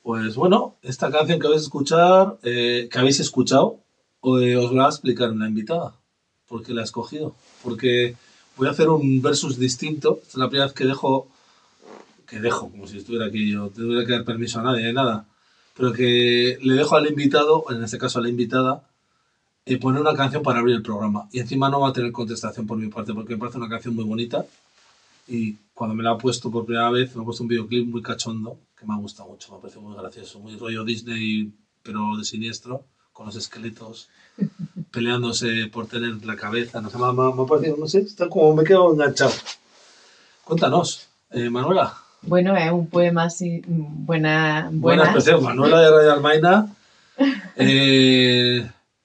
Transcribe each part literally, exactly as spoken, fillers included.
Pues bueno, esta canción que vais a escuchar, eh, que habéis escuchado, eh, os la va a explicar una invitada. ¿Por qué la he escogido? Porque voy a hacer un versus distinto. Es la primera vez que dejo, que dejo, como si estuviera aquí yo, no tuviera que dar permiso a nadie, de nada. Pero que le dejo al invitado, en este caso a la invitada, eh, poner una canción para abrir el programa. Y encima no va a tener contestación por mi parte, porque me parece una canción muy bonita. Y cuando me la ha puesto por primera vez, me ha puesto un videoclip muy cachondo, que me ha gustado mucho, me parece muy gracioso, muy rollo Disney, pero de siniestro, con los esqueletos peleándose por tener la cabeza, no sé, me, ha- me ha parecido, no sé, está como me quedo enganchado. Cuéntanos, eh, Manuela. Bueno, es un poema así, buena, Buena buenas. especial, Manuela de Radio Almaina, eh,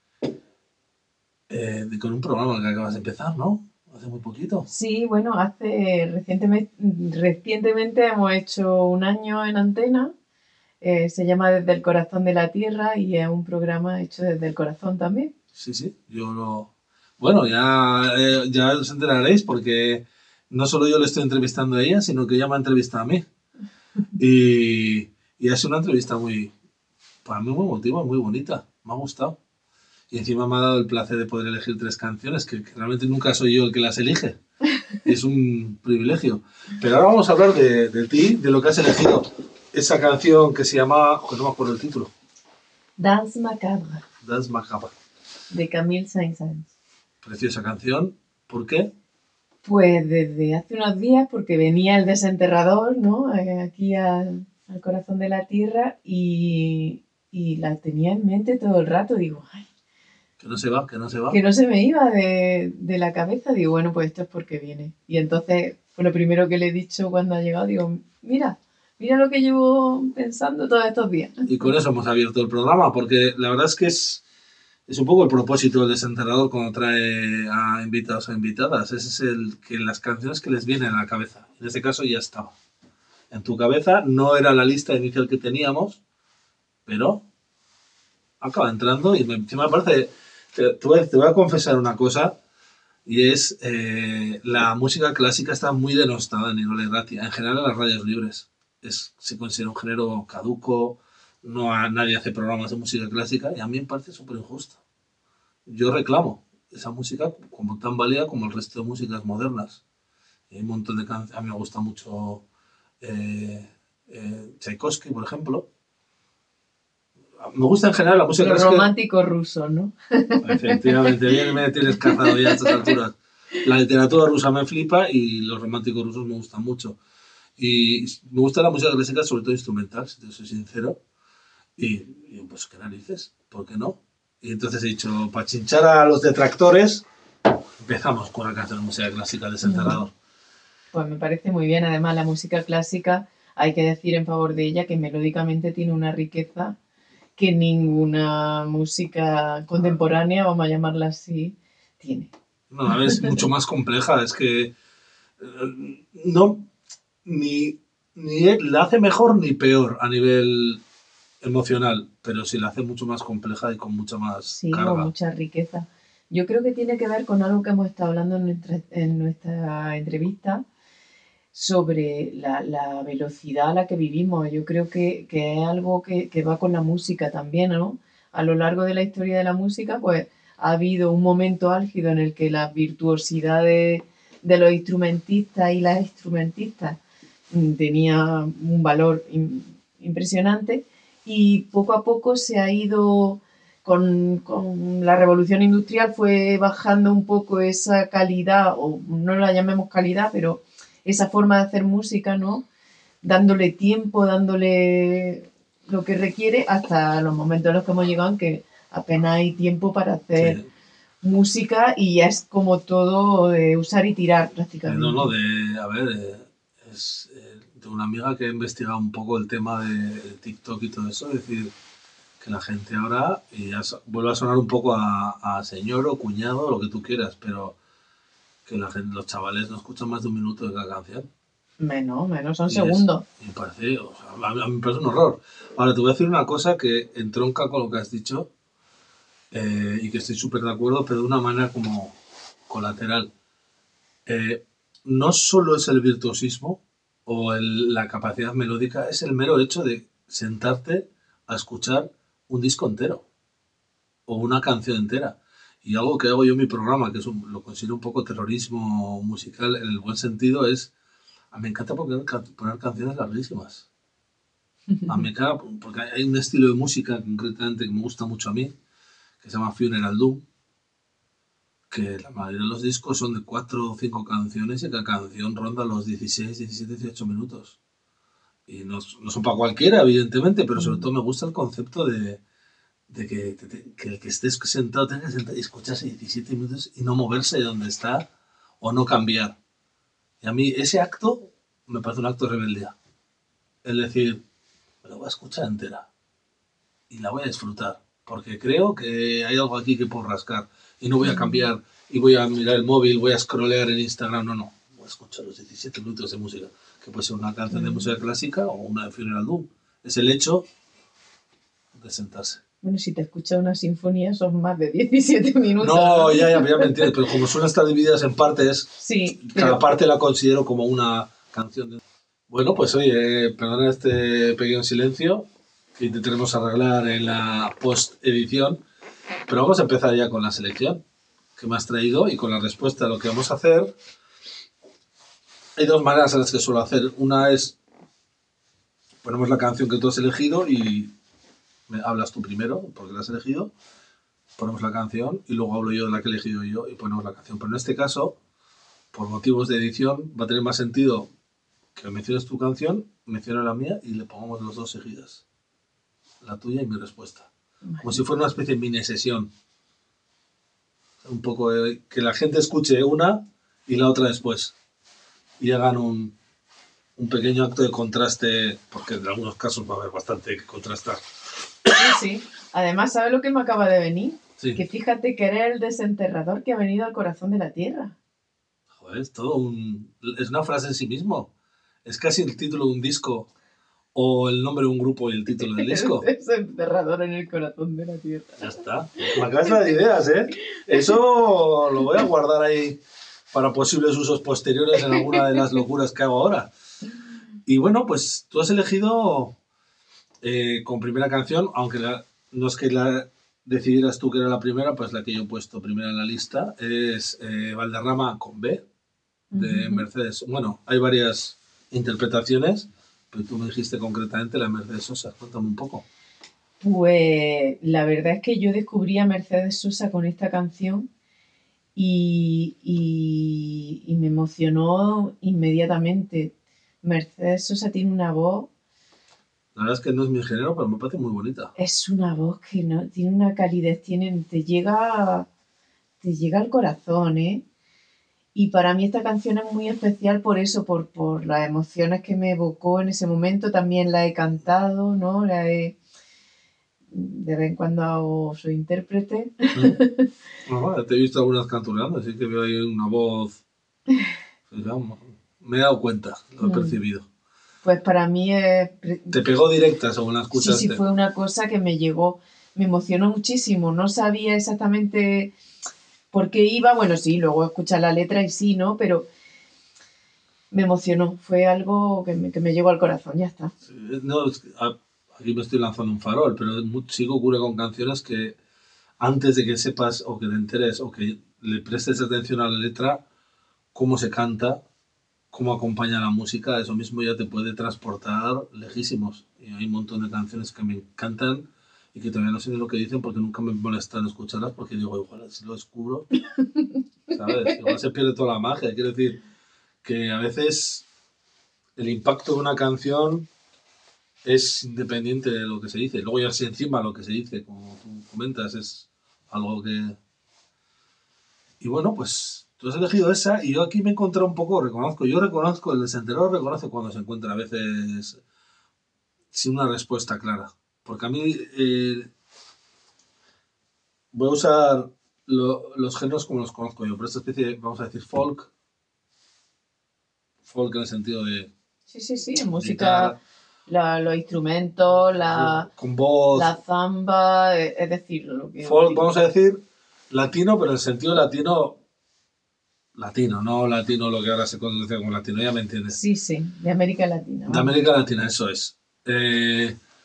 eh, con un programa que acabas de empezar, ¿no? Hace muy poquito. Sí, bueno, hace recientemente, recientemente hemos hecho un año en antena. Eh, se llama Desde el Corazón de la Tierra y es un programa hecho desde el corazón también. Sí, sí, yo lo... Bueno, ya, eh, ya os enteraréis porque no solo yo le estoy entrevistando a ella, sino que ella me ha entrevistado a mí. Y, y es una entrevista muy, para mí muy emotiva, muy bonita, me ha gustado. Y encima me ha dado el placer de poder elegir tres canciones, que, que realmente nunca soy yo el que las elige. Es un privilegio. Pero ahora vamos a hablar de, de ti, de lo que has elegido. Esa canción que se llama, que no me acuerdo el título. Danse Macabre. Dance Macabre. De Camille Saint-Saëns. Preciosa canción. ¿Por qué? Pues desde hace unos días, porque venía el desenterrador, ¿no? Eh, aquí al, al corazón de la tierra y, y la tenía en mente todo el rato. Digo, ay, Que no se va, que no se va. que no se me iba de, de la cabeza. Digo, bueno, pues esto es porque viene. Y entonces fue lo primero que le he dicho cuando ha llegado. Digo, mira, mira lo que llevo pensando todos estos días. Y con eso hemos abierto el programa, porque la verdad es que es, es un poco el propósito del desenterrador cuando trae a invitados o invitadas. Ese es el que las canciones que les vienen a la cabeza. En este caso ya estaba. En tu cabeza no era la lista inicial que teníamos, pero acaba entrando y me, me parece... Te, te, voy, te voy a confesar una cosa, y es eh, la música clásica está muy denostada en Irola y Ratia, en general en las radios libres. Es, se considera un género caduco, no a, nadie hace programas de música clásica y a mí me parece súper injusto. Yo reclamo esa música como tan válida como el resto de músicas modernas. Y hay un montón de canciones, a mí me gusta mucho eh, eh, Tchaikovsky, por ejemplo. Me gusta en general la música Los clásica. románticos rusos, ¿no? Efectivamente, bien me tienes cazado ya a estas alturas. La literatura rusa me flipa y los románticos rusos me gustan mucho. Y me gusta la música clásica, sobre todo instrumental, si te soy sincero. Y, y pues, ¿qué narices? ¿Por qué no? Y entonces he dicho, para chinchar a los detractores, empezamos con la canción de música clásica de Desenterrador. Pues me parece muy bien. Además, la música clásica, hay que decir en favor de ella que melódicamente tiene una riqueza que ninguna música contemporánea, vamos a llamarla así, tiene. No, a ver, es mucho más compleja. Es que eh, no, ni, ni la hace mejor ni peor a nivel emocional, pero sí la hace mucho más compleja y con mucha más Sí, carga. con mucha riqueza. Yo creo que tiene que ver con algo que hemos estado hablando en nuestra, en nuestra entrevista sobre la, la velocidad a la que vivimos. Yo creo que, que es algo que, que va con la música también, ¿no? A lo largo de la historia de la música, pues ha habido un momento álgido en el que la virtuosidad de, de los instrumentistas y las instrumentistas mm, tenía un valor im- impresionante y poco a poco se ha ido con, con la revolución industrial fue bajando un poco esa calidad, o no la llamemos calidad, pero esa forma de hacer música, ¿no? Dándole tiempo, dándole lo que requiere hasta los momentos en los que hemos llegado en que apenas hay tiempo para hacer Sí. música y ya es como todo de usar y tirar prácticamente. No, no, de, a ver, eh, es eh, de una amiga que ha investigado un poco el tema de, de TikTok y todo eso, es decir, que la gente ahora, y ya so- vuelve a sonar un poco a, a señor o cuñado, lo que tú quieras, pero que la gente, los chavales no escuchan más de un minuto de cada canción. Menos, menos, son Y es, segundos. y me parece, o sea, a mí, a mí me parece un horror. Ahora, te voy a decir una cosa que entronca con lo que has dicho eh, y que estoy súper de acuerdo, pero de una manera como colateral. Eh, no solo es el virtuosismo o el- la capacidad melódica, es el mero hecho de sentarte a escuchar un disco entero o una canción entera. Y algo que hago yo en mi programa, que es un, lo considero un poco terrorismo musical en el buen sentido, es, a mí me encanta poner, poner canciones larguísimas. A mí me encanta porque hay un estilo de música concretamente que me gusta mucho a mí, que se llama Funeral Doom, que la mayoría de los discos son de cuatro o cinco canciones y cada canción ronda los dieciséis, diecisiete, dieciocho minutos. Y no, no son para cualquiera, evidentemente, pero sobre todo me gusta el concepto de, de que, de, que el que estés sentado tenga que sentar y escucharse diecisiete minutos y no moverse de donde está o no cambiar. Y a mí ese acto me parece un acto de rebeldía. Es decir, me la voy a escuchar entera y la voy a disfrutar, porque creo que hay algo aquí que puedo rascar y no voy a cambiar y voy a mirar el móvil, voy a scrollear en Instagram, no, no, voy a escuchar los diecisiete minutos de música, que puede ser una canción de música clásica o una de Funeral Doom. Es el hecho de sentarse. Bueno, si te escuchas una sinfonía son más de diecisiete minutos. No, ya, ya, ya me entiendes, pero como suelen estar divididas en partes, sí, cada pero... parte la considero como una canción. De... Bueno, pues oye, perdona este pequeño silencio que intentaremos arreglar en la post-edición, pero vamos a empezar ya con la selección que me has traído y con la respuesta a lo que vamos a hacer. Hay dos maneras en las que suelo hacer. Una es, ponemos la canción que tú has elegido y me hablas tú primero, porque la has elegido, ponemos la canción y luego hablo yo de la que he elegido yo y ponemos la canción. Pero en este caso, por motivos de edición, va a tener más sentido que menciones tu canción, mencione la mía y le pongamos los dos seguidas. La tuya y mi respuesta. Vale. Como si fuera una especie de mini sesión. Un poco de, que la gente escuche una y la otra después. Y hagan un, un pequeño acto de contraste, porque en algunos casos va a haber bastante que contrastar. Sí, sí. Además, ¿sabes lo que me acaba de venir? Sí. Que fíjate que eres el desenterrador que ha venido al corazón de la tierra. Joder, es todo un... Es una frase en sí mismo. Es casi el título de un disco o el nombre de un grupo y el título del disco. El desenterrador en el corazón de la tierra. Ya está. Una casa de ideas, ¿eh? Eso lo voy a guardar ahí para posibles usos posteriores en alguna de las locuras que hago ahora. Y bueno, pues tú has elegido eh, con primera canción, aunque la, no es que la decidieras tú que era la primera, pues la que yo he puesto primera en la lista es eh, Valderrama con B, de uh-huh. Mercedes. Bueno, hay varias interpretaciones, pero tú me dijiste concretamente la Mercedes Sosa. Cuéntame un poco. Pues la verdad es que yo descubrí a Mercedes Sosa con esta canción y, y, y me emocionó inmediatamente. Mercedes Sosa tiene una voz... La verdad es que no es mi género, pero me parece muy bonita. Es una voz que no tiene una calidez, tiene, te llega, te llega al corazón, ¿eh? Y para mí esta canción es muy especial por eso, por, por las emociones que me evocó en ese momento. También la he cantado, ¿no? La he... De vez en cuando hago, soy intérprete. ¿Mm? No, te he visto algunas canturando, así que veo ahí una voz... Me he dado cuenta, lo he percibido. Pues para mí es... ¿Te pegó directa según la escuchaste? Sí, sí, fue una cosa que me llegó, me emocionó muchísimo. No sabía exactamente por qué iba. Bueno, sí, luego escuchar la letra y sí, ¿no? Pero me emocionó. Fue algo que me, que me llegó al corazón, ya está. Sí, no, es que, aquí me estoy lanzando un farol, pero sí que ocurre con canciones que antes de que sepas o que te enteres o que le prestes atención a la letra, cómo se canta, cómo acompaña la música, eso mismo ya te puede transportar lejísimos. Y hay un montón de canciones que me encantan y que todavía no sé ni lo que dicen porque nunca me molestan escucharlas porque digo, igual si lo descubro, ¿sabes? Igual se pierde toda la magia. Quiero decir que a veces el impacto de una canción es independiente de lo que se dice. Luego ya si encima lo que se dice, como tú comentas, es algo que... Y bueno, pues... Tú has elegido esa y yo aquí me he encontrado un poco, reconozco, yo reconozco, el desenterrador reconoce cuando se encuentra a veces sin una respuesta clara. Porque a mí eh, voy a usar lo, los géneros como los conozco yo, pero esta especie, vamos a decir, folk, folk en el sentido de... Sí, sí, sí, en música, la, los instrumentos, la, con voz, la zamba, es decir, lo que... Folk, vamos a decir, latino, pero en el sentido latino... Latino, no latino lo que ahora se conoce como latino, ya me entiendes. Sí, sí, de América Latina. De América Latina, eso es. Eh,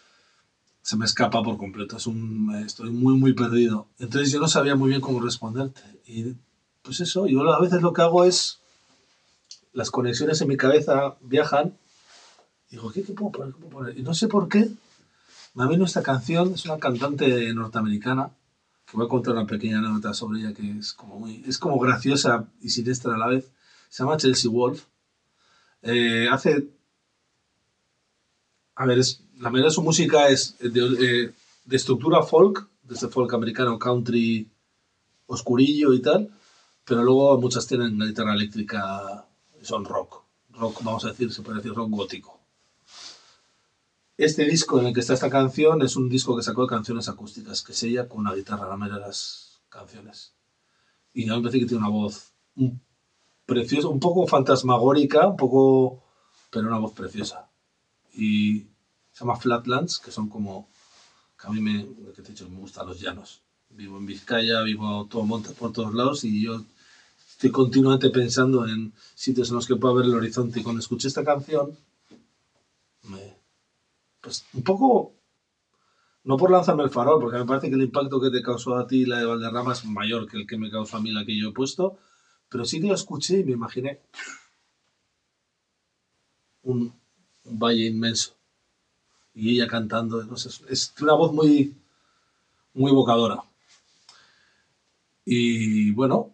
se me escapa por completo. Es un, estoy muy, muy perdido. Entonces yo no sabía muy bien cómo responderte. Y pues eso, yo a veces lo que hago es, las conexiones en mi cabeza viajan. Digo, ¿qué, qué puedo poner? ¿Qué puedo poner? Y no sé por qué me vino esta canción. Es una cantante norteamericana, que voy a contar una pequeña anécdota sobre ella, que es como, muy, es como graciosa y siniestra a la vez. Se llama Chelsea Wolfe. Eh, hace... A ver, es, la mayoría de su música es de, eh, de estructura folk, desde folk americano, country, oscurillo y tal, pero luego muchas tienen una guitarra eléctrica, son rock. Rock, vamos a decir, se puede decir rock gótico. Este disco en el que está esta canción es un disco que sacó de canciones acústicas, que es ella con una guitarra, la mayoría de las canciones. Y a mí me parece que tiene una voz un, preciosa, un poco fantasmagórica, un poco, pero una voz preciosa. Y se llama Flatlands, que son como, que a mí me, que te he dicho, me gustan los llanos. Vivo en Vizcaya, vivo todo monte por todos lados y yo estoy continuamente pensando en sitios en los que pueda ver el horizonte. Y cuando escuché esta canción, me, pues un poco, no por lanzarme el farol, porque me parece que el impacto que te causó a ti la de Valderrama es mayor que el que me causó a mí la que yo he puesto, pero sí que lo escuché y me imaginé un, un valle inmenso y ella cantando, no sé, es una voz muy, muy evocadora. Y bueno,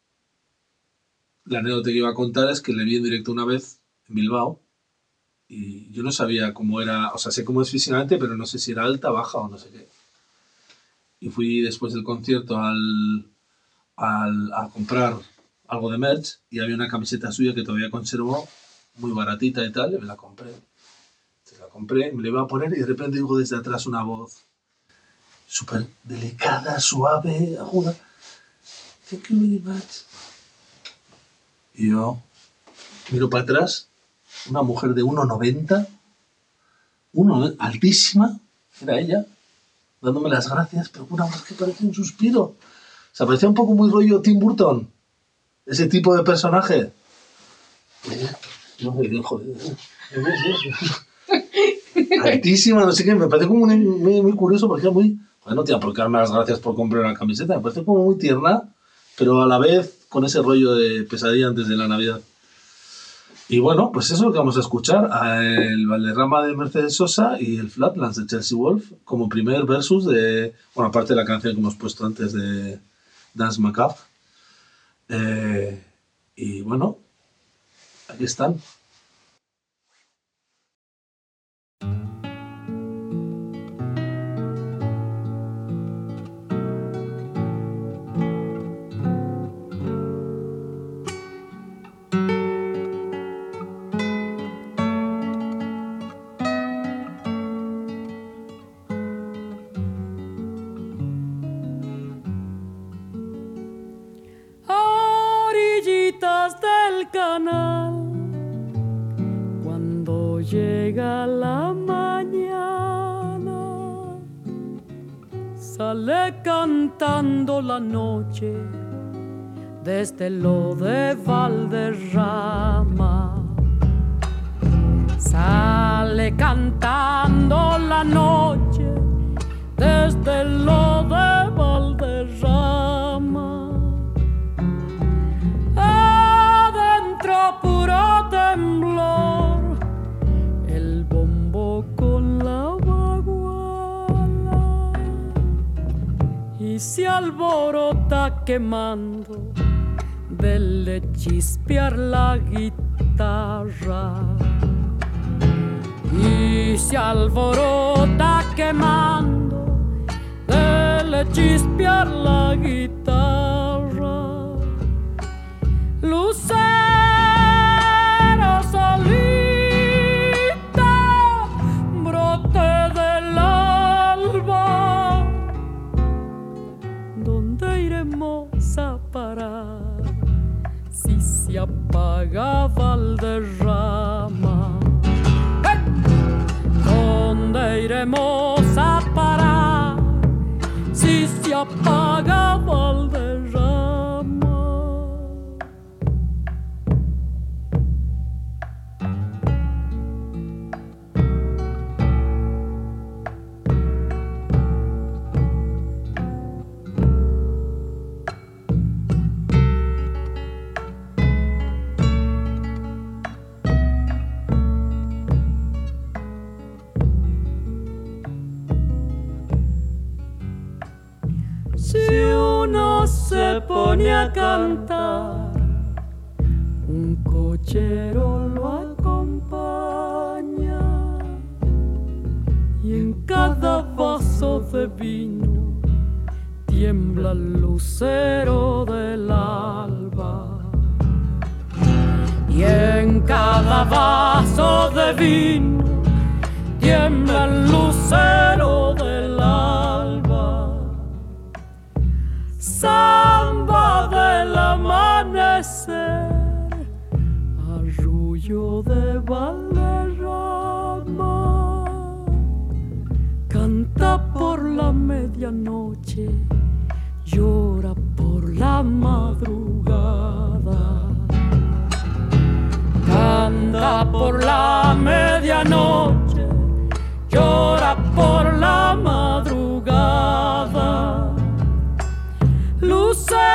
la anécdota que iba a contar es que le vi en directo una vez en Bilbao y yo no sabía cómo era, o sea, sé cómo es físicamente, pero no sé si era alta, baja o no sé qué. Y fui después del concierto al, al, a comprar algo de merch y había una camiseta suya que todavía conservo, muy baratita y tal, y me la compré. Entonces la compré, me la iba a poner y de repente digo desde atrás una voz súper delicada, suave, aguda. Thank you very much. Y yo miro para atrás, una mujer de uno noventa, uno, altísima, era ella, dándome las gracias, pero una voz que parecía un suspiro. O sea, parecía un poco muy rollo Tim Burton, ese tipo de personaje. No sé, joder. Altísima, no sé qué, me parece como muy, muy, muy curioso, porque muy... Joder, no tenía por qué darme las gracias por comprar una camiseta, me parece como muy tierna, pero a la vez con ese rollo de pesadilla antes de la Navidad. Y bueno, pues eso es lo que vamos a escuchar, el Valderrama de Mercedes Sosa y el Flatlands de Chelsea Wolfe como primer versus de, bueno, aparte de la canción que hemos puesto antes de Dance Macabre. Eh, y bueno, aquí están. Llega la mañana, sale cantando la noche desde lo de Valderrama. Sale cantando la noche desde lo de Valderrama. Adentro puro temblor, se alborota quemando del chispear la guitarra, y se alborota quemando del chispear la guitarra. Lucero solita, brote del alba, ¿dónde iremos a parar si se apaga Valderrama? ¡Hey! ¿Dónde iremos a parar si se apaga Valderrama? Si uno se pone a cantar, un cochero lo acompaña, y en cada vaso de vino tiembla el lucero del alba. Y en cada vaso de vino tiembla el lucero del alba. Samba del amanecer, arrullo de Valderrama, canta por la medianoche, llora por la madrugada. Canta por la medianoche, llora por la madrugada. Lucero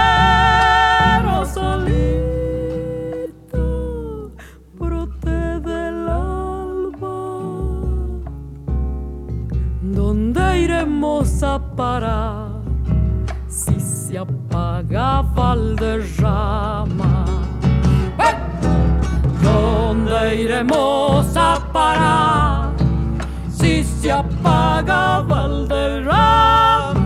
solito, brote del alba, ¿dónde iremos a parar si se apaga Valderrama? ¿Dónde iremos a parar si se apaga Valderrama?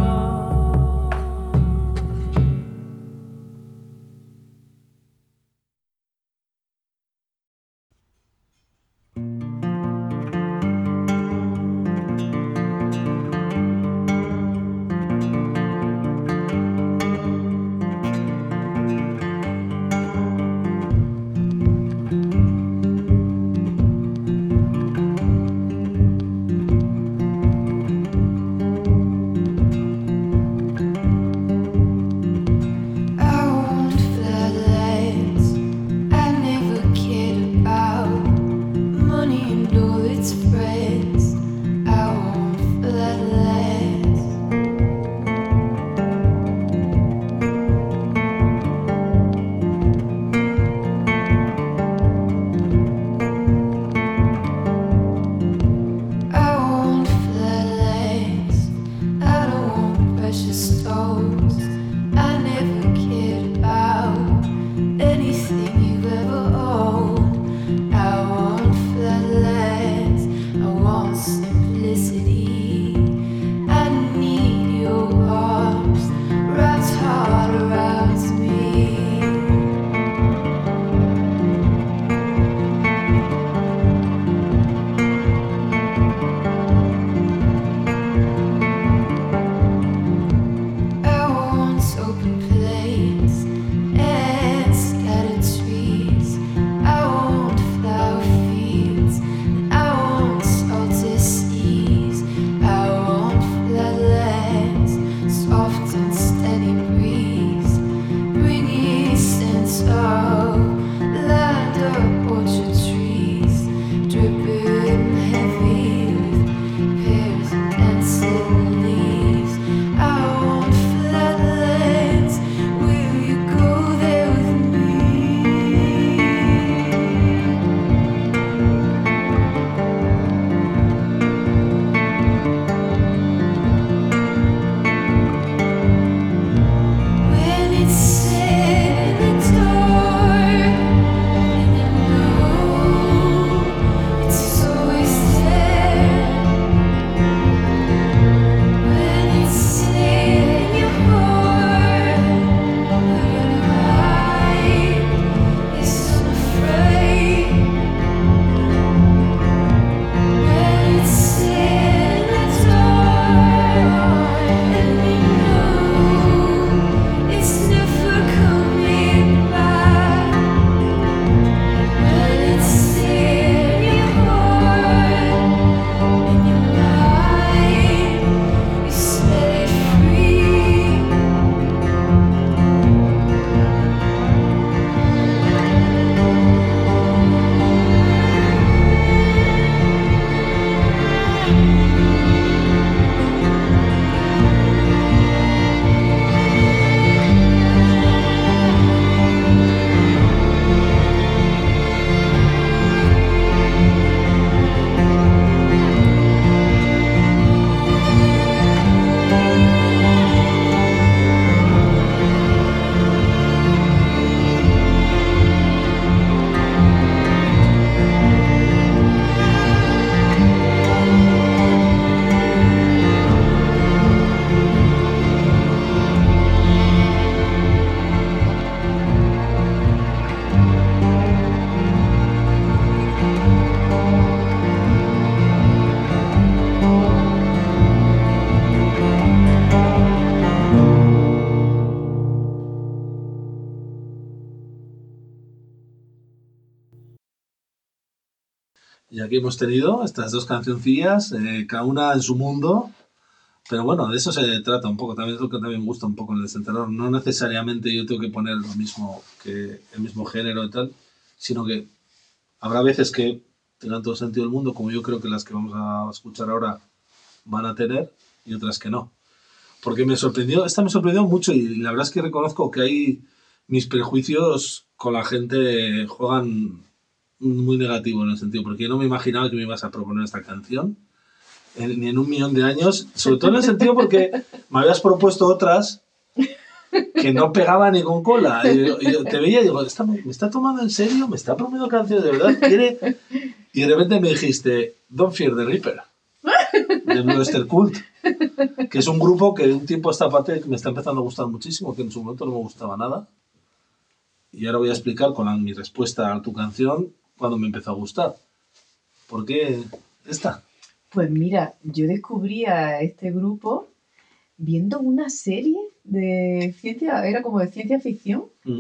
Y aquí hemos tenido estas dos cancioncillas, eh, cada una en su mundo. Pero bueno, de eso se trata un poco. También es lo que también me gusta un poco en el Desenterrador. No necesariamente yo tengo que poner lo mismo que el mismo género y tal, sino que habrá veces que tengan todo el sentido del mundo, como yo creo que las que vamos a escuchar ahora van a tener, y otras que no. Porque me sorprendió, esta me sorprendió mucho, y la verdad es que reconozco que hay mis prejuicios con la gente juegan muy negativo en el sentido, porque yo no me imaginaba que me ibas a proponer esta canción en, ni en un millón de años, sobre todo en el sentido porque me habías propuesto otras que no pegaba ni con cola. Y yo, y yo te veía y digo, ¿Está, ¿me está tomando en serio? ¿Me está proponiendo canciones de verdad? ¿Quiere? Y de repente me dijiste, Don't Fear the Reaper, de Blue Oyster Cult, que es un grupo que de un tiempo a esta parte me está empezando a gustar muchísimo, que en su momento no me gustaba nada. Y ahora voy a explicar con la, mi respuesta a tu canción cuando me empezó a gustar. ¿Por qué esta? Pues mira, yo descubrí a este grupo viendo una serie de ciencia, era como de ciencia ficción, Mm.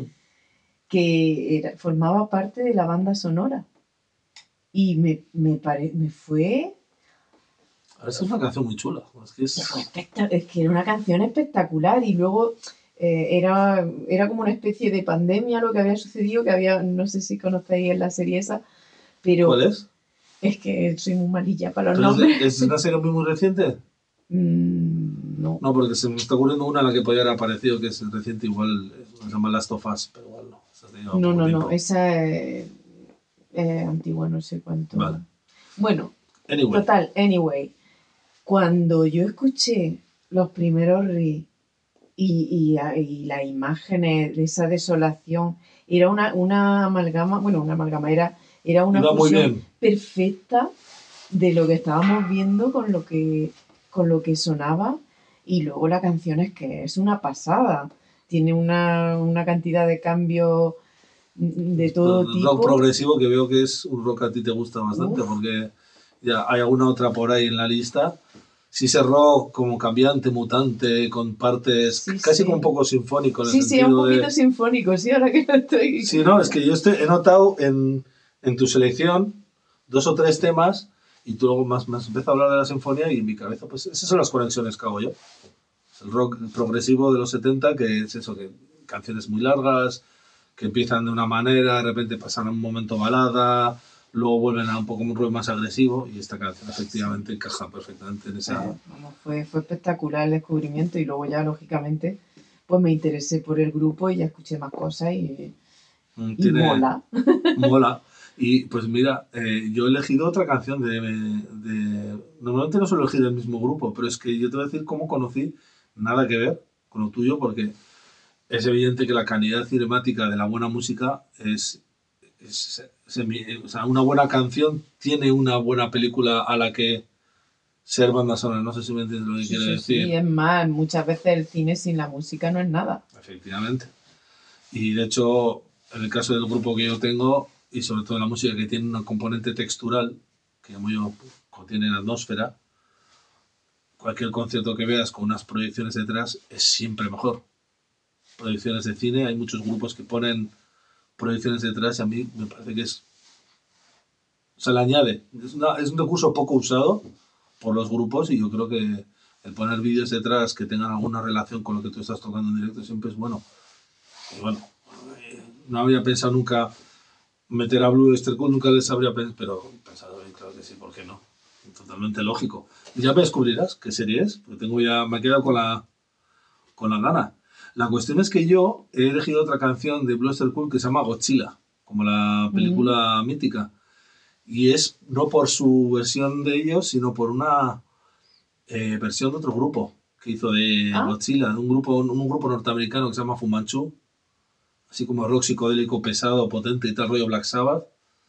que era, formaba parte de la banda sonora. Y me, me, pare, me fue... A ver, es una canción muy chula. Es que, es... Fue espectac- es que era una canción espectacular y luego eh, era, era como una especie de pandemia lo que había sucedido, que había, no sé si conocéis la serie esa, pero ¿Cuál es? es que soy muy malilla para los ¿Pero es, nombres. de- ¿Es una serie muy, muy reciente? Mm, no. No, porque se me está ocurriendo una a la que podría haber aparecido, que es reciente, igual se llama Last of Us, pero igual no. Esa te lleva No, poco no, tiempo. no, esa es, es antigua, no sé cuánto. Vale. Bueno, Anyway, total, anyway, cuando yo escuché los primeros riffs y, y, y las imágenes de esa desolación, era una, una amalgama, bueno, una amalgama, era, era una iba muy fusión bien. perfecta de lo que estábamos viendo con lo que, con lo que sonaba, y luego la canción es que es una pasada, tiene una, una cantidad de cambios de todo El tipo. rock progresivo, que veo que es un rock que a ti te gusta bastante, Uf. porque ya hay alguna otra por ahí en la lista. Si ese rock como cambiante, mutante, con partes Sí, casi sí. como un poco sinfónico en Sí, el sí, es un sentido poquito de... sinfónico, sí, ahora que lo estoy... Sí, no, es que yo estoy, he notado en, en tu selección dos o tres temas y tú luego más, más empiezas a hablar de la sinfonía y en mi cabeza, pues esas son las conexiones que hago yo. El rock progresivo de los setenta, que es eso, que canciones muy largas, que empiezan de una manera, de repente pasan a un momento balada, luego vuelven a un poco un rock más agresivo, y esta canción efectivamente encaja perfectamente en esa... Eh, vamos, fue, fue espectacular el descubrimiento, y luego ya, lógicamente, pues me interesé por el grupo y ya escuché más cosas y, y Tiene, mola. mola. Y pues mira, eh, yo he elegido otra canción de, de... Normalmente no suelo elegir el mismo grupo, pero es que yo te voy a decir cómo conocí, nada que ver con lo tuyo, porque es evidente que la calidad cinemática de la buena música es... es semi, o sea, una buena canción tiene una buena película a la que ser banda sonora. No sé si me entiendes lo que Sí, quiero sí, decir. sí, es más, muchas veces el cine sin la música no es nada. Efectivamente. Y de hecho, en el caso del grupo que yo tengo, y sobre todo la música que tiene un componente textural, que llamo yo, contiene atmósfera, cualquier concierto que veas con unas proyecciones detrás es siempre mejor. Proyecciones de cine, hay muchos grupos que ponen proyecciones detrás y a mí me parece que es... Se le añade. Es, una, es un recurso poco usado por los grupos, y yo creo que el poner vídeos detrás que tengan alguna relación con lo que tú estás tocando en directo siempre es bueno. Y bueno, no había pensado nunca meter a Blue Oyster Cult, nunca les habría pensado, pero pensado, claro que sí, ¿por qué no? Totalmente lógico. Ya me descubrirás qué serie es, porque tengo ya, me he quedado con la, con la gana. La cuestión es que yo he elegido otra canción de Blue Oyster Cult que se llama Godzilla, como la película mm. mítica. Y es no por su versión de ellos, sino por una eh, versión de otro grupo que hizo de ¿Ah? Godzilla, de un grupo, un, un grupo norteamericano que se llama Fu Manchu, así como rock psicodélico pesado, potente y tal, rollo Black Sabbath.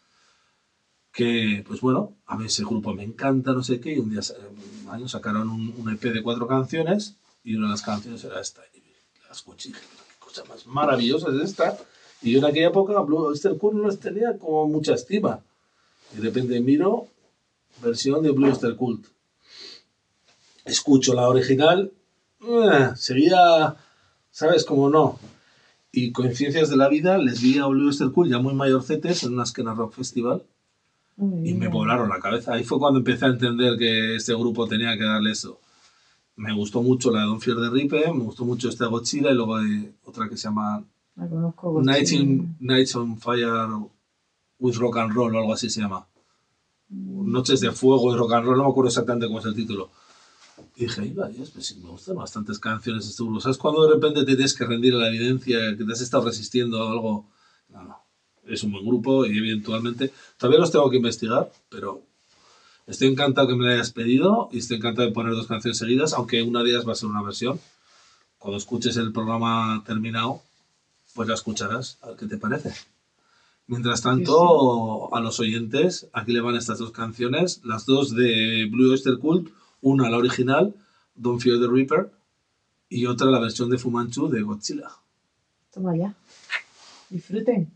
Que, pues bueno, a mí ese grupo me encanta, no sé qué, y un día, un año sacaron un, un E P de cuatro canciones, y una de las canciones era esta. Y la escuché, qué cosa más maravillosa es esta. Y yo en aquella época Blue Oyster Cult no les tenía como mucha estima. Y de repente miro versión de Blue Oyster Cult. Escucho la original, eh, seguía, ¿sabes? Como no. Y coincidencias de la vida, les vi a Blue Oyster Cult ya muy mayorcetes en una Esquena Rock Festival. Muy y me bien. volaron la cabeza. Ahí fue cuando empecé a entender que este grupo tenía que darle eso. Me gustó mucho la de Don't Fear the Reaper, me gustó mucho esta Godzilla y luego hay otra que se llama La conozco. Nights, Godzilla. in, Nights on Fire with Rock and Roll o algo así se llama. Noches de Fuego y Rock and Roll, no me acuerdo exactamente cómo es el título. Y dije, ay, va, Dios, pues sí, me gustan bastantes canciones de este grupo. ¿Sabes cuando de repente te tienes que rendir a la evidencia, que te has estado resistiendo a algo? No, no. Es un buen grupo y eventualmente todavía los tengo que investigar, pero estoy encantado que me lo hayas pedido y estoy encantado de poner dos canciones seguidas, aunque una de ellas va a ser una versión. Cuando escuches el programa terminado, pues la escucharás, a ver qué te parece. Mientras tanto, a los oyentes, aquí le van estas dos canciones, las dos de Blue Oyster Cult, una la original, Don't Fear the Reaper, y otra la versión de Fu Manchu de Godzilla. Toma ya. Disfruten.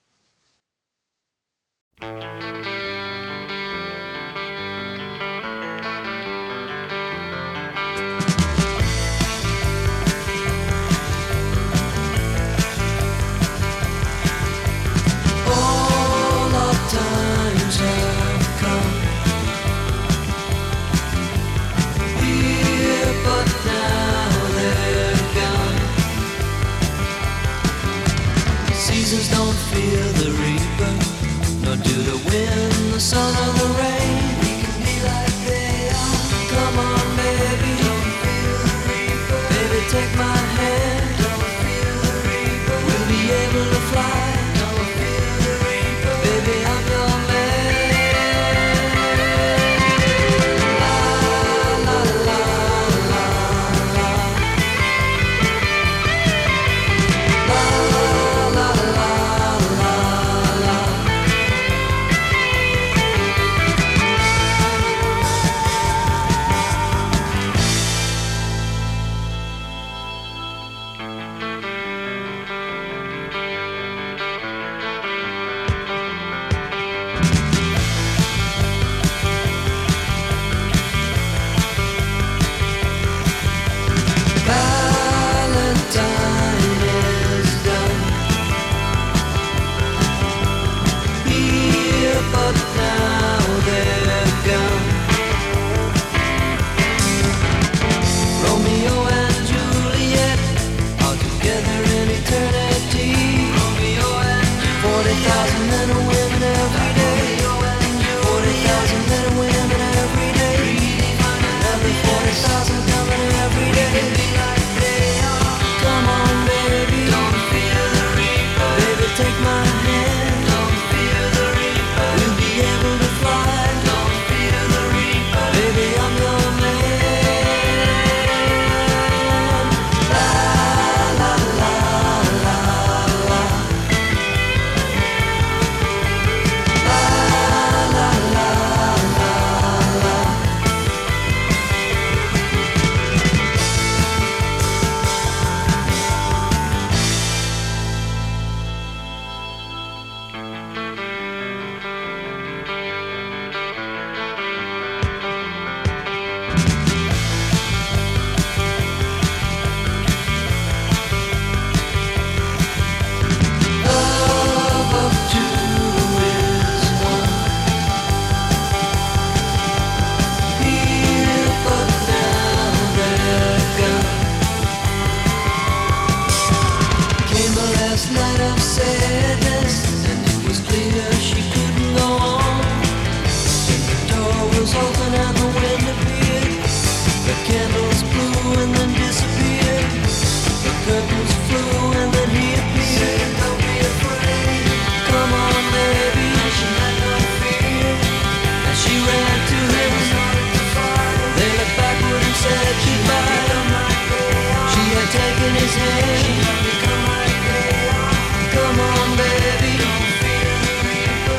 All our times have come here, but now they're gone. Seasons don't fear the reaper, nor do the wind, the sun, or the rain. We can be like they are. Come on, baby, don't fear the reaper. Baby, take my hand, don't fear the reaper. We'll be able to fly. Don't fear the reaper. Baby, I'm your man. La la la la la. La la la la la. Valentine is done here, but now they're gone. Romeo and Juliet are together in eternity. Romeo and forty thousand men and women every day. Forty thousand men and women every day. Another forty thousand coming every day. Come on, baby, don't fear the reaper. Baby, take my hand, don't fear the reaper. We'll be able to fly, don't fear the reaper. Baby, I'm your man. La la la la la. La la la la la. Love of two is one. Here, but now they're gone. Came a last night of sadness, and it was clear she couldn't go on. The door was open and the wind appeared. The candles blew and then disappeared. The curtains flew and then he appeared. Don't be afraid. Come on, baby. She had no fear. And she ran to him. They looked backward and said goodbye. She had taken his hand. Come on, baby. Don't fear the reaper.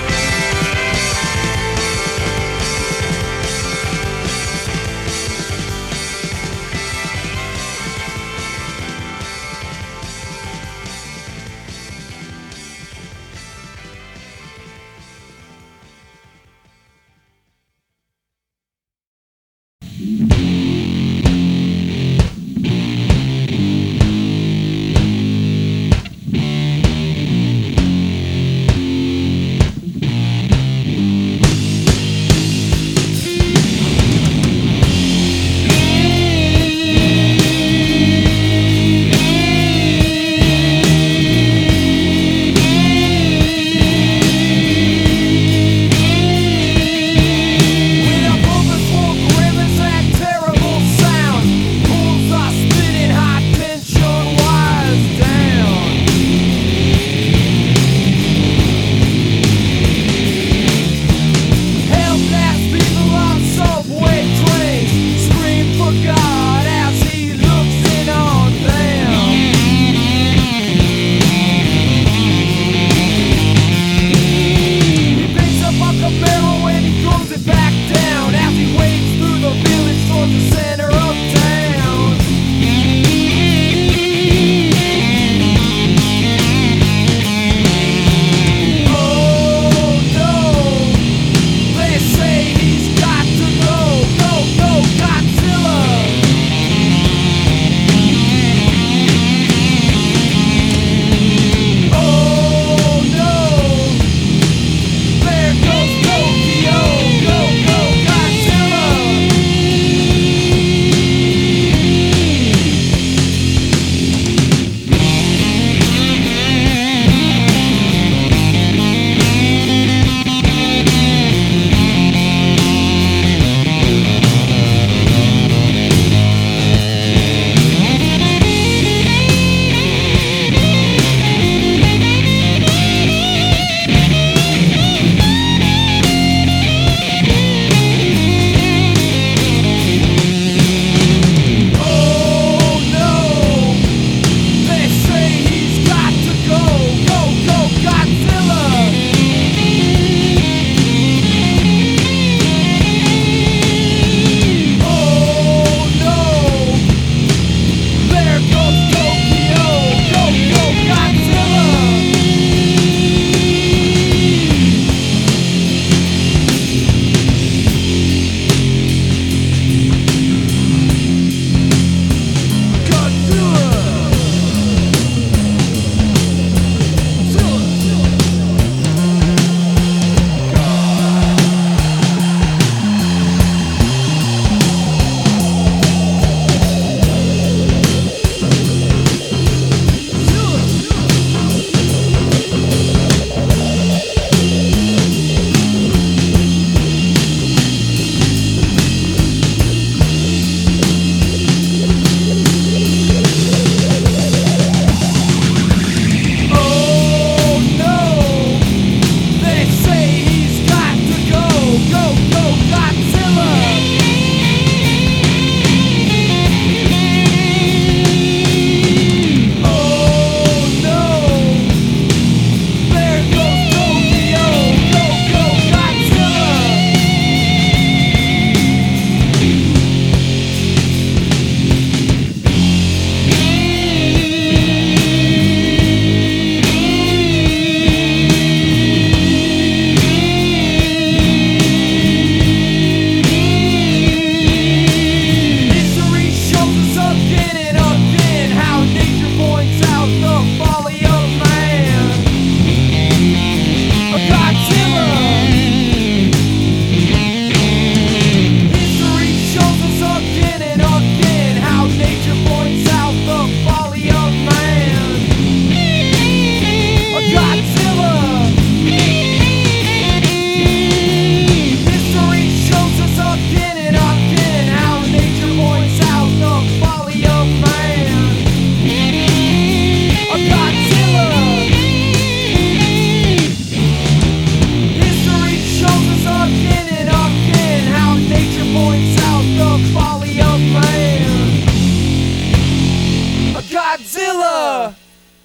Godzilla!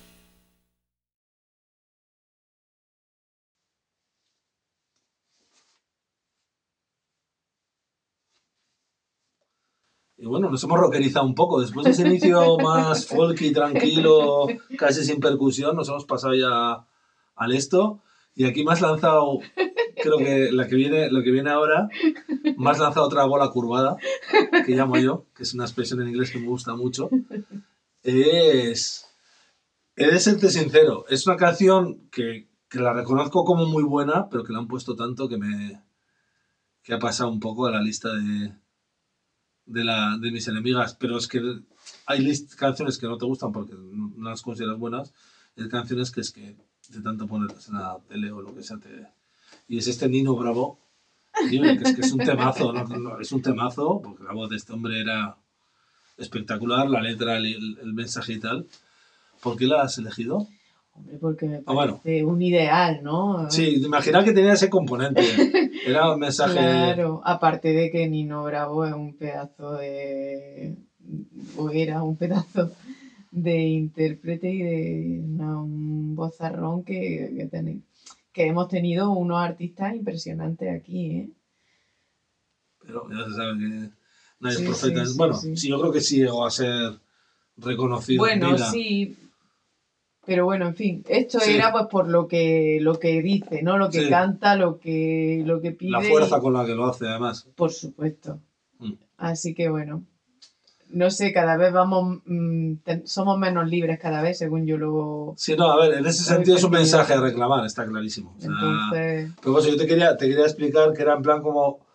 Y bueno, nos hemos rockerizado un poco. Después de ese inicio más folky, tranquilo, casi sin percusión, nos hemos pasado ya al esto. Y aquí me has lanzado, creo que la que viene, lo que viene ahora, me has lanzado otra bola curvada, que llamo yo, que es una expresión en inglés que me gusta mucho. Es... He de serte sincero, es una canción que, que la reconozco como muy buena, pero que la han puesto tanto que me que ha pasado un poco a la lista de... De, la, de mis enemigas, pero es que hay list, canciones que no te gustan porque no, no las consideras buenas, y hay canciones que es que de tanto ponerlas en la tele o lo que sea te... Y es este Nino Bravo, dime, que es que es un temazo, no, no, es un temazo, porque la voz de este hombre era espectacular, la letra, el, el mensaje y tal. ¿Por qué la has elegido? Hombre, porque me Ah, bueno. parece un ideal, ¿no? Sí, imagina que tenía ese componente, era un mensaje... Claro, aparte de que Nino Bravo es un pedazo de... o era un pedazo de intérprete y de una- un vozarrón que, que, ten- que hemos tenido unos artistas impresionantes aquí, ¿eh? Pero ya se sabe que nadie Sí, es profeta. sí, sí, bueno, sí. sí, yo creo que sí llegó a ser reconocido en Bueno, vida. sí, pero bueno, en fin, esto Sí. era pues por lo que lo que dice, ¿no? Lo que Sí. canta, lo que lo que pide. La fuerza y- con la que lo hace, además. Por supuesto. Mm. Así que bueno, no sé, cada vez vamos, mm, ten- somos menos libres cada vez, según yo lo... Sí, no, a ver, en ese Lo sentido es un defendido. mensaje a reclamar, está clarísimo. O sea, Entonces, pero pues, yo te quería, te quería explicar que era en plan como...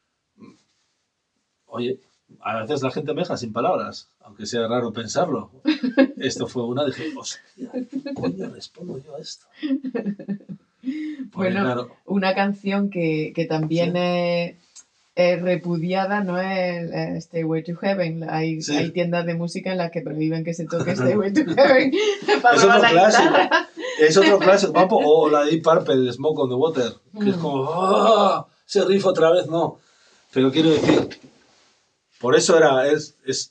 Oye, a veces la gente me deja sin palabras, aunque sea raro pensarlo. Esto fue una, dije, hostia, ¿qué coño respondo yo a esto? Porque, Bueno, claro, una canción que, que también Sí. es, es repudiada, ¿no? Es eh, Stairway to Heaven. Hay, Sí. hay tiendas de música en las que prohíben que se toque Stairway to Heaven para Es probar otro la clásico. guitarra. es otro clásico, guapo. O la Deep Purple, Smoke on the Water, que es Mm. como, ¡ah! Ese riff otra vez, no. Pero quiero decir, por eso era, es, es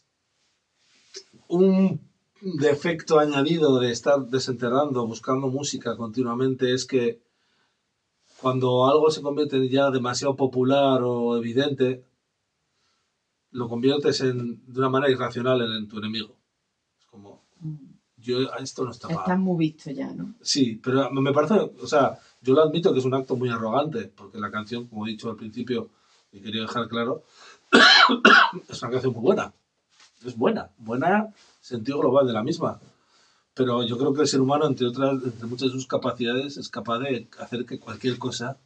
un defecto añadido de estar desenterrando, buscando música continuamente, es que cuando algo se convierte ya demasiado popular o evidente, lo conviertes en, de una manera irracional en, en tu enemigo. Es como, yo a esto no está Está para... muy visto ya, ¿no? Sí, pero me parece, o sea, yo lo admito que es un acto muy arrogante, porque la canción, como he dicho al principio, y quería dejar claro, es una canción muy buena. Es buena, buena sentido global de la misma. Pero yo creo que el ser humano, entre otras, entre muchas de sus capacidades, es capaz de hacer que cualquier cosa,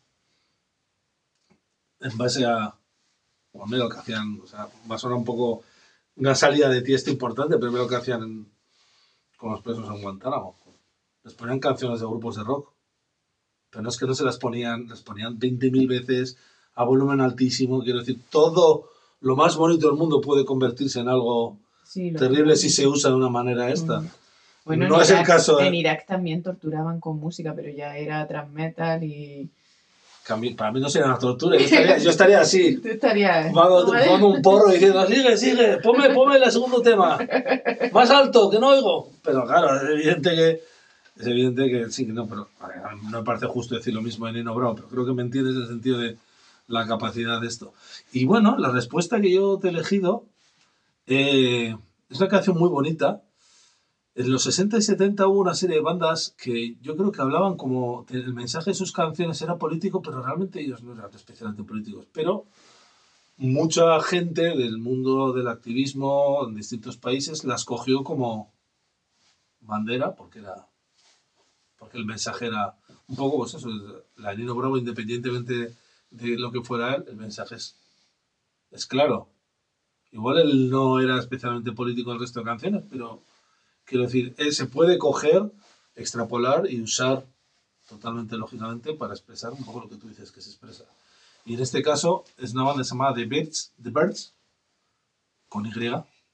en base a, o lo que hacían, o sea, va a sonar un poco una salida de Tiesto importante, pero lo que hacían en- con los presos en Guantánamo. Les ponían canciones de grupos de rock, pero no es que no se las ponían, las ponían veinte mil veces a volumen altísimo. Quiero decir, todo lo más bonito del mundo puede convertirse en algo Sí, lo terrible que- si se usa de una manera esta. Mm. Bueno, No en es el Irak- caso de- En Irak también torturaban con música, pero ya era thrash metal y... Que a mí- para mí no sería una tortura, yo estaría, yo estaría así, Tú estarías... fumando, ¿vale? fumando un porro y diciendo, sigue, sigue, ponme, ponme el segundo tema, más alto, que no oigo. Pero claro, es evidente que, es evidente que sí, que no, pero a ver, no me parece justo decir lo mismo de Nino Bravo, pero creo que me entiendes en el sentido de la capacidad de esto. Y bueno, la respuesta que yo te he elegido eh, es una canción muy bonita. En los sesenta y setenta hubo una serie de bandas que yo creo que hablaban como el mensaje de sus canciones era político, pero realmente ellos no eran especialmente políticos. Pero mucha gente del mundo del activismo en distintos países las cogió como bandera porque era porque el mensaje era un poco pues eso, la Nino Bravo, independientemente de lo que fuera él, el mensaje es, es claro. Igual él no era especialmente político en el resto de canciones, pero quiero decir, él se puede coger, extrapolar y usar totalmente lógicamente para expresar un poco lo que tú dices que se expresa. Y en este caso es una banda llamada The Birds, The Birds con Y,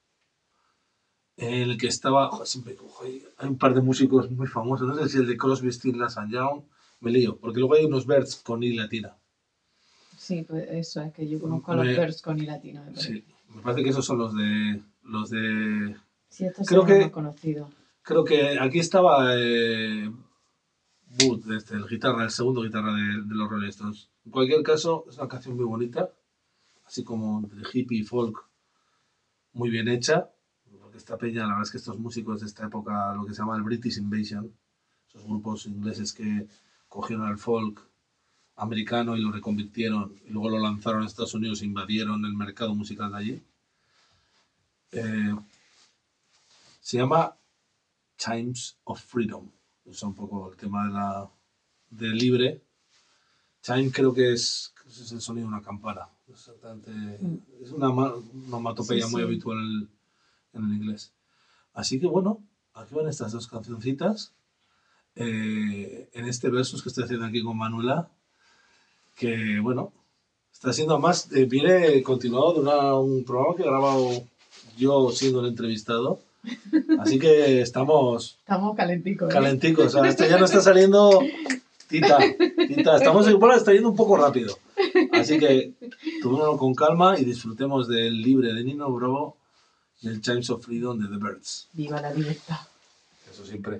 en el que estaba, joder, siempre cojo ahí, hay un par de músicos muy famosos, no sé si el de Crosby, Stills, Nash and Young, me lío, porque luego hay unos Birds con I latina. Sí, pues eso, es que yo conozco a los Me- Birds con I latino. me parece. Sí, me parece que esos son los de los de Sí, esto Creo será que- más conocido. Creo que aquí estaba eh, Wood, este, el guitarra, el segundo guitarra de, de los Rolling Stones. En cualquier caso, es una canción muy bonita, así como de hippie y folk, muy bien hecha. Porque esta peña, la verdad es que estos músicos de esta época, lo que se llama el British Invasion, esos grupos ingleses que cogieron el folk americano y lo reconvirtieron y luego lo lanzaron a Estados Unidos e invadieron el mercado musical de allí. Eh, se llama Chimes of Freedom. Es un poco el tema de la de libre. Chime creo que es, es el sonido de una campana. Exactamente. Mm. Es una ma- onomatopeya Sí, muy sí. habitual en el, en el inglés. Así que bueno, aquí van estas dos cancioncitas. Eh, en este versus que estoy haciendo aquí con Manuela, que bueno, está siendo más, eh, viene continuado de una- un programa que he grabado yo siendo el entrevistado. Así que estamos Estamos calenticos. ¿eh? calenticos. O sea, esto ya no está saliendo tita, tita. Estamos igual, está yendo un poco rápido. Así que tomémoslo con calma y disfrutemos del Libre de Nino Bravo y el Chimes of Freedom de The Birds. Viva la libertad. Eso siempre.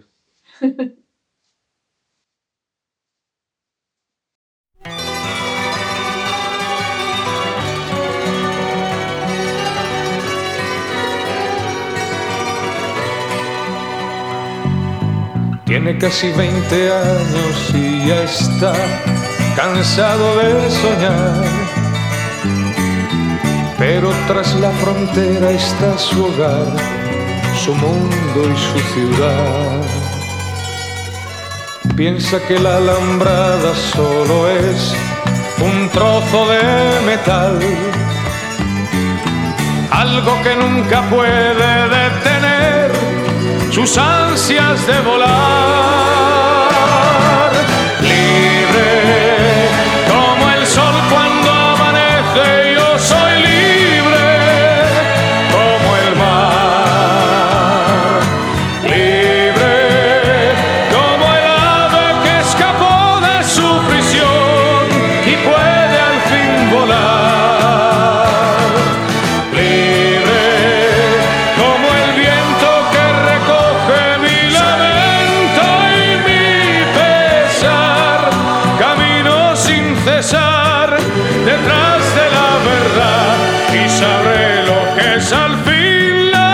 Tiene casi veinte años y ya está cansado de soñar. Pero tras la frontera está su hogar, su mundo y su ciudad. Piensa que la alambrada solo es un trozo de metal, algo que nunca puede detener sus ansias de volar. Libre como el sol cuando amanece, yo soy libre como el mar. Libre como el ave que escapó de su prisión y puede al fin volar. Libre como el viento que recoge mi lamento y mi pesar, camino sin cesar detrás de la verdad y sabré lo que es al fin la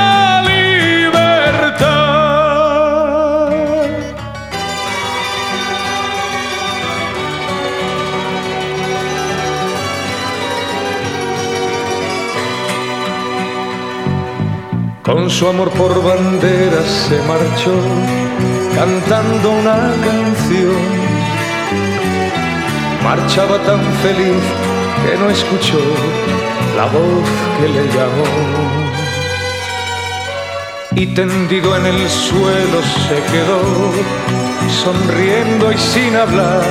libertad. Con su amor por banderas se marchó cantando una canción. Marchaba tan feliz que no escuchó la voz que le llamó. Y tendido en el suelo se quedó, sonriendo y sin hablar.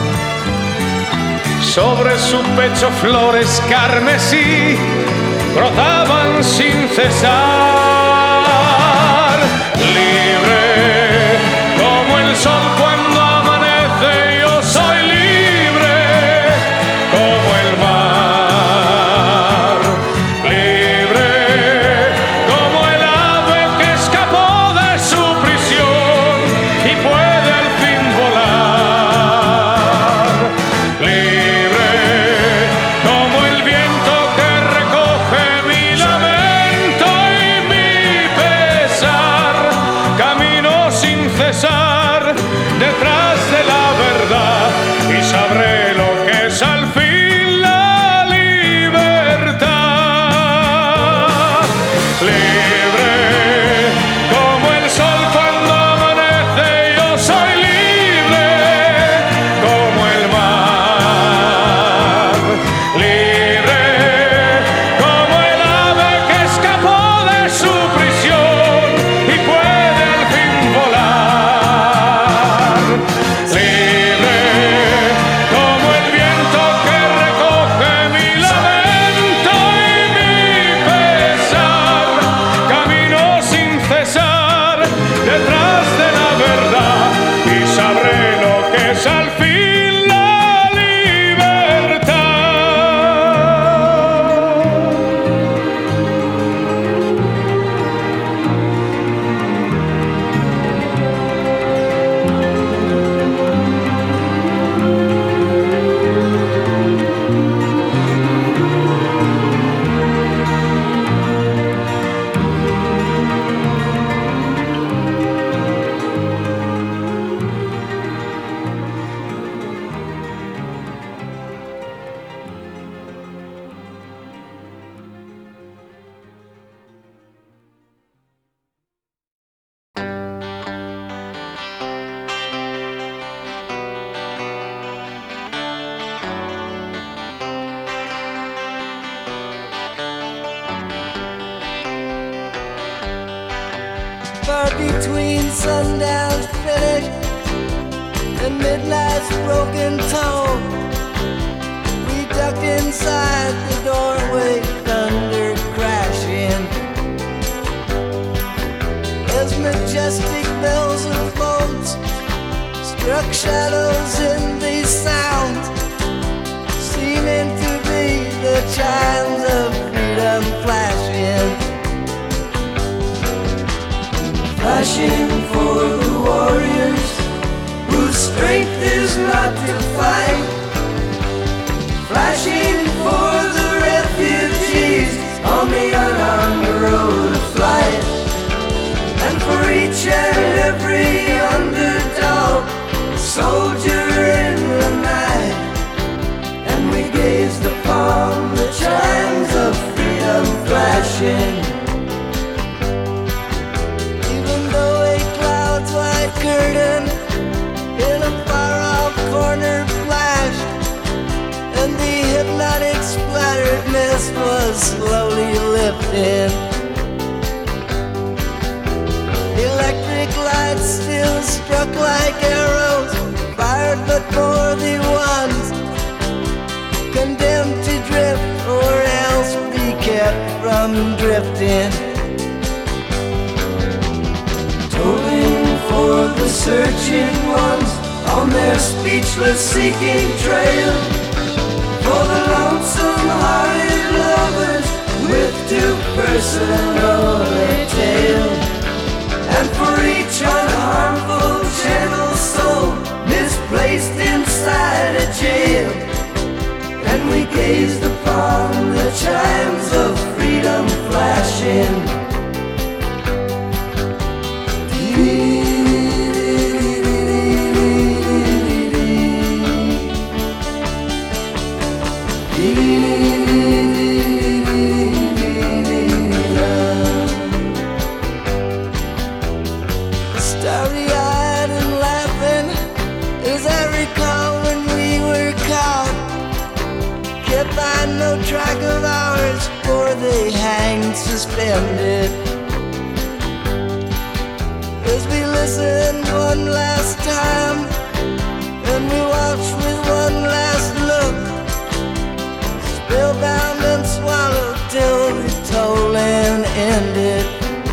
Sobre su pecho flores carmesí brotaban sin cesar. Libre como el sol cuando amanece, yo soy libre como el mar. Libre como el ave que escapó de su prisión y puede al fin volar. Libre como el viento que recoge mi lamento y mi far between sundown's finish and midnight's broken tone. We ducked inside the doorway, thunder crashing as majestic bells of boats struck shadows in these sounds, seeming to be the chimes of freedom flashing. Flashing for the warriors whose strength is not to fight. Flashing for the refugees on the unarmed road of flight. And for each and every underdog, soldier in the night. And we gazed upon the chimes of freedom flashing. Even though a cloud's white curtain in a far-off corner flashed, and the hypnotic splattered mist was slowly lifting. Electric lights still struck like arrows, fired but for the ones condemned to drift or else be kept from drifting. Tolling for the searching ones on their speechless seeking trail, for the lonesome-hearted lovers with too personal a tale, and for each unharmful gentle soul misplaced inside a jail. And we gazed upon the chimes of freedom flashing. Starry-eyed and laughing as I recall when we were caught, kept by no track of ours, for they hanged suspended. As we listened one last time, and we watched with one last look, spellbound and swallowed till the tolling ended.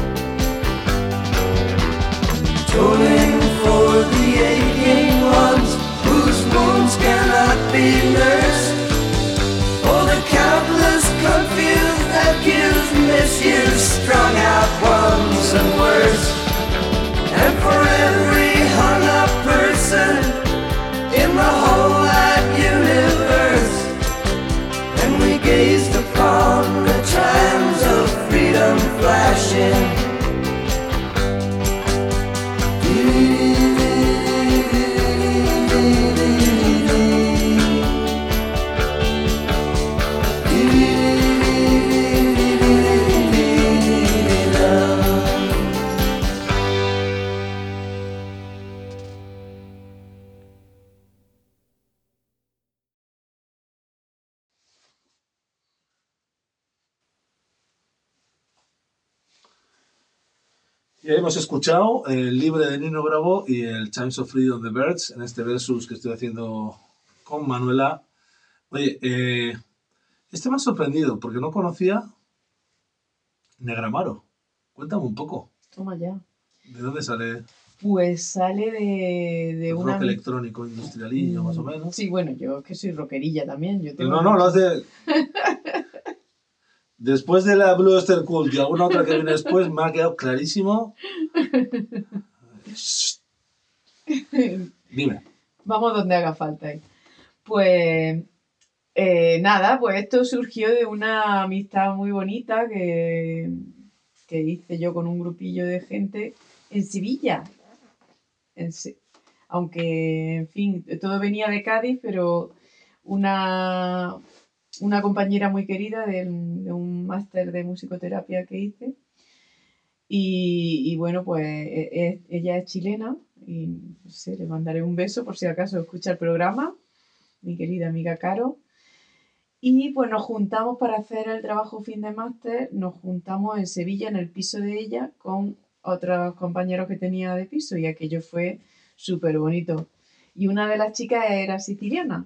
Tolling for the aching ones whose wounds cannot be nursed, for the countless confused, accused, misused, strung out ones and worse, and for every hung-up person in the whole wide universe. And we gazed upon the chimes of freedom flashing. Ya hemos escuchado el Libre de Nino Bravo y el Chimes of Freedom de Birds en este versus que estoy haciendo con Manuela. Oye, eh, este me ha sorprendido porque no conocía Negramaro. Cuéntame un poco. Toma ya. ¿De dónde sale? Pues sale de, de Rock una... electrónico industrialillo, más o menos. Sí, bueno, yo es que soy rockerilla también. Yo tengo No, no, lo hace... Después de la Blue Oyster Cult y alguna otra que viene después, me ha quedado clarísimo. Dime. Vamos donde haga falta. ¿eh? Pues eh, nada, pues esto surgió de una amistad muy bonita que, que hice yo con un grupillo de gente en Sevilla. En Se- Aunque, en fin, todo venía de Cádiz, pero una, una compañera muy querida de, de un máster de musicoterapia que hice. Y, y bueno, pues e- e- ella es chilena y no sé, le mandaré un beso por si acaso escucha el programa, mi querida amiga Caro. Y pues nos juntamos para hacer el trabajo fin de máster, nos juntamos en Sevilla, en el piso de ella, con otros compañeros que tenía de piso y aquello fue súper bonito. Y una de las chicas era siciliana.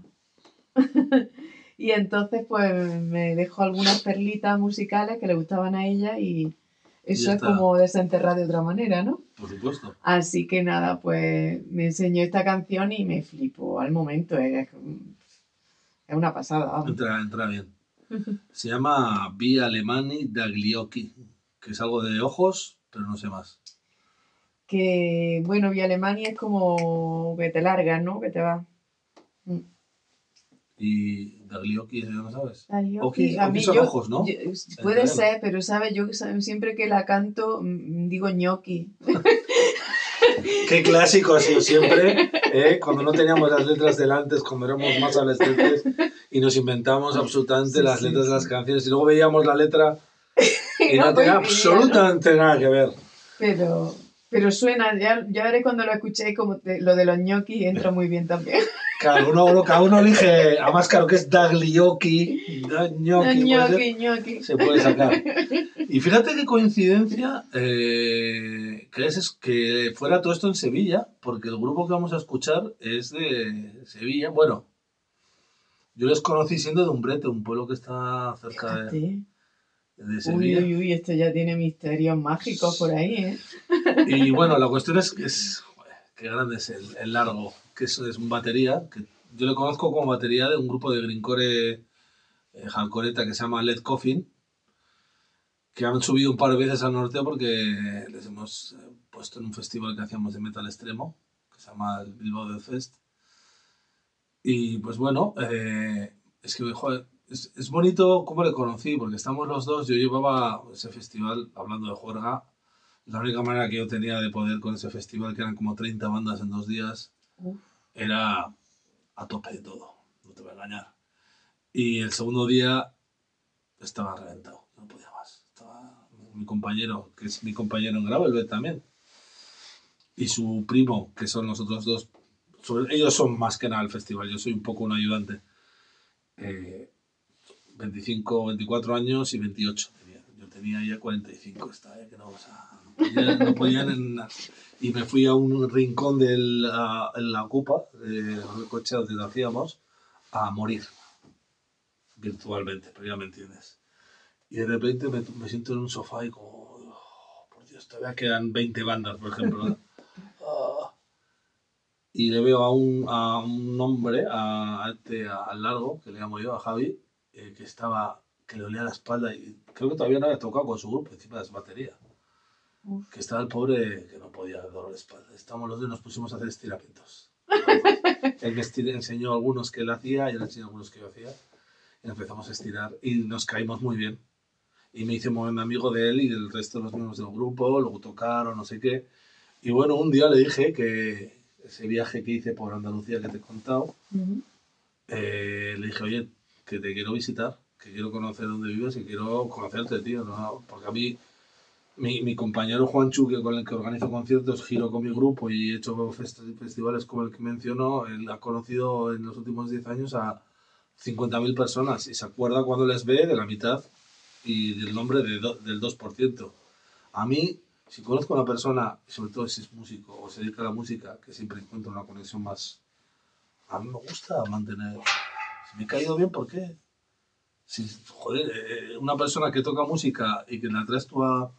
Y entonces pues me dejó algunas perlitas musicales que le gustaban a ella y Y eso ya es está, como desenterrar de otra manera, ¿no? por supuesto. Así que nada, pues me enseñó esta canción y me flipó al momento. Es, es una pasada, vamos. Entra, entra bien. Se llama Via Alemani dagli occhi, que es algo de ojos, pero no sé más. Que, bueno, Vía Alemania es como que te largas, ¿no? Que te vas. Mm. Y dagli occhi, ¿no sabes? Ay, Occhi, a occhi mí son yo, ojos, ¿no? yo- En puede italiano. ser, pero sabes, yo sabe, siempre que la canto mm, digo ñoqui. Qué clásico ha sido siempre, ¿eh? Cuando no teníamos las letras delante, cuando éramos más adolescentes y nos inventamos absolutamente Sí, las sí, letras de las sí. canciones y luego veíamos la letra y No no tenía coincidía, ¿no? absolutamente nada que ver. Pero, pero suena, ya, ya veré cuando lo escuché, como te- lo de los ñoquis entra muy bien también. Cada uno, uno- cada uno elige, además claro que es dagli occhi, da- gnocchi, puede ser, ñoqui, ñoqui. se puede sacar. Y fíjate qué coincidencia eh, que es que fuera todo esto en Sevilla, porque el grupo que vamos a escuchar es de Sevilla. Bueno, yo les conocí siendo de Umbrete, un pueblo que está cerca de, Fíjate. de Uy, Sevilla. uy, uy, esto ya tiene misterios mágicos por ahí, ¿eh? Y bueno, la cuestión es que es, joder, qué grande es el, el largo, que es, es un batería, que yo le conozco como batería de un grupo de greencore eh, hardcoreta que se llama Lead Coffin, que han subido un par de veces al norte porque les hemos eh, puesto en un festival que hacíamos de metal extremo, que se llama el Bilbao Death Fest. Y pues bueno, eh, es que joder, es, es bonito cómo le conocí, porque estamos los dos, yo llevaba ese festival, hablando de juerga, la única manera que yo tenía de poder con ese festival, que eran como treinta bandas en dos días, Uf. era a tope de todo, no te voy a engañar. Y el segundo día estaba reventado, no podía más. Estaba mi compañero, que es mi compañero en Gravelbed también, y su primo, que son los otros dos, sobre, ellos son más que nada el festival, yo soy un poco un ayudante. Eh, veinticinco, veinticuatro años y veintiocho tenía. Yo tenía ya cuarenta y cinco, está, eh, que no, o sea, no podían, no podían en nada. Y me fui a un rincón de la, en la Ocupa, de los coches donde hacíamos, a morir virtualmente, pero ya me entiendes. Y de repente me, me siento en un sofá y como, oh, por Dios, todavía quedan veinte bandas, por ejemplo, ¿no? Oh. Y le veo a un, a un hombre, a, a este, a- al largo, que le llamo yo, a Javi, eh, que estaba, que le olía la espalda y creo que todavía no había tocado con su grupo encima de su batería. Uf. Que estaba el pobre que no podía dar dolor de espalda. Estábamos los dos y nos pusimos a hacer estiramientos. Él me estir- enseñó algunos que él hacía y él enseñó algunos que yo hacía. Y empezamos a estirar y nos caímos muy bien. Y me hice muy buen amigo de él y del resto de los miembros del grupo, luego tocaron, no sé qué. Y bueno, un día le dije que ese viaje que hice por Andalucía que te he contado, Ujú. eh, le dije, oye, que te quiero visitar, que quiero conocer dónde vives y quiero conocerte, tío, ¿no? Porque a mí, mi, mi compañero Juanchu, que con el que organizo conciertos, giro con mi grupo y he hecho fest- festivales como el que mencionó, él ha conocido en los últimos diez años a cincuenta mil personas y se acuerda cuando les ve de la mitad y del nombre de do- del dos por ciento. A mí, si conozco a una persona, sobre todo si es músico o se dedica a la música, que siempre encuentro una conexión más... A mí me gusta mantener... Si me he caído bien, ¿por qué? Si, joder, eh, una persona que toca música y que la traes tú a,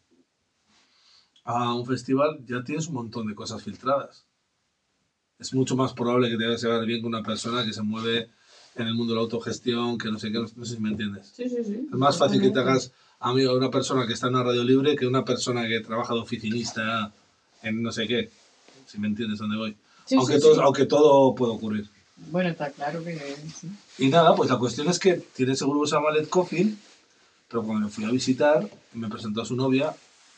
a un festival, ya tienes un montón de cosas filtradas. Es mucho más probable que te vayas a llevar bien con una persona que se mueve en el mundo de la autogestión, que no sé qué, no, no sé si me entiendes. Sí, sí, sí. Es más fácil que te totalmente. hagas amigo de una persona que está en una radio libre que una persona que trabaja de oficinista en no sé qué. Si me entiendes dónde voy. Sí, aunque, sí, todo, sí. aunque todo puede ocurrir. Bueno, está claro que sí. Y nada, pues la cuestión es que tiene ese grupo que se llama Led Coffin, pero cuando me fui a visitar, me presentó a su novia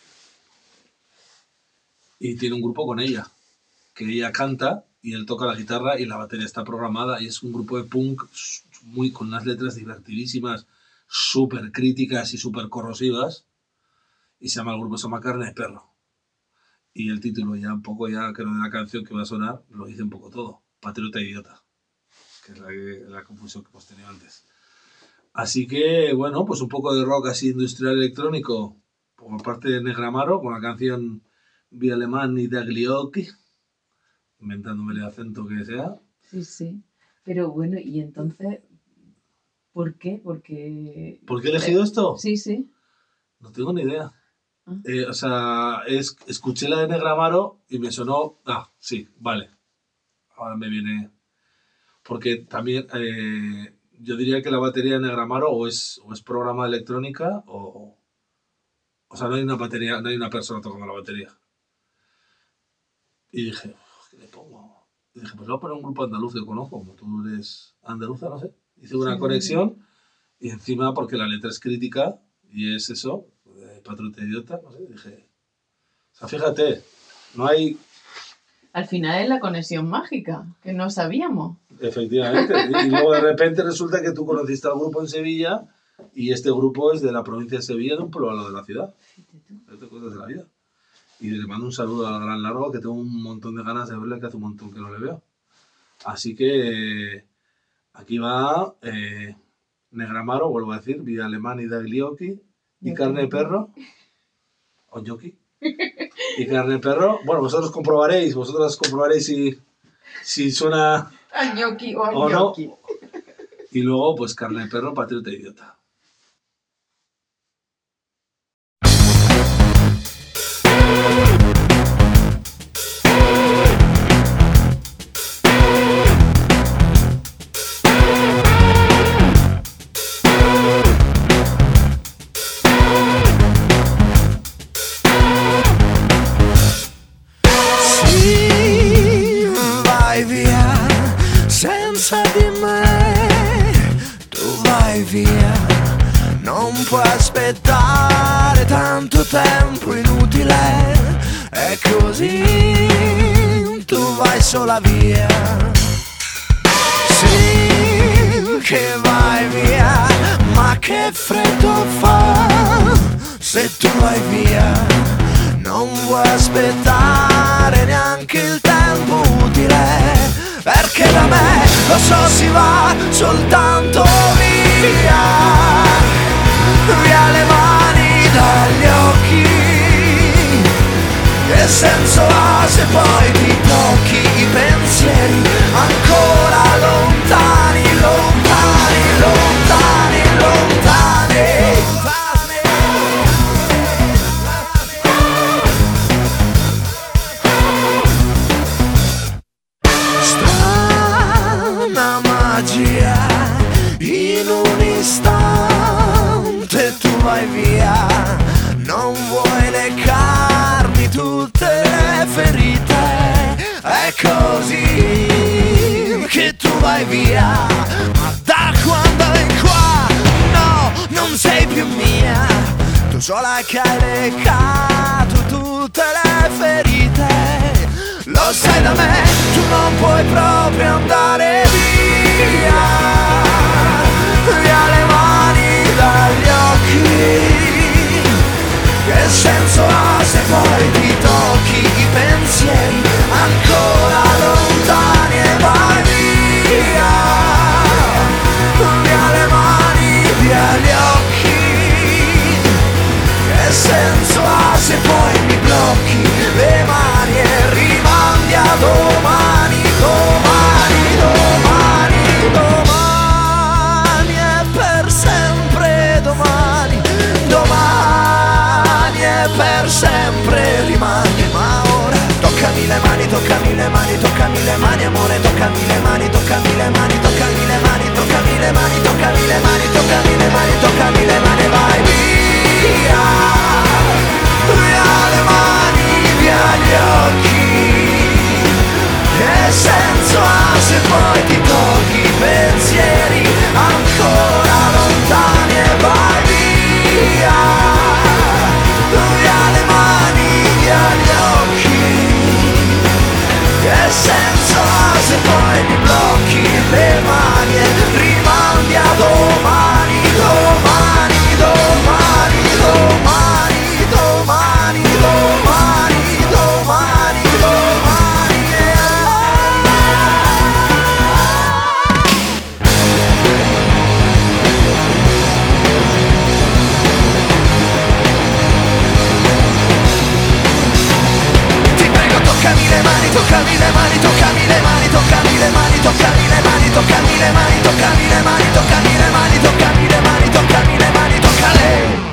y tiene un grupo con ella, que ella canta y él toca la guitarra y la batería está programada y es un grupo de punk muy, con unas letras divertidísimas, súper críticas y súper corrosivas y se llama el grupo, se llama Carne de Perro. Y el título ya un poco, ya creo de la canción que va a sonar, lo dice un poco todo, Patriota Idiota, que es la, que- la confusión que hemos tenido antes. Así que, bueno, pues un poco de rock así industrial electrónico, por parte de Negramaro, con la canción Via Alemani dagli occhi, inventándome el acento que sea. Sí, sí. Pero bueno, y entonces, ¿por qué? Porque... ¿Por qué he elegido esto? Sí, sí. No tengo ni idea. Ah. Eh, o sea, es, escuché la de Negramaro y me sonó... Ah, sí, vale. Ahora me viene... Porque también eh, yo diría que la batería de Negramaro o es, o es programa de electrónica o... O sea, no hay una batería, no hay una persona tocando la batería. Y dije, ¿qué le pongo? Y dije, pues voy a poner un grupo andaluz que conozco, como tú eres andaluza, no sé. Hice una Sí. conexión y encima, porque la letra es crítica y es eso, eh, patriota idiota, no sé, dije... O sea, fíjate, no hay... Al final es la conexión mágica, que no sabíamos. Efectivamente. Y luego de repente resulta que tú conociste al grupo en Sevilla y este grupo es de la provincia de Sevilla, de un pueblo al lado de la ciudad. Fíjate, cosas de la vida. Y le mando un saludo al Gran Largo, que tengo un montón de ganas de verle, que hace un montón que no le veo. Así que eh, aquí va eh, Negramaro, vuelvo a decir, Via Alemani dagli occhi y Carne de Perro. O Yoki. Y Carne de Perro. Bueno, vosotros comprobaréis, vosotros comprobaréis si, si suena A ñoqui o o a no. ñoqui. Y luego, pues Carne de Perro, patriota idiota. Sì, vai via senza di me, tu vai via, non puoi aspettare tanto tempo inutile, è così, tu vai sola via. Sì, che vai via, ma che freddo fa, se tu vai via. Non vuoi aspettare neanche il tempo utile, perché da me, lo so, si va soltanto via. Via le mani dagli occhi, che senso ha se poi ti tocchi i pensieri ancora lontani, lontani, lontani, lontani. Strana magia, in un istante tu vai via, non vuoi leccarmi tutte le ferite, è così che tu vai via, ma da quando è qua, no, non sei più mia, tu sola che hai leccato tutte le ferite. Lo sai da me, tu non puoi proprio andare via. Via le mani dagli occhi, che senso ha se poi ti tocchi i pensieri ancora lontani e vai via. Via le mani dagli occhi, che senso ha se poi mi blocchi le mani e rimandi a domani, domani, domani, domani e per sempre domani, domani e per sempre rimani, ma ora toccami le mani, toccami le mani, toccami le mani, amore, toccami le mani, toccami le mani, toccami le mani, toccami le mani, toccami le mani, toccami le mani, toccami le mani, vai via. Via le mani, via gli occhi, che senso ha se poi ti togli i pensieri ancora lontani e vai via. Via le mani, via gli occhi, che senso ha se poi toccami le mani, toccami le mani, toccami le mani, toccami le mani, toccami le mani, toccami le mani, toccami le mani, toccami le mani, toccami le mani, toccale.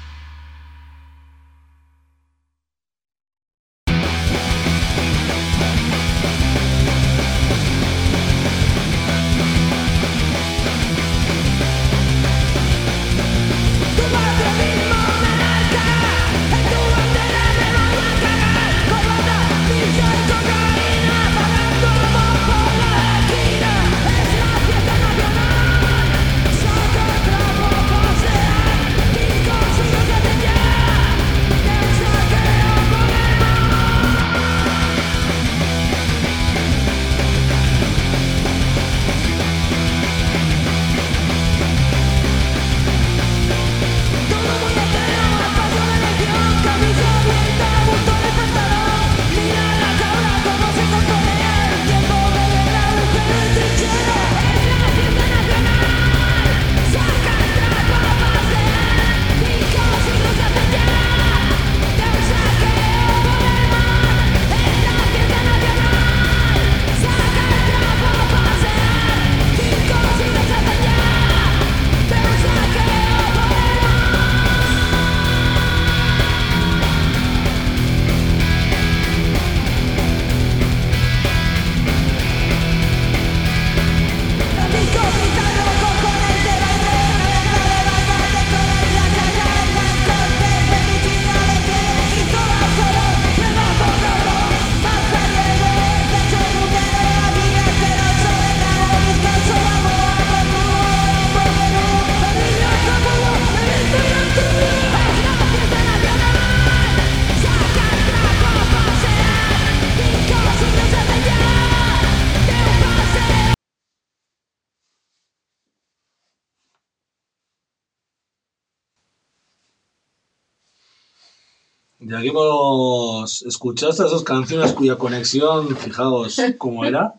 Ya que hemos escuchado estas dos canciones cuya conexión, fijaos cómo era,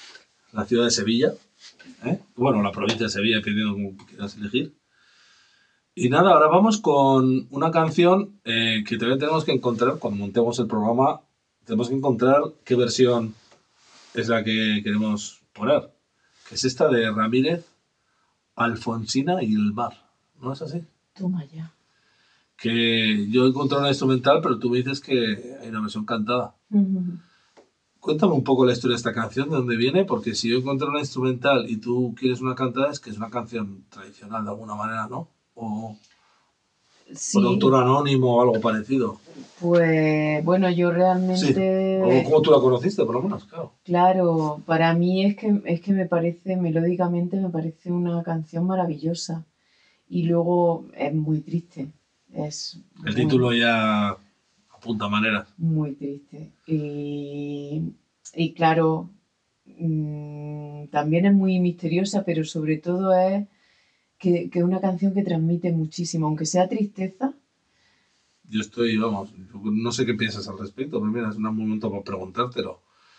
la ciudad de Sevilla, ¿eh? Bueno, la provincia de Sevilla, dependiendo cómo quieras elegir. Y nada, ahora vamos con una canción eh, que también tenemos que encontrar, cuando montemos el programa, tenemos que encontrar qué versión es la que queremos poner, que es esta de Ramírez, Alfonsina y el mar, ¿no es así? Toma ya. Que yo he encontrado una instrumental, pero tú me dices que hay una versión cantada. Ujú. Cuéntame un poco la historia de esta canción, de dónde viene, porque si yo encuentro una instrumental y tú quieres una cantada, es que es una canción tradicional de alguna manera, ¿no? O Sí, por autor anónimo o algo parecido. pues bueno, yo Sí. realmente, O cómo tú la conociste, por lo menos, claro. claro, para mí es que, es que me parece, melódicamente me parece una canción maravillosa. Y luego es muy triste. Es El muy, título ya apunta maneras. muy triste. Y, y claro, mm, también es muy misteriosa, pero sobre todo es que, que es una canción que transmite muchísimo, aunque sea tristeza. Yo estoy, vamos, yo no sé qué piensas al respecto, pero mira, es un momento para preguntártelo.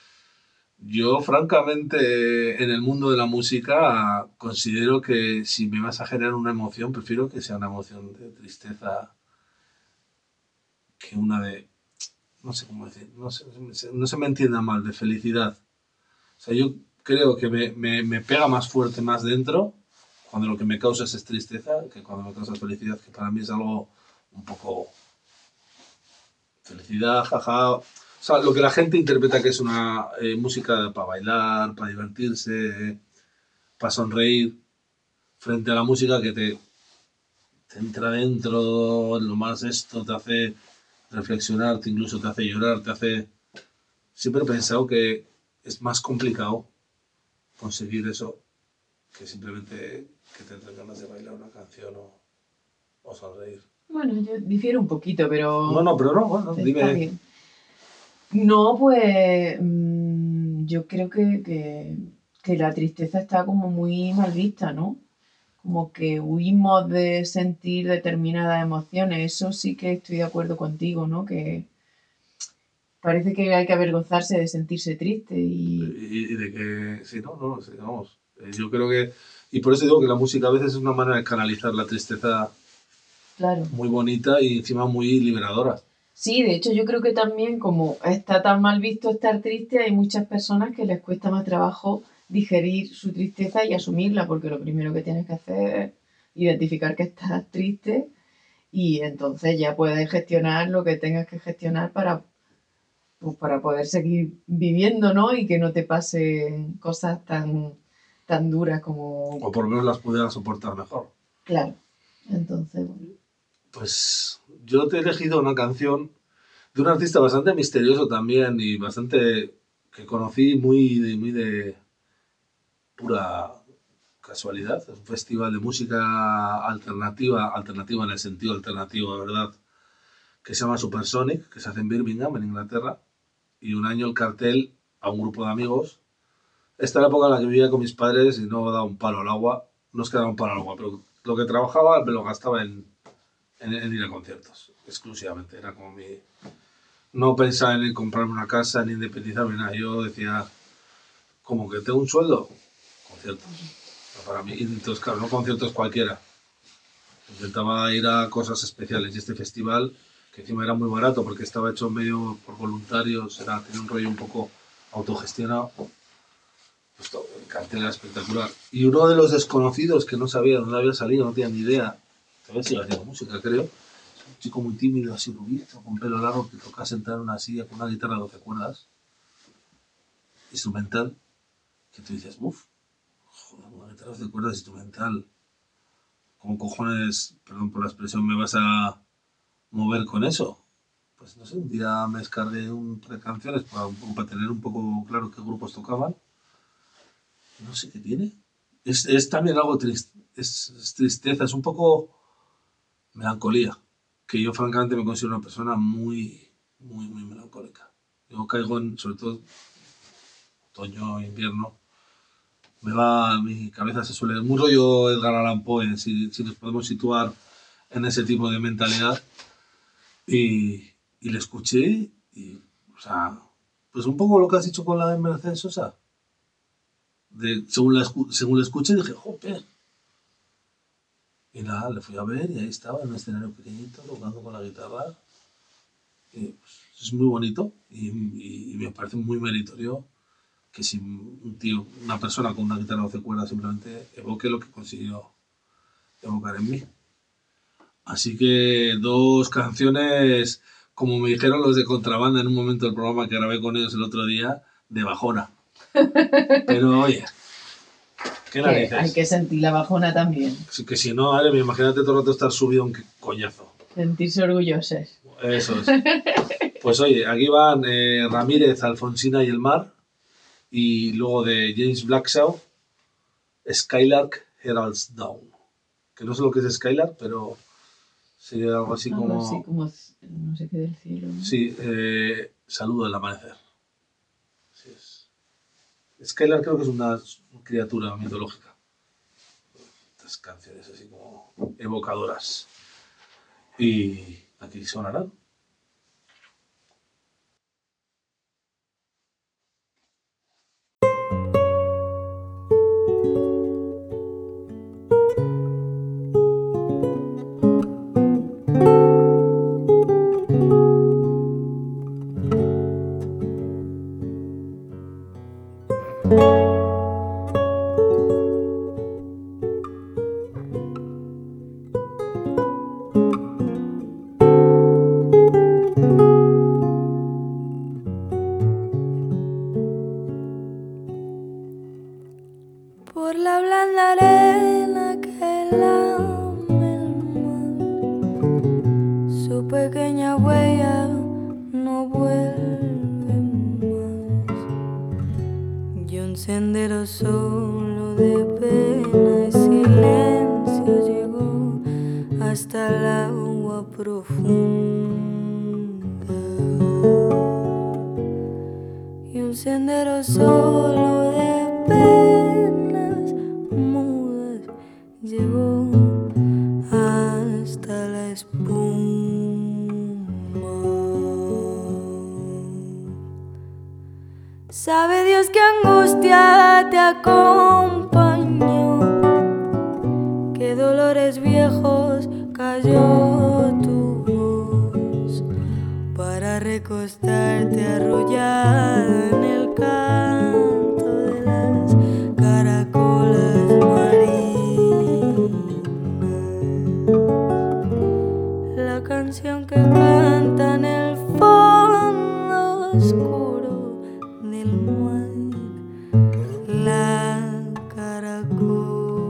Yo, francamente, en el mundo de la música, considero que si me vas a generar una emoción, prefiero que sea una emoción de tristeza que una de, no sé cómo decir, no, sé, no se me entienda mal, de felicidad. O sea, yo creo que me, me, me pega más fuerte, más dentro, cuando lo que me causa es tristeza, que cuando me causa felicidad, que para mí es algo un poco felicidad, jaja. O sea, lo que la gente interpreta que es una eh, música para bailar, para divertirse, para sonreír, frente a la música que te, te entra dentro, lo más esto, te hace reflexionar, te incluso te hace llorar, te hace... Siempre he pensado que es más complicado conseguir eso que simplemente que te den ganas de bailar una canción o, o sonreír. Bueno, yo difiero un poquito, pero No, no, pero no, bueno, está dime. bien. No, pues mm, yo creo que, que, que la tristeza está como muy mal vista, ¿no? Como que huimos de sentir determinadas emociones. Eso sí que estoy de acuerdo contigo, ¿no? Que parece que hay que avergonzarse de sentirse triste y Y, y de que, sí, no, no, sí, vamos. Eh, Yo creo que, y por eso digo que la música a veces es una manera de canalizar la tristeza claro, muy bonita y encima muy liberadora. Sí, de hecho yo creo que también como está tan mal visto estar triste, hay muchas personas que les cuesta más trabajo digerir su tristeza y asumirla, porque lo primero que tienes que hacer es identificar que estás triste y entonces ya puedes gestionar lo que tengas que gestionar para, pues, para poder seguir viviendo, ¿no? Y que no te pasen cosas tan, tan duras como... O por lo menos las pudieras soportar mejor. Claro, entonces, bueno. Pues yo te he elegido una canción de un artista bastante misterioso también y bastante que conocí muy de, muy de pura casualidad. Es un festival de música alternativa, alternativa en el sentido alternativo, de verdad, que se llama Supersonic, que se hace en Birmingham, en Inglaterra, y un año el cartel a un grupo de amigos. Esta era la época en la que vivía con mis padres y no daba un palo al agua, no es que daba un palo al agua, pero lo que trabajaba me lo gastaba en, en, en ir a conciertos, exclusivamente. Era como mi... No pensaba en comprarme una casa ni independizarme, nada. Yo decía, como que tengo un sueldo, conciertos. Para mí, y entonces, claro, no conciertos cualquiera. Intentaba ir a cosas especiales y este festival, que encima era muy barato porque estaba hecho medio por voluntarios, era, tenía un rollo un poco autogestionado. Pues todo, el cartel era espectacular. Y uno de los desconocidos que no sabía dónde había salido, no tenía ni idea, todavía sigue haciendo música, creo. Es un chico muy tímido, así rubito, con pelo largo, que toca sentado en una silla con una guitarra de doce cuerdas, instrumental, que tú dices, uff, joder, una guitarra de doce cuerdas instrumental. ¿Cómo cojones, perdón por la expresión, me vas a mover con eso? Pues no sé, un día me descargué un par de canciones para, para tener un poco claro qué grupos tocaban. No sé qué tiene. Es, es también algo triste, es, es tristeza, es un poco melancolía, que yo francamente me considero una persona muy, muy, muy melancólica. Yo caigo en, sobre todo, otoño, invierno, me va, mi cabeza se suele, muy rollo Edgar Allan Poe, si, si nos podemos situar en ese tipo de mentalidad. Y, y le escuché, y, o sea, pues un poco lo que has dicho con la de Mercedes Sosa. De, según, la, según la escuché dije, joder. Y nada, le fui a ver y ahí estaba en un escenario pequeñito, tocando con la guitarra. Y, pues, es muy bonito y, y, y me parece muy meritorio que si un tío, una persona con una guitarra doce cuerdas simplemente evoque lo que consiguió evocar en mí. Así que dos canciones, como me dijeron los de Contrabanda en un momento del programa que grabé con ellos el otro día, de bajona. Pero oye, ¿qué narices? Hay que sentir la bajona también. Que si no, vale, imagínate todo el rato estar subido un coñazo. Sentirse orgullosos. Eso es. Pues oye, aquí van eh, Ramírez, Alfonsina y el Mar. Y luego de James Blackshaw, Skylark Heralds Down. Que no sé lo que es Skylark, pero sería algo así algo como... así como, no sé qué del cielo, ¿no? Sí, eh, saludo del amanecer. Así es. Skylark creo que es una criatura mitológica. Estas canciones así como evocadoras. Y aquí sonarán. Por la blanda arena que lame el mar, su pequeña huella no vuelve más. Y un sendero solo de pena y silencio llegó hasta el agua profunda. Y un sendero solo de penas mudas llegó hasta la espuma. Sabe Dios qué angustia te acompañó, qué dolores viejos cayó tu voz, acostarte arrullada en el canto de las caracolas marinas. La canción que canta en el fondo oscuro del mar, la caracola.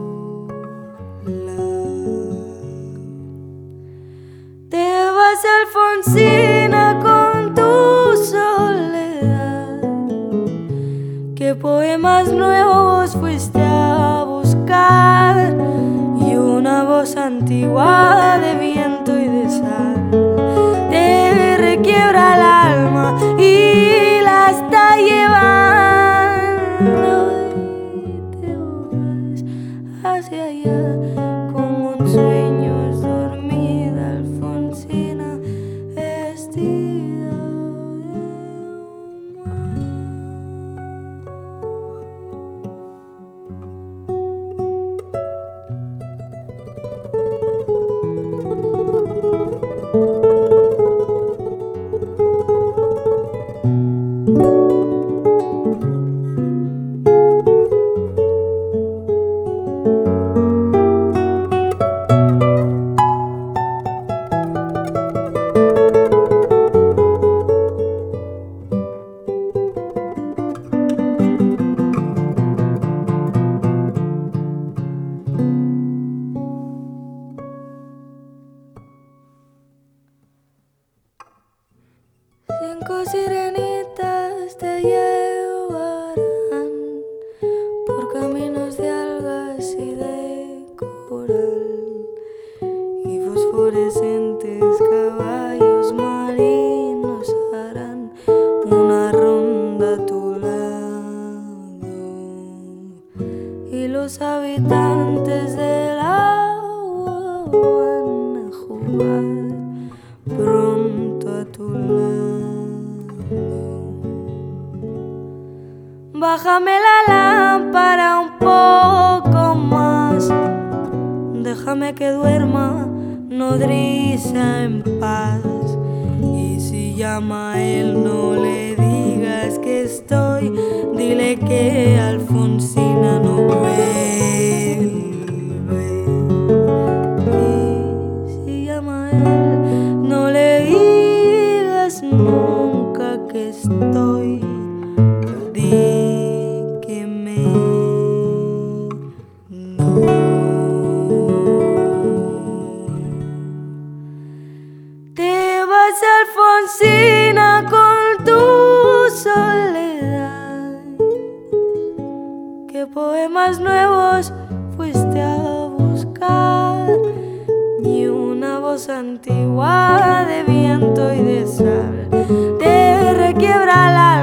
Te vas, Alfonsina, con tu soledad. ¿Qué poemas nuevos fuiste a buscar? Y una voz antigua de viento y de sal te requiebra el alma y la está llevando. Y te vas hacia allá como un sueño dormida, Alfonsina, vestida de mar. Cinco sirenitas te llevarán por caminos de algas y de coral, y fosforescentes caballos marinos harán una ronda a tu lado, y los habitantes del agua van a jugar pronto a tu lado. Bájame la lámpara un poco más, déjame que duerma nodriza en paz. Y si llama a él, no le digas que estoy, dile que Alfonsina no vuelve. Y si llama a él, no le digas nunca que estoy, di que me no. Te vas, Alfonsina, con tu soledad. ¿Qué poemas nuevos fuiste a buscar? Y una voz antigua de viento y de sal te requiebra la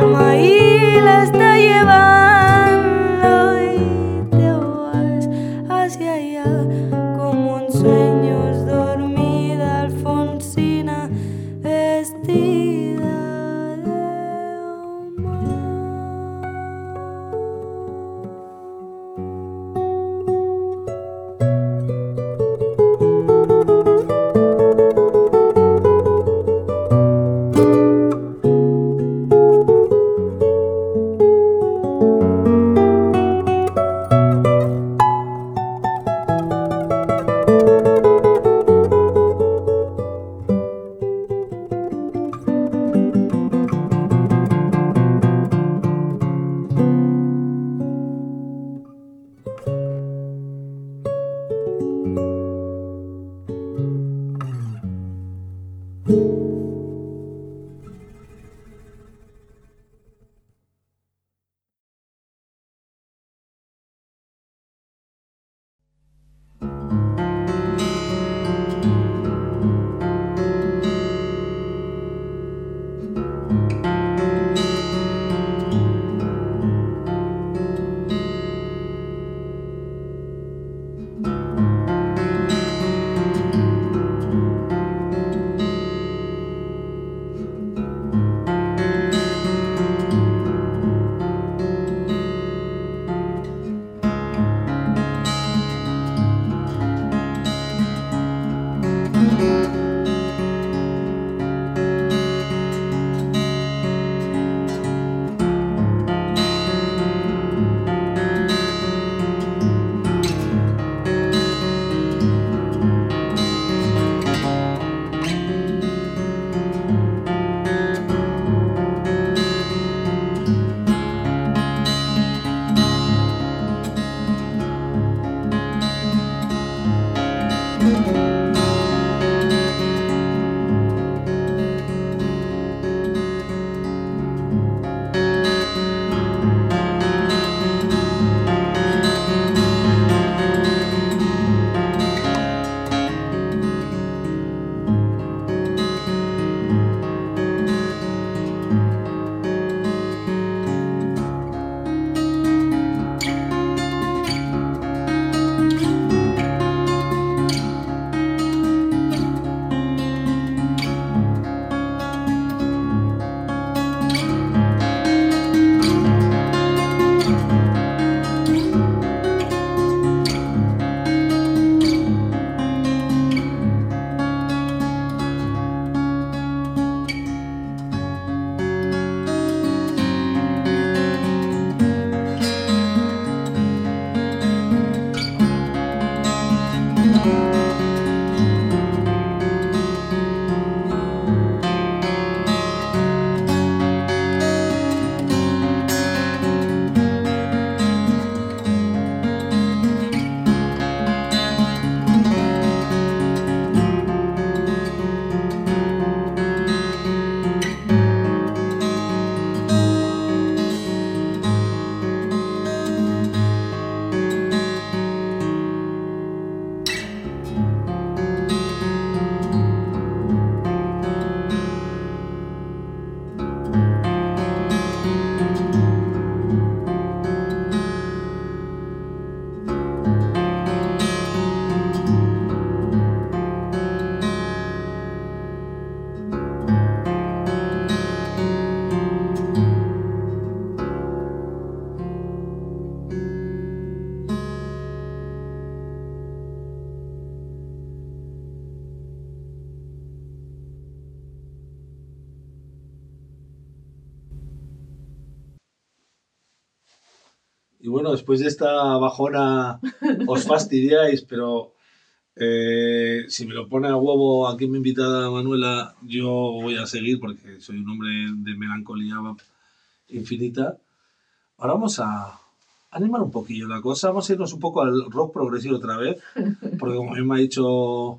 Y bueno, después de esta bajona os fastidiáis, pero eh, si me lo pone a huevo aquí mi invitada Manuela, yo voy a seguir porque soy un hombre de melancolía infinita. Ahora vamos a animar un poquillo la cosa, vamos a irnos un poco al rock progresivo otra vez, porque como bien me ha dicho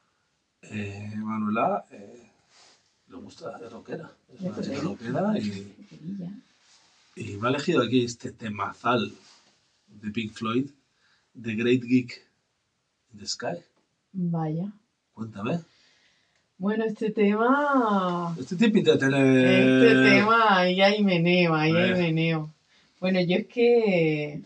eh, Manuela, eh, le gusta, es rockera, es una chica rockera y, y me ha elegido aquí este temazal de Pink Floyd, The Great Geek in the Sky. Vaya. Cuéntame. Bueno, este tema... Este te pinta tener... Este tema, ahí hay meneo, ahí hay Eh. meneo. Bueno, yo es que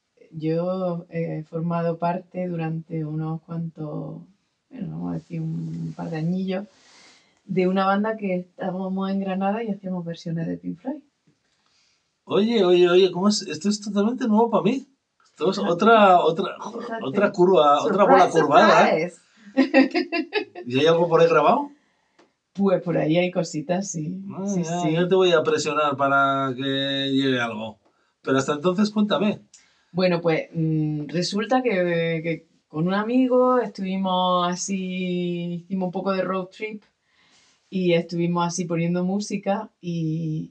yo he formado parte durante unos cuantos, bueno, vamos a decir un par de añillos, de una banda que estábamos en Granada y hacíamos versiones de Pink Floyd. Oye, oye, oye, ¿cómo es? Esto es totalmente nuevo para mí. Esto es otra, otra, Fíjate. otra curva, otra bola Surprise, curvada. ¿eh? surprise. ¿Y hay algo por ahí grabado? Pues por ahí hay cositas, sí. Ah, sí, ya, sí. ya te voy a presionar para que llegue algo. Pero hasta entonces cuéntame. Bueno, pues mmm, resulta que, que con un amigo estuvimos así, hicimos un poco de road trip y estuvimos así poniendo música y,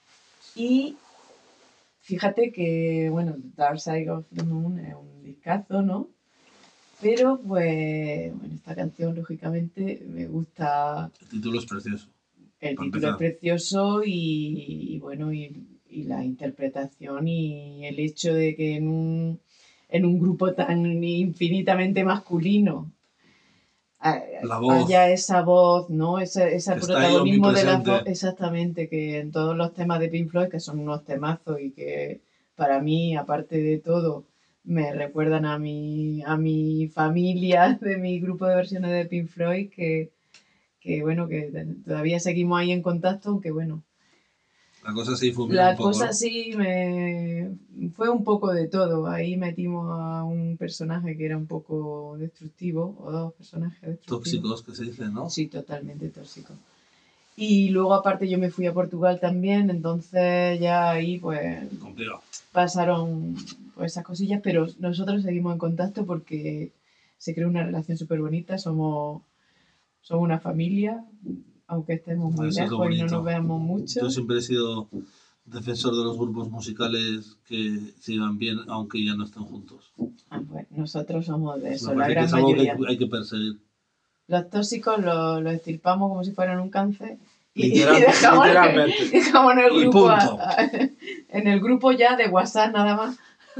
y fíjate que, bueno, Dark Side of the Moon es un discazo, ¿no? Pero pues, bueno, esta canción lógicamente me gusta, El título es precioso. el Para título es empezar. precioso y, y bueno, y, y la interpretación y el hecho de que en un, en un grupo tan infinitamente masculino ha- La voz. haya esa voz, ¿no? Ese, ese Que está ahí protagonismo de la omnipresente. voz, exactamente, que en todos los temas de Pink Floyd, que son unos temazos y que para mí, aparte de todo, me recuerdan a mi, a mi familia de mi grupo de versiones de Pink Floyd, que, que bueno, que todavía seguimos ahí en contacto, aunque bueno, La cosa se difumina la un poco. cosa ¿no? sí me fue un poco de todo. Ahí metimos a un personaje que era un poco destructivo, o dos personajes destructivos. Tóxicos, que se dice, ¿no? Sí, totalmente tóxico. Y luego aparte yo me fui a Portugal también, entonces ya ahí pues Complicado. pasaron pues, esas cosillas, pero nosotros seguimos en contacto porque se creó una relación súper bonita, somos, somos una familia, aunque estemos muy Eso es lo lejos y no bonito. nos veamos mucho. Yo siempre he sido defensor de los grupos musicales que sigan bien, aunque ya no estén juntos. Ah, pues nosotros somos de eso, Me la parece que gran es algo que mayoría. hay, hay que perseguir. Los tóxicos los, los estirpamos como si fueran un cáncer y, Literal- y dejamos, literalmente. dejamos en el Y grupo a- punto. a- en el grupo ya de WhatsApp nada más.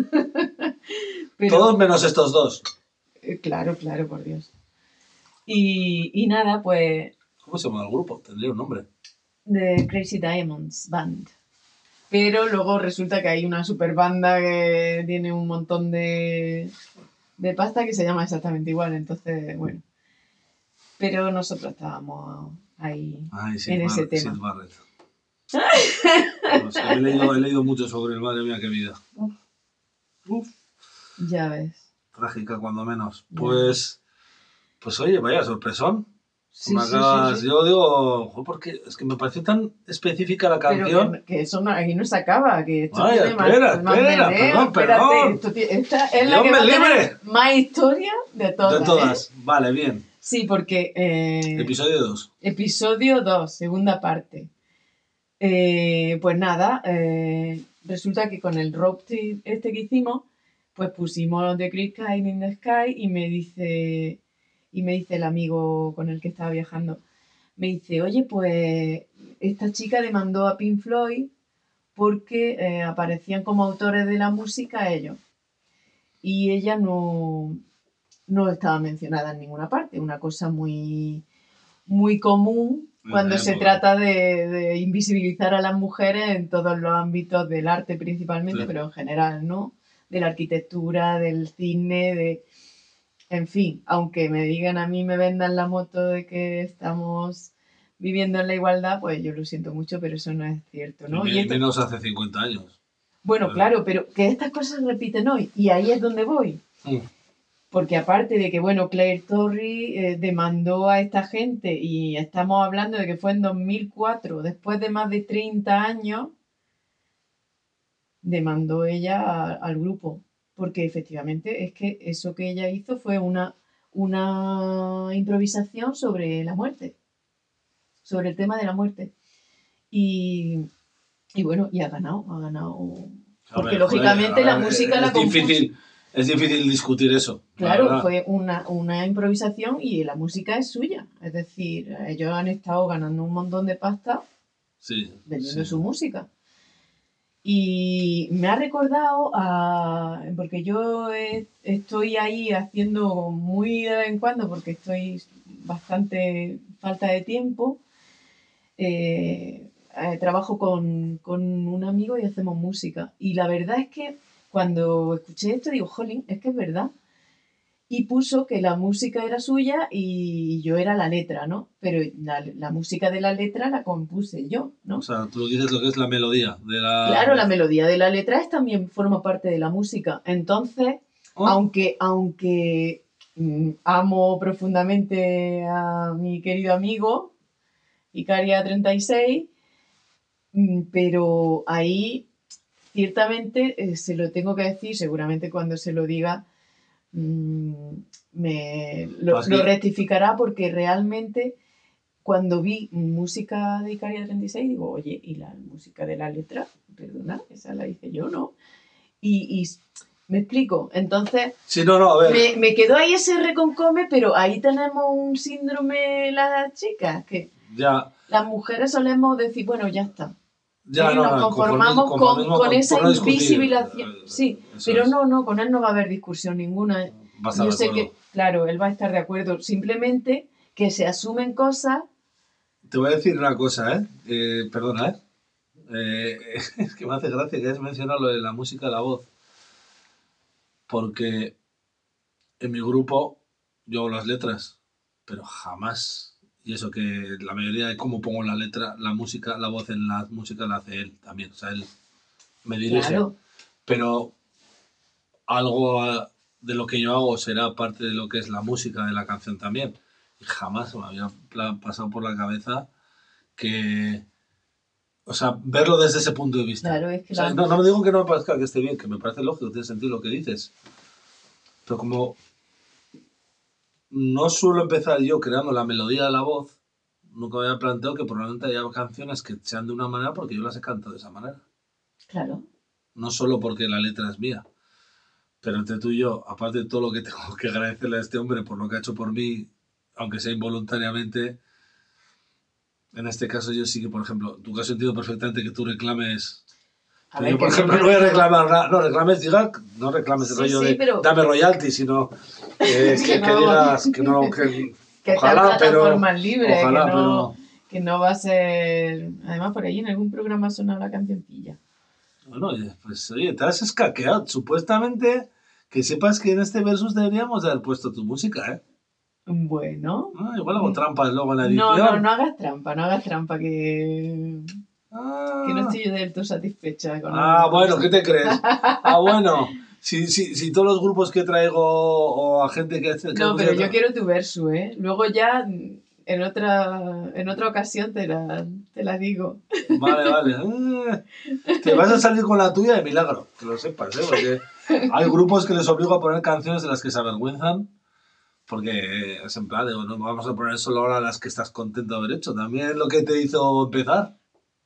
Pero, Todos menos estos dos. eh, claro, claro, por Dios. Y, y nada, pues ¿Cómo se llama el grupo? Tendría un nombre. de Crazy Diamonds Band. Pero luego resulta que hay una super banda que tiene un montón de, de pasta que se llama exactamente igual, entonces, bueno. Pero nosotros estábamos ahí Ay, Sid en ese Barrett, tema. Sid Barrett. Pues que he, leído, he leído mucho sobre él, madre mía, qué vida. Uf, Ya ves. trágica cuando menos. Ya. Pues, pues oye, vaya sorpresón. Sí, Me sí, acabas- sí, sí. Yo digo, jo, porque es que me pareció tan específica la Pero canción. que, que eso no, aquí no se acaba, que esto Vaya, tiene más, espera, más espera, meneo, perdón, espérate, perdón. esto ti- esta es la Dios que me va a tener libre. más historia de todas. De ¿eh? todas. Vale, bien. Sí, porque eh, Episodio dos. episodio dos, segunda parte. Eh, pues nada, eh, resulta que con el road trip este que hicimos, pues pusimos The Great Kind in the Sky y me dice, y me dice el amigo con el que estaba viajando, me dice, oye, pues esta chica demandó a Pink Floyd porque eh, aparecían como autores de la música ellos. Y ella no, no estaba mencionada en ninguna parte, una cosa muy, muy común En cuando esa se época. trata de, de invisibilizar a las mujeres en todos los ámbitos del arte principalmente, Sí. pero en general, ¿no? De la arquitectura, del cine, de... En fin, aunque me digan a mí, me vendan la moto de que estamos viviendo en la igualdad, pues yo lo siento mucho, pero eso no es cierto, ¿no? Y Y esto- menos hace cincuenta años. bueno, Claro. claro, pero que estas cosas se repiten hoy, y ahí es donde voy. Mm. Porque aparte de que, bueno, Claire Torrey eh, demandó a esta gente y estamos hablando de que fue en dos mil cuatro, después de más de treinta años, demandó ella a- al grupo, porque efectivamente es que eso que ella hizo fue una, una improvisación sobre la muerte, sobre el tema de la muerte. Y, y bueno, y ha ganado, ha ganado. A Porque ver, lógicamente joder, a la ver, música la es compuso. difícil, es difícil discutir eso. la Claro, verdad. fue una, una improvisación y la música es suya. Es decir, ellos han estado ganando un montón de pasta Sí, vendiendo sí. su música. Y me ha recordado a. Porque yo eh, estoy ahí haciendo muy de vez en cuando, porque estoy bastante falta de tiempo. eh, eh, trabajo con, con un amigo y hacemos música. Y la verdad es que cuando escuché esto digo, jolín, es que es verdad. Y puso que la música era suya y yo era la letra, ¿no? Pero la, la música de la letra la compuse yo, ¿no? O sea, tú lo que dices lo que es la melodía de la... Claro, la melodía de la letra es, también forma parte de la música. Entonces, Oh, aunque, aunque mm, amo profundamente a mi querido amigo, Icaria treinta y seis, mm, pero ahí ciertamente eh, se lo tengo que decir, seguramente cuando se lo diga mm, me lo, Pues lo que- rectificará, porque realmente cuando vi música de Icaria treinta y seis digo, oye, ¿y la música de la letra? Perdona, esa la hice yo, ¿no? Y, y me explico, entonces Sí, no, no, a ver. me, me quedó ahí ese reconcome, pero ahí tenemos un síndrome las chicas, que Ya, las mujeres solemos decir, bueno, ya está. ya, ¿eh? no, Nos no, conformamos con, conformismo con con- esa por no discutir. invisibilización. Eh, Sí, eso pero es. no, no, con él no va a haber discusión ninguna. Va a estar Yo de sé acuerdo. que, claro, él va a estar de acuerdo. Simplemente que se asumen cosas. Te voy a decir una cosa, ¿eh? Eh, perdona, ¿eh? Eh, Es que me hace gracia que hayas mencionado lo de la música de la voz. Porque en mi grupo yo hago las letras, pero jamás. Y eso que la mayoría de cómo pongo la letra, la música, la voz en la música la hace él también. O sea, él me dirige. Claro, Pero algo ah, de lo que yo hago será parte de lo que es la música de la canción también. Y jamás me había pla- pasado por la cabeza que... O sea, verlo desde ese punto de vista. claro, es que O sea, la- no, no me digo que no me parezca que esté bien, que me parece lógico, tiene sentido lo que dices. Pero como no suelo empezar yo creando la melodía de la voz, nunca me había planteado que probablemente haya canciones que sean de una manera porque yo las he cantado de esa manera. claro. No solo porque la letra es mía. Pero entre tú y yo, aparte de todo lo que tengo que agradecerle a este hombre por lo que ha hecho por mí, aunque sea involuntariamente, en este caso yo sí que, por ejemplo, tu caso entiendo perfectamente que tú reclames. A Pero ver, yo, por que ejemplo, yo no voy a reclamo- reclamar nada. No, reclames, diga, no reclames el Sí, rollo sí, de pero- dame royalty, sino eh, que, Que que no. digas que no. Que, Que ojalá, están pero. plataformas libres, Ojalá, que no, pero. que no va a ser. Además, por ahí en algún programa ha sonado la cancioncilla. Bueno, oye, pues oye, te has escaqueado. Supuestamente, que sepas que en este versus deberíamos de haber puesto tu música, ¿eh? Bueno. Ah, igual hago Mm. trampas luego en la No, edición. no, no hagas trampa, no hagas trampa, que, Ah. que no estoy yo del todo satisfecha con Ah, el- bueno, ¿qué te crees? Ah, bueno. Si, si, si todos los grupos que traigo o a gente que... que No, pero música- yo quiero tu verso, ¿eh? Luego ya en otra, en otra ocasión te la, te la digo. Vale, vale. Eh, Te vas a salir con la tuya de milagro, que lo sepas, ¿eh? Porque hay grupos que les obligo a poner canciones de las que se avergüenzan, porque es en plan, digo, no vamos a poner solo ahora las que estás contento de haber hecho, también lo que te hizo empezar.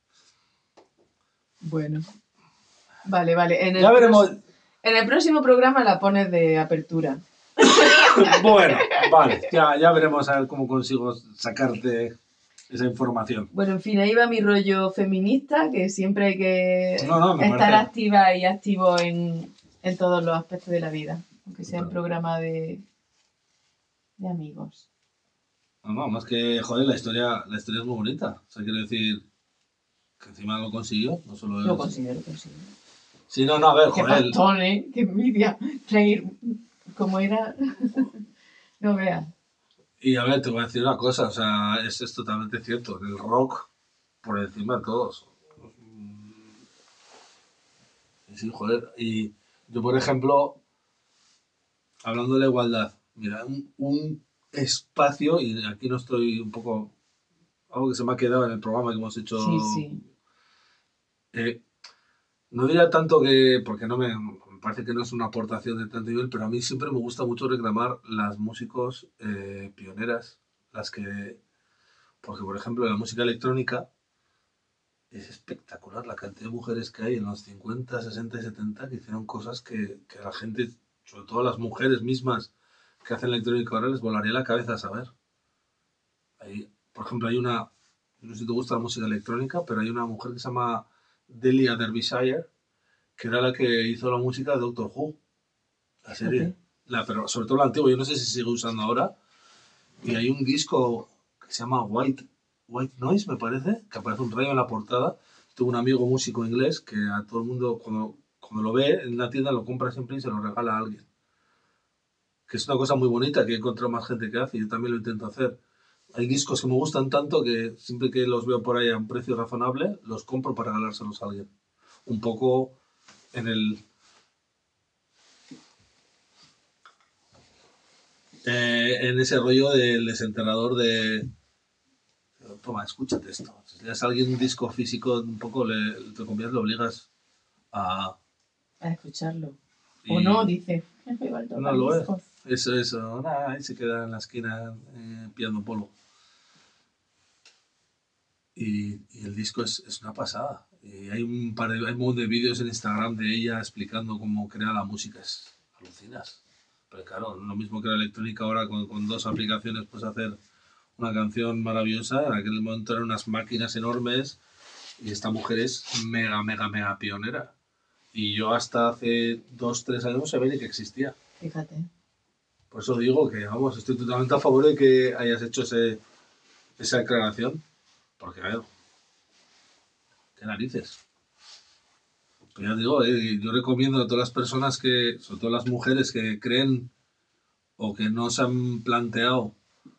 Bueno. Vale, vale. En el, Ya veremos. pros- en el próximo programa la pones de apertura. Bueno, vale, ya, ya veremos a ver cómo consigo sacarte esa información. Bueno, en fin, ahí va mi rollo feminista, que siempre hay que No, no, me estar parece. activa y activo en, en todos los aspectos de la vida, aunque sea en Claro. programa de, de amigos. No, no, más que, joder, la historia, la historia es muy bonita. O sea, quiero decir que encima lo consiguió, no solo Lo es- considero, lo considero. Sí, no, no, a ver, Qué joder. pastón, ¿eh? Qué envidia. Reír como era. No veas. Y a ver, te voy a decir una cosa, o sea, es, es totalmente cierto. El rock, por encima de todos. Y sí, joder. Y yo, por ejemplo, hablando de la igualdad, mira, un, un espacio, y aquí no estoy un poco... Algo que se me ha quedado en el programa que hemos hecho... Sí, sí. eh, No diría tanto que, porque no me, me parece que no es una aportación de tanto nivel, pero a mí siempre me gusta mucho reclamar las músicos eh, pioneras, las que, porque por ejemplo la música electrónica es espectacular la cantidad de mujeres que hay en los cincuenta, sesenta y setenta que hicieron cosas que, que a la gente, sobre todo las mujeres mismas que hacen electrónica ahora, les volaría la cabeza a saber. Hay, por ejemplo, hay una, no sé si te gusta la música electrónica, pero hay una mujer que se llama Delia Derbyshire, que era la que hizo la música de Doctor Who, la serie. Fíjate. La, pero sobre todo la antigua, yo no sé si sigue usando ahora. Y hay un disco que se llama White, White Noise, me parece, que aparece un rayo en la portada. Tengo un amigo músico inglés que a todo el mundo, cuando, cuando lo ve en la tienda, lo compra siempre y se lo regala a alguien. Que es una cosa muy bonita, que he encontrado más gente que hace y yo también lo intento hacer. Hay discos que me gustan tanto que siempre que los veo por ahí a un precio razonable, los compro para regalárselos a alguien. Un poco en el... Eh, en ese rollo del desenterrador de... Toma, escúchate esto. Si le das a alguien un disco físico, un poco le, te conviertes, lo obligas a... A escucharlo. y- O no, dice. Me va a tocar No lo es. discos. Eso, eso. Nada, ahí se queda en la esquina eh, pillando polvo. Y, y el disco es, es una pasada. Y hay un par de, hay un montón de vídeos en Instagram de ella explicando cómo crea la música. Es alucinas. Pero claro, lo mismo que la electrónica ahora con, con dos aplicaciones puedes hacer una canción maravillosa. En aquel momento eran unas máquinas enormes y esta mujer es mega, mega, mega pionera. Y yo hasta hace dos, tres años no sabía ni que existía. Fíjate. Por eso digo que, vamos, estoy totalmente a favor de que hayas hecho ese, esa aclaración. Porque, a ver, qué narices. Pero ya digo, eh, yo recomiendo a todas las personas que, sobre todo las mujeres que creen o que no se han planteado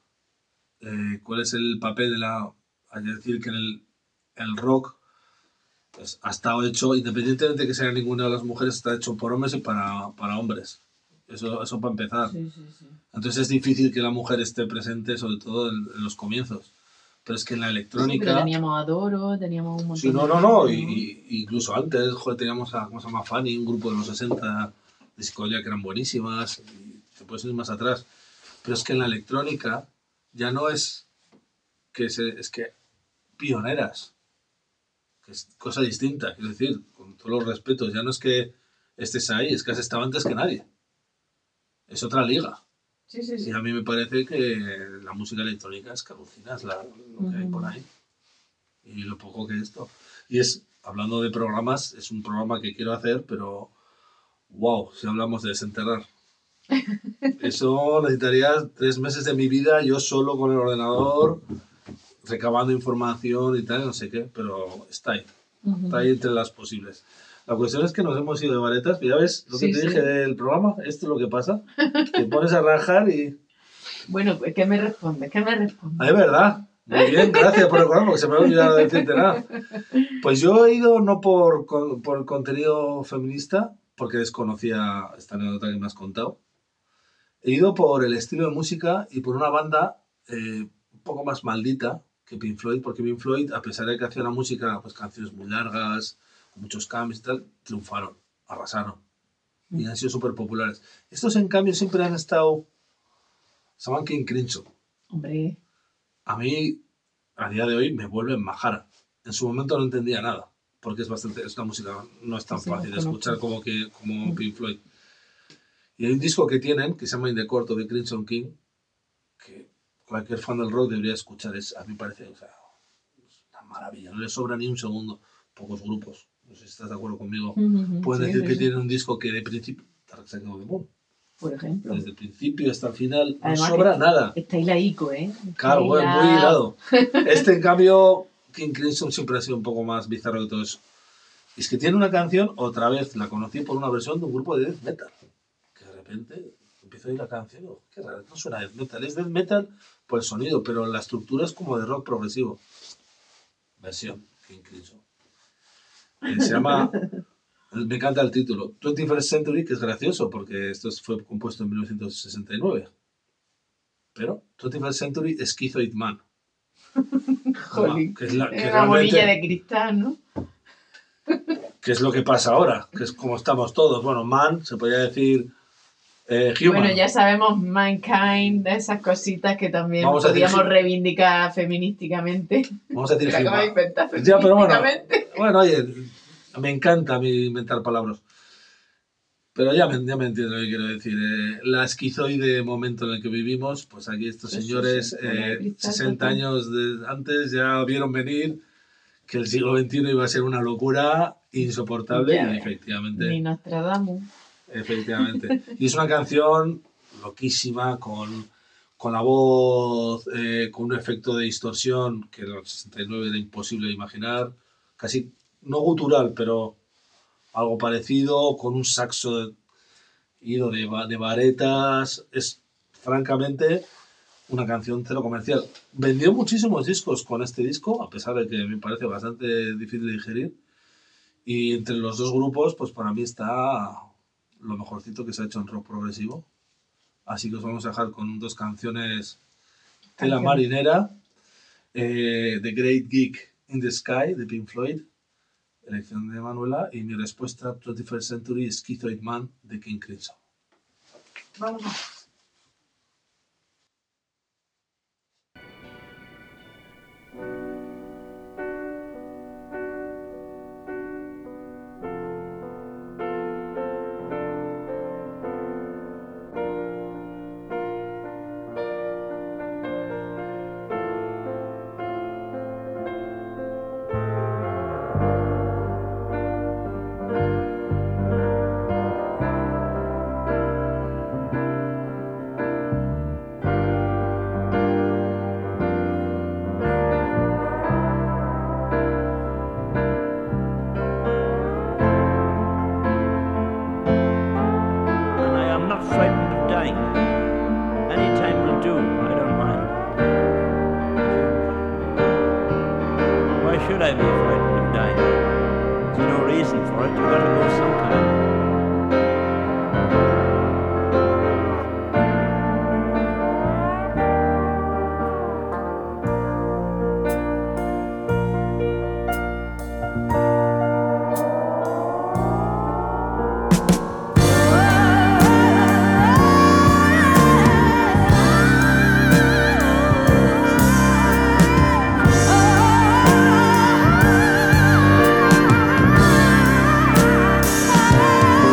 eh, cuál es el papel de la... Hay que decir que en el, el rock pues, ha estado hecho, independientemente de que sea ninguna de las mujeres, está hecho por hombres y para, para hombres. Eso, eso para empezar. Sí, sí, sí. Entonces es difícil que la mujer esté presente, sobre todo en, en los comienzos. Pero es que en la Sí, electrónica... pero teníamos a Doro, teníamos un montón Sí, no, de no, no. gente, Y, y incluso antes, joder, teníamos a, ¿cómo se llama? Fanny, un grupo de los sesenta de psicodelia que eran buenísimas. Y te puedes ir más atrás. Pero es que en la electrónica ya no es que se, es que pioneras, que es cosa distinta. Quiero decir, con todos los respetos, ya no es que estés ahí, es que has estado antes que nadie. Es otra liga. Sí, sí, sí. Y a mí me parece que la música electrónica es que alucinas la- lo que hay por ahí. Y lo poco que esto. Y es, hablando de programas, es un programa que quiero hacer, pero wow, si hablamos de desenterrar. Eso necesitaría tres meses de mi vida, yo solo con el ordenador, recabando información y tal, no sé qué, pero está ahí. Ujú. Está ahí entre las posibles. La cuestión es que nos hemos ido de varetas, ya ves lo que Sí, te sí. dije del programa, esto es lo que pasa. Te pones a rajar y... Bueno, pues, ¿qué me responde? ¿Qué me responde? Ah, es verdad. Muy bien, gracias por recordar, porque se me había olvidado decirte nada. Pues yo he ido no por, con- por contenido feminista, porque desconocía esta anécdota que me has contado. He ido por el estilo de música y por una banda eh, un poco más maldita que Pink Floyd, porque Pink Floyd, a pesar de que hacía una música, pues canciones muy largas, con muchos cambios y tal, triunfaron, arrasaron. Y han sido súper populares. Estos, en cambio, siempre han estado... Se llaman King Crimson. Hombre, A mí, a día de hoy, me vuelven majara. En su momento no entendía nada, porque es bastante, es una música, no es tan Sí, fácil de conozco. escuchar como, que, como Pink Floyd. Y hay un disco que tienen, que se llama In the Court of the Crimson King, que cualquier fan del rock debería escuchar. Es, a mí me parece, o sea, es una maravilla, no le sobra ni un segundo. Pocos grupos, no sé si estás de acuerdo conmigo, Ujú, pueden sí, decir sí, que sí. tienen un disco que de principio, Dark Side of the Moon, Por ejemplo. desde el principio hasta el final, no Además, sobra que- nada. Está hilaico, ¿eh? Está Claro, bueno, muy hilado. Este, en cambio, King Crimson siempre ha sido un poco más bizarro que todo eso. Y es que tiene una canción, otra vez, la conocí por una versión de un grupo de death metal. Que de repente empiezo a oír la canción, oh, qué raro, no suena death metal. Es death metal por el sonido, pero la estructura es como de rock progresivo. Versión, King Crimson. Eh, se llama, me encanta el título, twenty-first Century, que es gracioso, porque esto fue compuesto en mil novecientos sesenta y nueve. Pero twenty-first Century Schizoid Man. Jolín. Que es la, que Es una bolilla realmente- de cristal, ¿no? que es lo que pasa ahora, que es como estamos todos. Bueno, man, se podría decir eh, human. Bueno, ya sabemos Mankind, esas cositas que también Vamos a decir podíamos hu- reivindicar feminísticamente. Vamos a decir Lo acabo de human. inventar Ya, pero bueno, feministicamente. bueno, oye, me encanta a mí inventar palabras. Pero ya me, ya me entiendo lo que quiero decir. Eh, la esquizoide momento en el que vivimos, pues aquí estos Pues sí, señores, sí, bola de eh, cristal sesenta total. años de, antes, ya vieron venir que el siglo veintiuno iba a ser una locura insoportable Ya y ves. efectivamente, Ni Nostradamus. efectivamente. Y es una canción loquísima, con, con la voz, eh, con un efecto de distorsión que en los sesenta y nueve era imposible de imaginar, casi no gutural, pero algo parecido, con un saxo de- ido de, ba- de varetas. Es francamente una canción cero comercial. Vendió muchísimos discos con este disco, a pesar de que me parece bastante difícil de digerir. Y entre los dos grupos, pues para mí está lo mejorcito que se ha hecho en rock progresivo. Así que os vamos a dejar con dos canciones de La Canción. Marinera, eh, The Great Geek in the Sky, de Pink Floyd, elección de Manuela, y mi respuesta, twenty-first Century Schizoid Man, de King Crimson. Vamos. And I am not frightened of dying. Any time will do, I don't mind. Why should I be frightened of dying? There's no reason for it, you've got to go sometime. Oh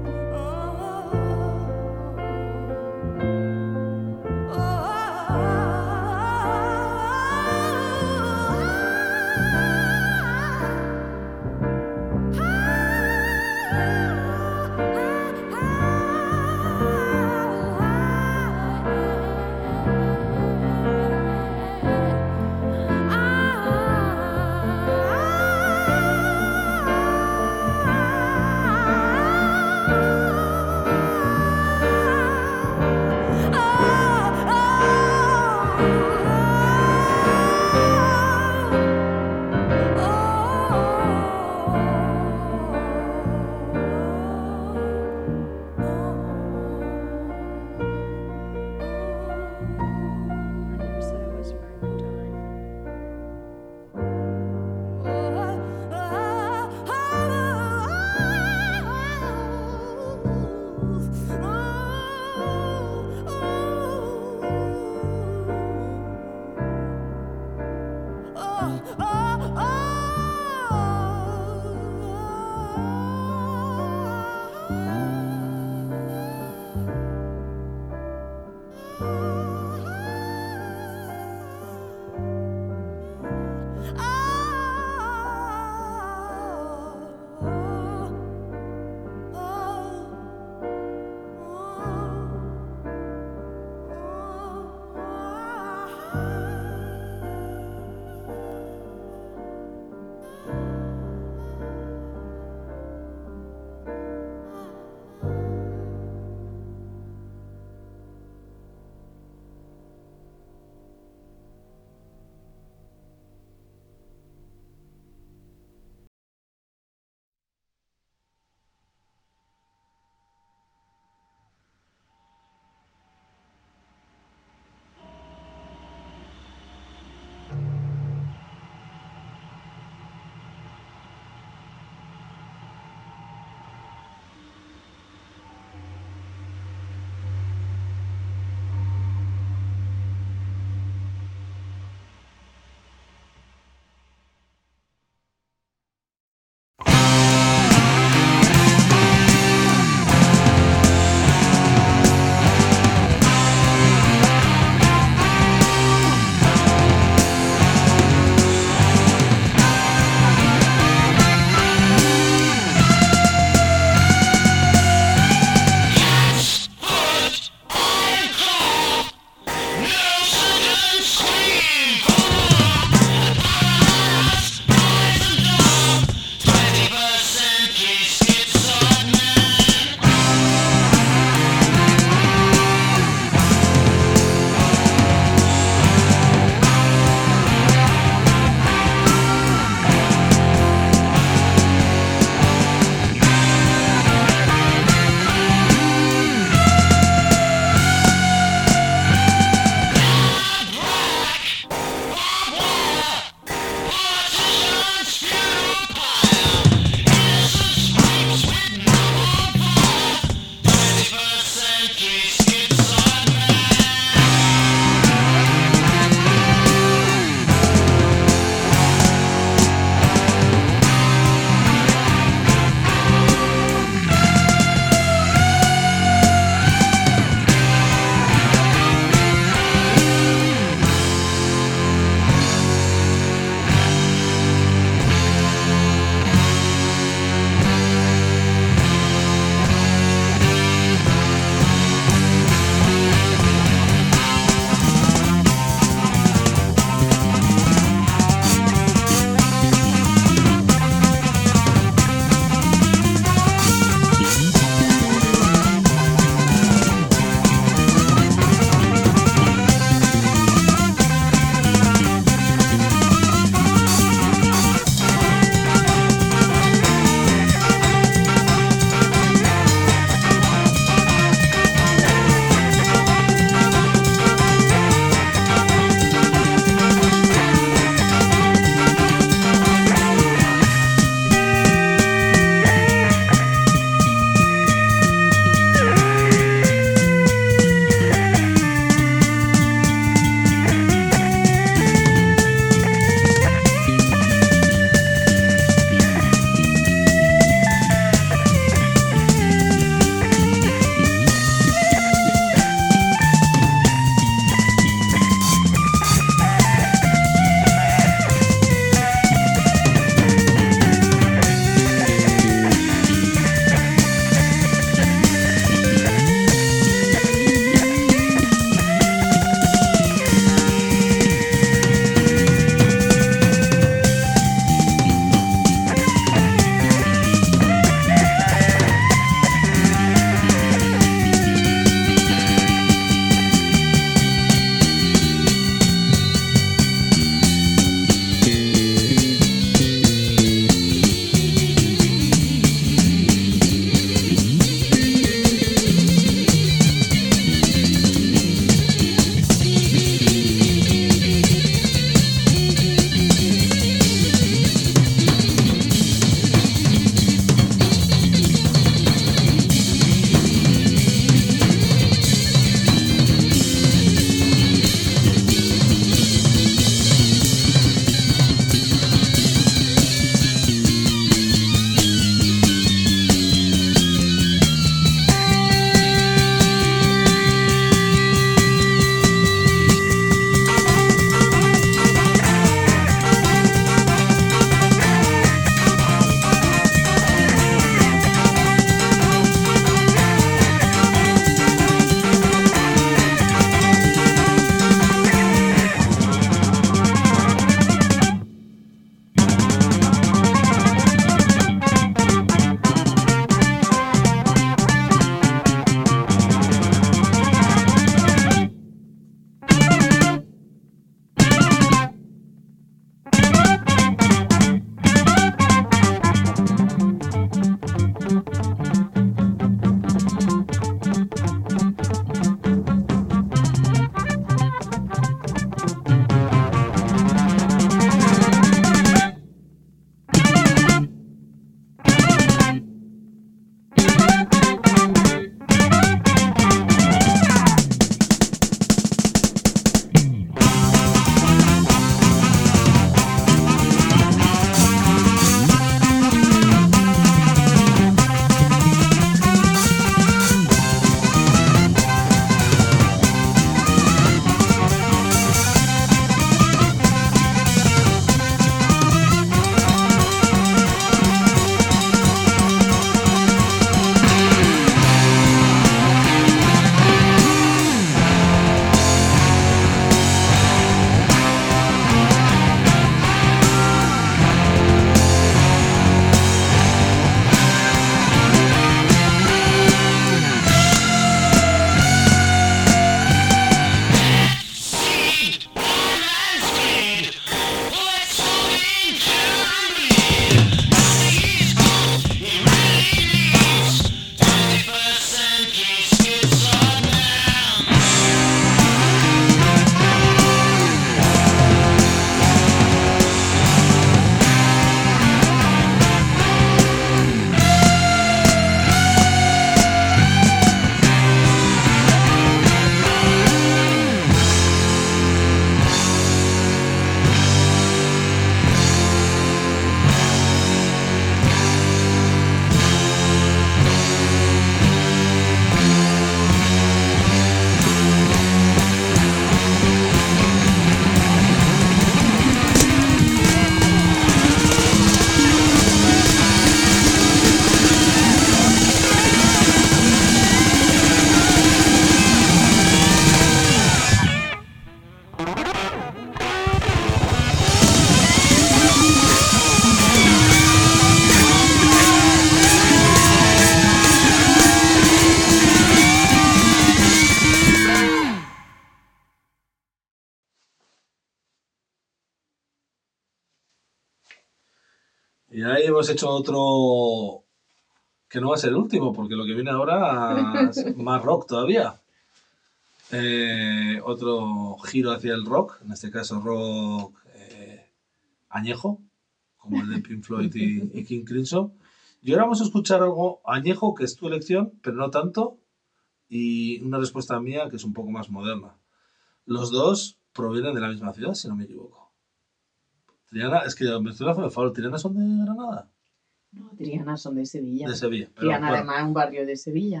Y ahí hemos hecho otro que no va a ser el último, porque lo que viene ahora es más rock todavía. Eh, otro giro hacia el rock, en este caso rock eh, añejo, como el de Pink Floyd y, y King Crimson. Y ahora vamos a escuchar algo añejo, que es tu elección, pero no tanto, y una respuesta mía que es un poco más moderna. Los dos provienen de la misma ciudad, si no me equivoco. Triana, es que me estoy haciendo el favor, ¿Triana son de Granada? No, Triana son de Sevilla. De Sevilla. Pero, Triana bueno, además es un barrio de Sevilla.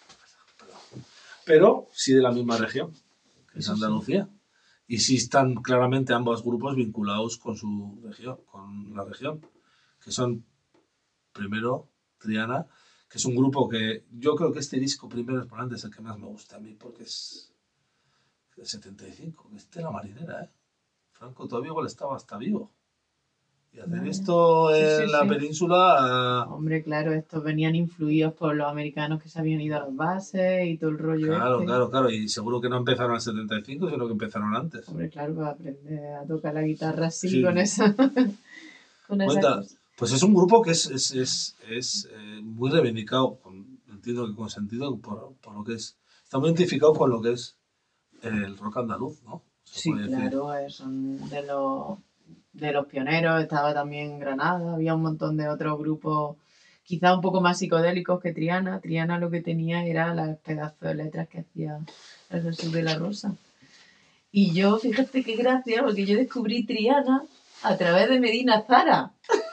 pero sí de la misma región, que es Eso sí. Andalucía. Y sí están claramente ambos grupos vinculados con su región, con la región, que son, primero, Triana, que es un grupo que yo creo que este disco primero es por antes el que más me gusta a mí, porque es del setenta y cinco, que es de la marinera, ¿eh? Franco todavía igual estaba hasta vivo. Y hacer Vale. esto Sí, en sí, la sí. península... Hombre, claro, estos venían influidos por los americanos que se habían ido a las bases y todo el rollo Claro, este. claro, claro. Y seguro que no empezaron en el setenta y cinco, sino que empezaron antes. Hombre, claro, para aprender a tocar la guitarra así, Sí. con esa, con esa Cuenta, cosa. pues es un grupo que es, es, es, es eh, muy reivindicado, con, entiendo que con sentido, por, por lo que es. Está muy identificado con lo que es el rock andaluz, ¿no? Se Sí, puede decir. claro, eh, son de los, de los pioneros, estaba también Granada, había un montón de otros grupos, quizá un poco más psicodélicos que Triana. Triana lo que tenía era las pedazos de letras que hacía el Jesús de la Rosa. Y yo, fíjate qué gracia, porque yo descubrí Triana a través de Medina Zara.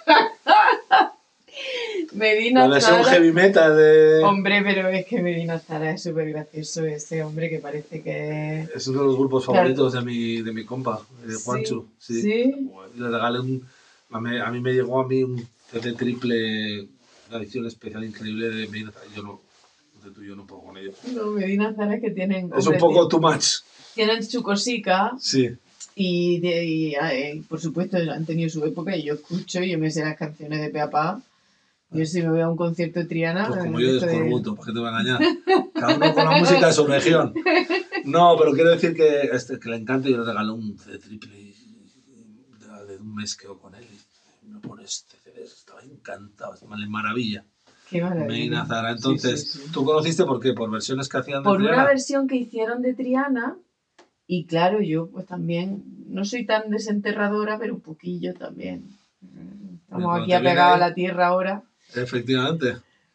Medina La versión Zara. heavy metal de... Hombre, pero es que Medina Zara es súper gracioso, ese hombre que parece que... Es uno de los grupos Claro. favoritos de mi, de mi compa, de Sí, Juanchu. Sí. sí. Le regalé un... A mí, a mí me llegó a mí un C D triple, una edición especial increíble de Medina Zara. Yo no... De tú, yo no puedo con ellos. No, Medina Zara es que tienen... Es un hombre, poco too much. Tienen su cosica Sí. y, de- y, eh, por supuesto han tenido su época y yo escucho y yo me sé las canciones de pe a pa. Yo si me voy a un concierto de Triana... Pues como me yo de meto de- escorbuto, ¿para qué te voy a engañar? Cada uno con la música de su región. No, pero quiero decir que, este, que le encanta y yo le regalé un C D triple y, y de, de un mes quedo con él. Y me pone este C D, estaba encantado, es una maravilla. Qué maravilla. Medina Zara. Sí, Entonces, sí, sí. ¿tú conociste por qué? ¿Por versiones que hacían de Por una Triana? versión que hicieron de Triana, y claro, yo pues también no soy tan desenterradora, pero un poquillo también. Estamos Cuando aquí te viene apegados a ahí- la tierra ahora. Efectivamente.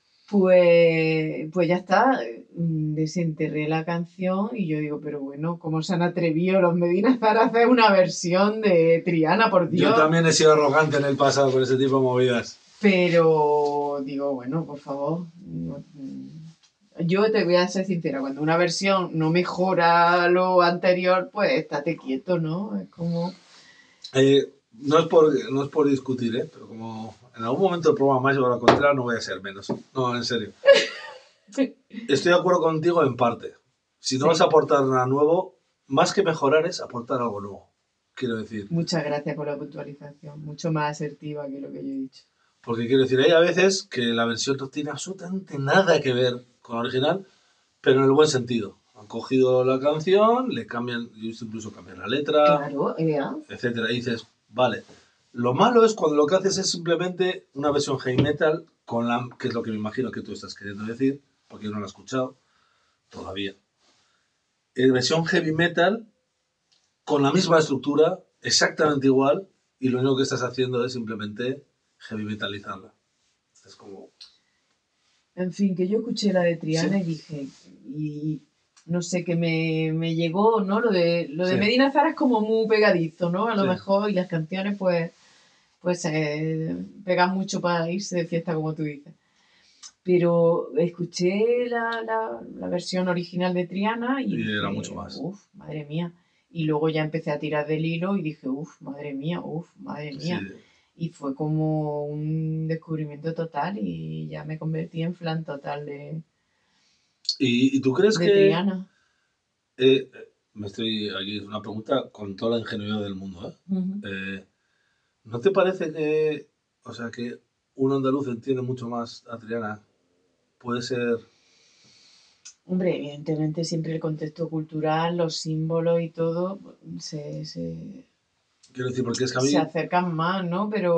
Pues, pues ya está, mm, desenterré la canción y yo digo, pero bueno, ¿cómo se han atrevido los Medina Zara a hacer una versión de Triana, por Dios? Yo también he sido arrogante en el pasado con ese tipo de movidas. Pero digo, bueno, por favor. no, mm, Yo te voy a ser sincera, cuando una versión no mejora lo anterior, pues estate quieto, ¿no? Es como... Eh, no, es por, no es por discutir, ¿eh? Pero como en algún momento el programa más lleva a la contraria, no voy a ser menos. No, en serio. Estoy de acuerdo contigo en parte. Si no Sí. vas a aportar nada nuevo, más que mejorar es aportar algo nuevo. Quiero decir. Muchas gracias por la puntualización, mucho más asertiva que lo que yo he dicho. Porque quiero decir, hay a veces que la versión no tiene absolutamente nada que ver con la original, pero en el buen sentido. Han cogido la canción, le cambian, yo he visto incluso cambiar la letra, Claro, eh, ah, etcétera. Y dices, vale. Lo malo es cuando lo que haces es simplemente una versión heavy metal, con la, que es lo que me imagino que tú estás queriendo decir, porque yo no lo he escuchado todavía. En versión heavy metal, con la misma estructura, exactamente igual, y lo único que estás haciendo es simplemente heavy metalizarla. Es como... en fin, que yo escuché la de Triana Sí. y dije, y no sé, que me, me llegó, ¿no? Lo de, lo de Sí. Medina Zara es como muy pegadizo, ¿no? A lo Sí. mejor, y las canciones, pues, pues eh, pegan mucho para irse de fiesta, como tú dices. Pero escuché la, la, la versión original de Triana y, Y dije, era mucho más. Uf, madre mía. Y luego ya empecé a tirar del hilo y dije, uf, madre mía, uf, madre mía. Sí. Y fue como un descubrimiento total y ya me convertí en flan total de, ¿Y, y tú crees de que... Triana. eh, me estoy aquí, es una pregunta con toda la ingenuidad del mundo, ¿eh? Ujú. Eh, ¿no te parece que, o sea, que un andaluz entiende mucho más a Triana? Puede ser... Hombre, evidentemente siempre el contexto cultural, los símbolos y todo se, se, Quiero decir, porque es que a mí... se acercan más, ¿no? Pero,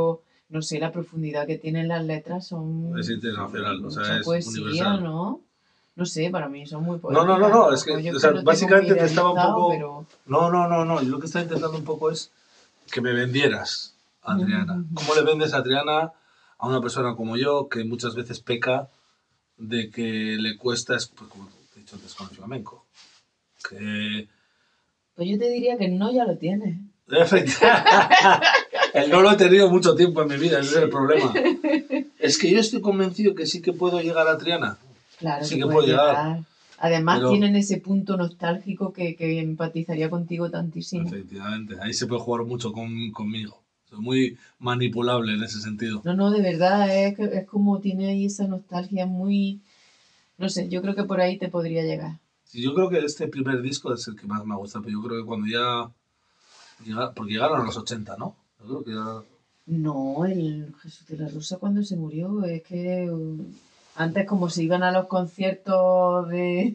no sé, la profundidad que tienen las letras son... Es internacional, o sea, mucha es poesía, universal. ¿no? No sé, para mí son muy No, poéticas. no, no, no, es que, Yo o sea, que lo tengo básicamente muy te estaba un idealizado, poco... pero- No, no, no, no, yo lo que estaba intentando un poco es que me vendieras a Triana. Ujú. ¿Cómo le vendes a Triana a una persona como yo que muchas veces peca de que le cuesta, es, pues, como te he dicho antes con el flamenco? Que... Pues yo te diría que no ya lo tienes. El no lo he tenido mucho tiempo en mi vida, ese es el problema. Es que yo estoy convencido que sí que puedo llegar a Triana. Claro Sí que que puedes puedo llegar. llegar. Además Pero- tienen ese punto nostálgico que, que empatizaría contigo tantísimo. Efectivamente, ahí se puede jugar mucho con, conmigo. Soy muy manipulable en ese sentido. No, no, de verdad, es, que- es como tiene ahí esa nostalgia muy... No sé, yo creo que por ahí te podría llegar. Sí, yo creo que este primer disco es el que más me gusta, pero yo creo que cuando ya... Llega, porque llegaron a los ochenta, ¿no? Yo creo que ya... No, el Jesús de la Rosa cuando se murió, es que uh, antes como se iban a los conciertos de...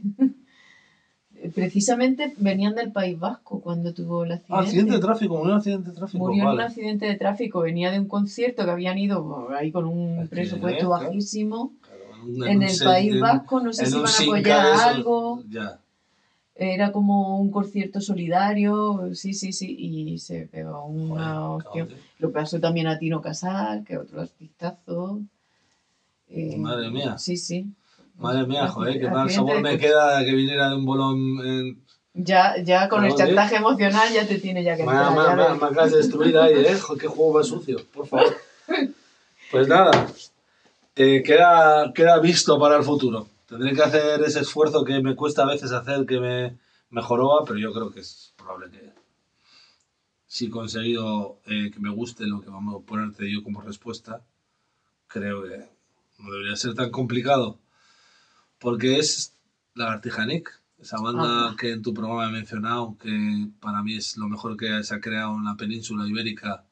Precisamente venían del País Vasco cuando tuvo el Ah, accidente. accidente de tráfico, murió en accidente de tráfico. Murió en un vale. accidente de tráfico, venía de un concierto que habían ido por ahí con un Es que, presupuesto claro. bajísimo. Claro, un- En un el se- País en- Vasco, no sé en si un iban a Sinca apoyar de esos- algo, Ya. era como un concierto solidario, sí, sí, sí, y se pegó una Joder, opción. cabrón. Lo pasó también a Tino Casal, que es otro artistazo. Eh, Madre mía. Sí, sí. Madre mía, Un joder, accidente- qué mal accidente sabor de me coche. queda que viniera de un bolón en... Ya, ya con el Joder. chantaje emocional ya te tiene ya que Me, entrar. me, ya me, ves. me acabas de destruir ahí, ¿eh? Joder, qué juego más sucio, por favor. Pues nada, eh, queda, queda visto para el futuro. Tendré que hacer ese esfuerzo que me cuesta a veces hacer, que me mejoró, pero yo creo que es probable que si he conseguido eh, que me guste lo que vamos a ponerte yo como respuesta, creo que no debería ser tan complicado. Porque es Lagartija Nick, esa banda Ajá. que en tu programa he mencionado, que para mí es lo mejor que se ha creado en la península ibérica.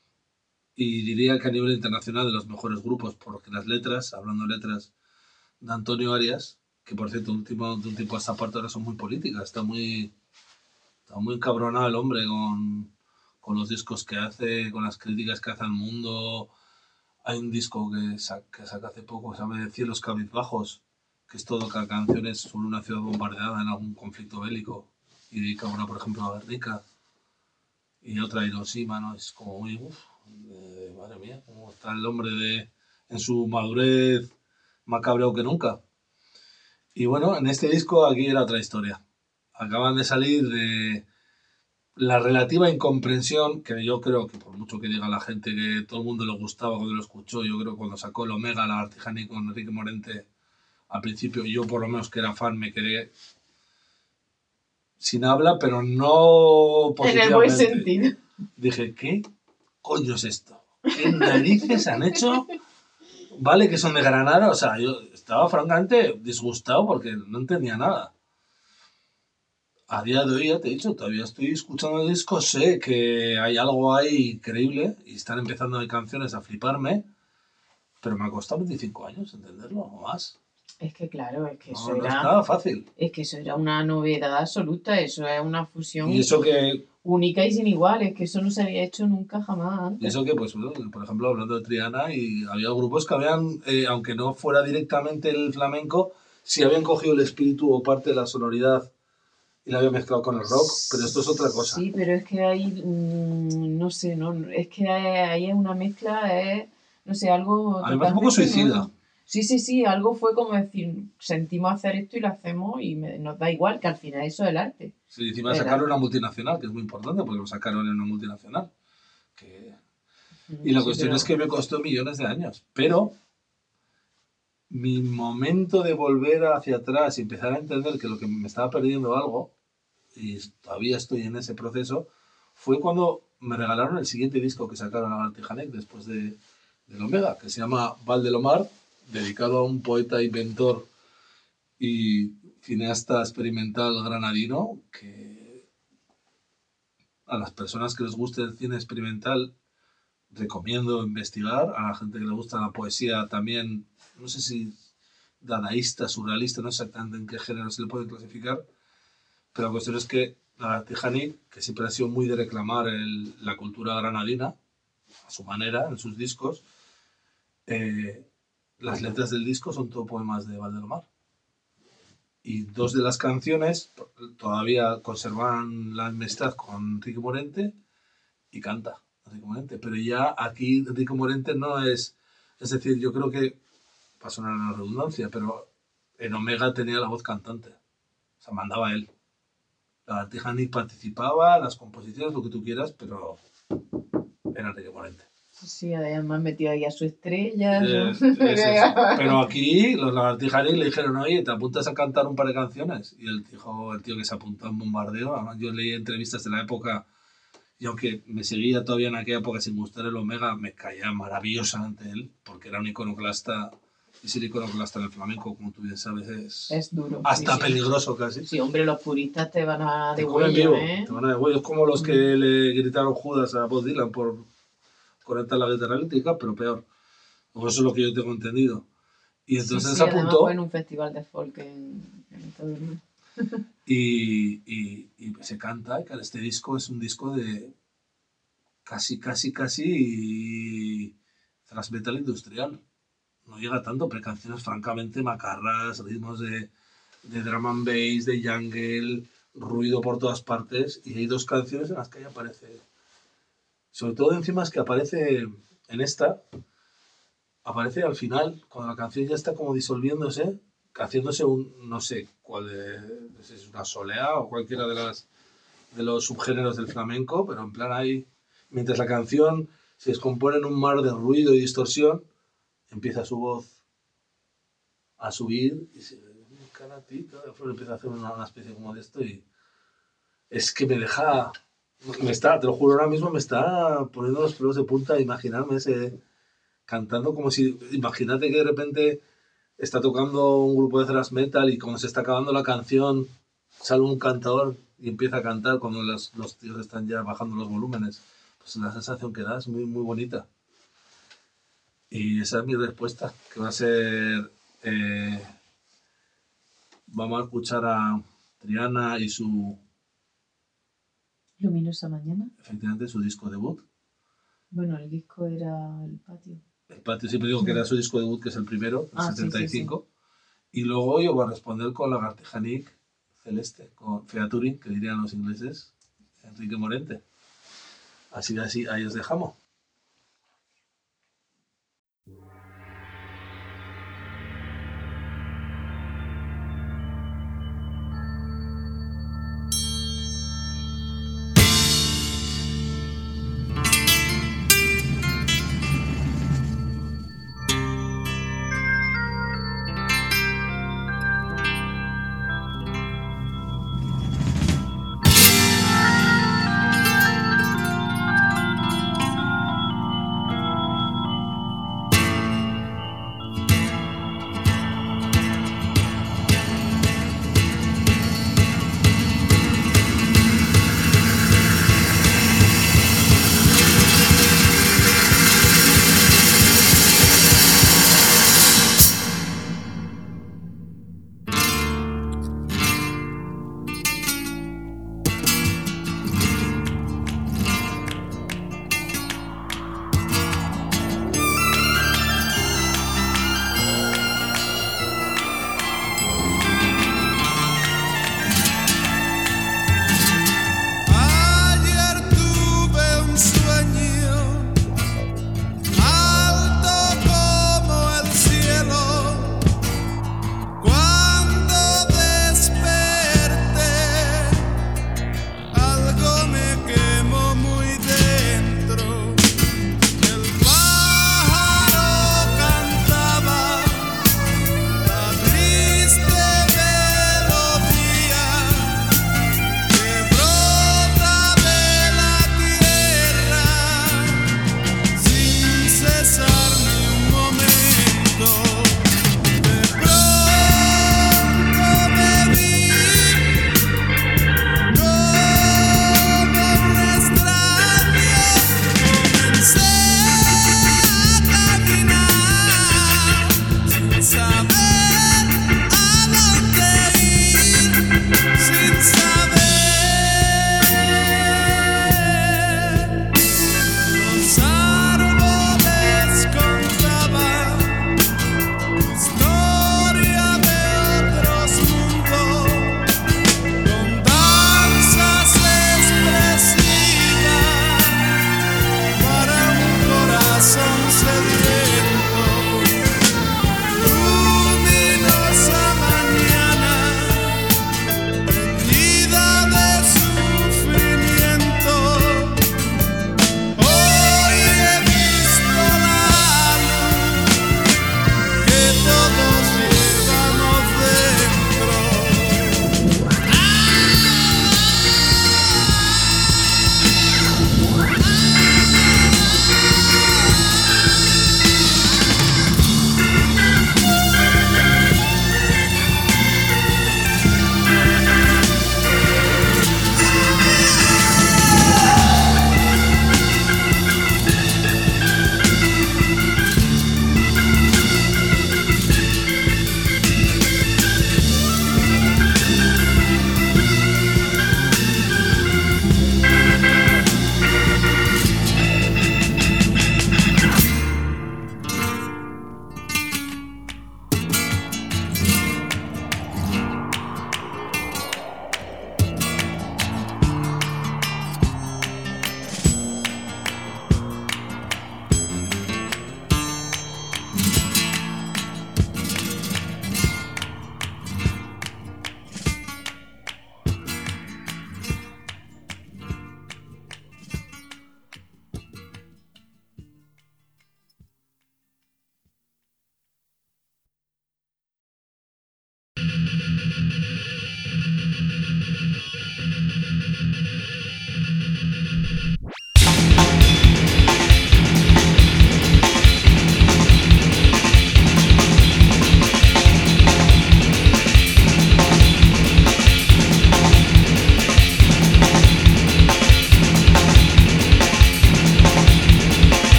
Y diría que a nivel internacional de los mejores grupos, porque las letras, hablando de letras, de Antonio Arias, que por cierto, de un tiempo, de un tiempo a esta parte ahora son muy políticas, está muy, está muy encabronado el hombre con, con los discos que hace, con las críticas que hace al mundo. Hay un disco que saca, que saca hace poco, que se llama Cielos Cabizbajos, que es todo cada canción es sobre una ciudad bombardeada en algún conflicto bélico, y dedica una, por ejemplo, a Guernica, y otra a Hiroshima, ¿no? Es como muy, uff, eh, madre mía, cómo está el hombre de, en su madurez más cabreado que nunca. Y bueno, en este disco aquí era otra historia. Acaban de salir de la relativa incomprensión, que yo creo que por mucho que diga la gente que todo el mundo le gustaba cuando lo escuchó, yo creo que cuando sacó el Omega, la Artijani con Enrique Morente, al principio yo por lo menos que era fan me quedé sin habla, pero no En el buen positivamente. sentido. Dije, ¿qué coño es esto? ¿Qué narices han hecho? Vale que son de Granada, o sea, yo estaba francamente disgustado porque no entendía nada. A día de hoy, ya te he dicho, todavía estoy escuchando el disco, sé que hay algo ahí increíble y están empezando hay canciones a fliparme, pero me ha costado veinticinco años entenderlo o más. Es que claro, es que No, eso no es era... nada fácil. Es que eso era una novedad absoluta, eso es una fusión Y eso que, única y sin igual, es que eso no se había hecho nunca jamás y antes. eso que pues, bueno, por ejemplo, hablando de Triana, y había grupos que habían, eh, aunque no fuera directamente el flamenco, sí habían cogido el espíritu o parte de la sonoridad y la habían mezclado con el rock, pero esto es otra cosa. Sí, pero es que hay, mm, no sé, no, es que ahí es una mezcla, es, no sé, algo Además, un poco totalmente suicida. nuevo. Sí, sí, sí, algo fue como decir, sentimos hacer esto y lo hacemos y me- nos da igual, que al final eso es el arte. Sí, encima Era. sacaron una multinacional, que es muy importante porque lo sacaron en una multinacional. Que... Y la Sí, cuestión pero- es que me costó millones de años, pero mi momento de volver hacia atrás y empezar a entender que lo que me estaba perdiendo algo, y todavía estoy en ese proceso, fue cuando me regalaron el siguiente disco que sacaron a Lagartija-Neck después de, del Omega, que se llama Valdelomar, dedicado a un poeta, inventor y cineasta experimental granadino, que a las personas que les guste el cine experimental recomiendo investigar, a la gente que le gusta la poesía también, no sé si dadaísta, surrealista, no sé exactamente en qué género se le puede clasificar, pero la cuestión es que Lagartija-Neck, que siempre ha sido muy de reclamar el, la cultura granadina, a su manera, en sus discos, eh, las letras del disco son todo poemas de Valdelomar. Y dos de las canciones todavía conservan la amistad con Enrique Morente y canta Enrique Morente. Pero ya aquí Enrique Morente no es... Es decir, yo creo que, para sonar una redundancia, pero en Omega tenía la voz cantante. O sea, mandaba él. La Tijani participaba, las composiciones, lo que tú quieras, pero era Enrique Morente. Sí, además metió ahí a su estrella. Eh, ¿no? es eso. Pero aquí los Lagartijanis le dijeron, oye, ¿te apuntas a cantar un par de canciones? Y el tío, el tío que se apuntó en Bombardeo, además yo leí entrevistas de la época, y aunque me seguía todavía en aquella época sin gustar el Omega, me caía maravillosamente él, porque era un iconoclasta, y ser iconoclasta en el flamenco, como tú bien sabes, es, Es duro. hasta sí, sí. peligroso casi. Sí, hombre, los puristas te van a Te de comen huello, vivo, ¿eh? te van a de huello. Es como los que le gritaron Judas a Bob Dylan por conectar la guitarra eléctrica, pero peor. O eso es lo que yo tengo entendido. Y entonces sí, sí, se además apuntó fue en un festival de folk en, en Estados Unidos. y, y, y se canta. Y claro, este disco es un disco de casi, casi, casi thrash metal industrial. No llega tanto, pero canciones francamente macarras, ritmos de, de drum and bass, de jungle, ruido por todas partes. Y hay dos canciones en las que ahí aparece... Sobre todo encima es que aparece en esta, aparece al final, cuando la canción ya está como disolviéndose, haciéndose un, no sé cuál es, no sé si es una soleá o cualquiera de las de los subgéneros del flamenco, pero en plan ahí, mientras la canción se descompone en un mar de ruido y distorsión, empieza su voz a subir y se un canatito de flor empieza a hacer una, una especie como de esto y es que me deja... Me está, te lo juro, ahora mismo me está poniendo los pelos de punta a imaginarme ese cantando como si, imagínate que de repente está tocando un grupo de thrash metal y cuando se está acabando la canción sale un cantador y empieza a cantar cuando los, los tíos están ya bajando los volúmenes. Pues la sensación que da es muy, muy bonita. Y esa es mi respuesta, que va a ser... Eh, vamos a escuchar a Triana y su... Luminosa mañana. Efectivamente, su disco debut. Bueno, el disco era El Patio. El Patio, siempre digo que era su disco debut, que es el primero, el Ah, sí, setenta y cinco. sí, Y luego yo voy a responder con Lagartijanik Celeste, con Featuring, que dirían los ingleses, Enrique Morente. Así de así, ahí os dejamos. Thank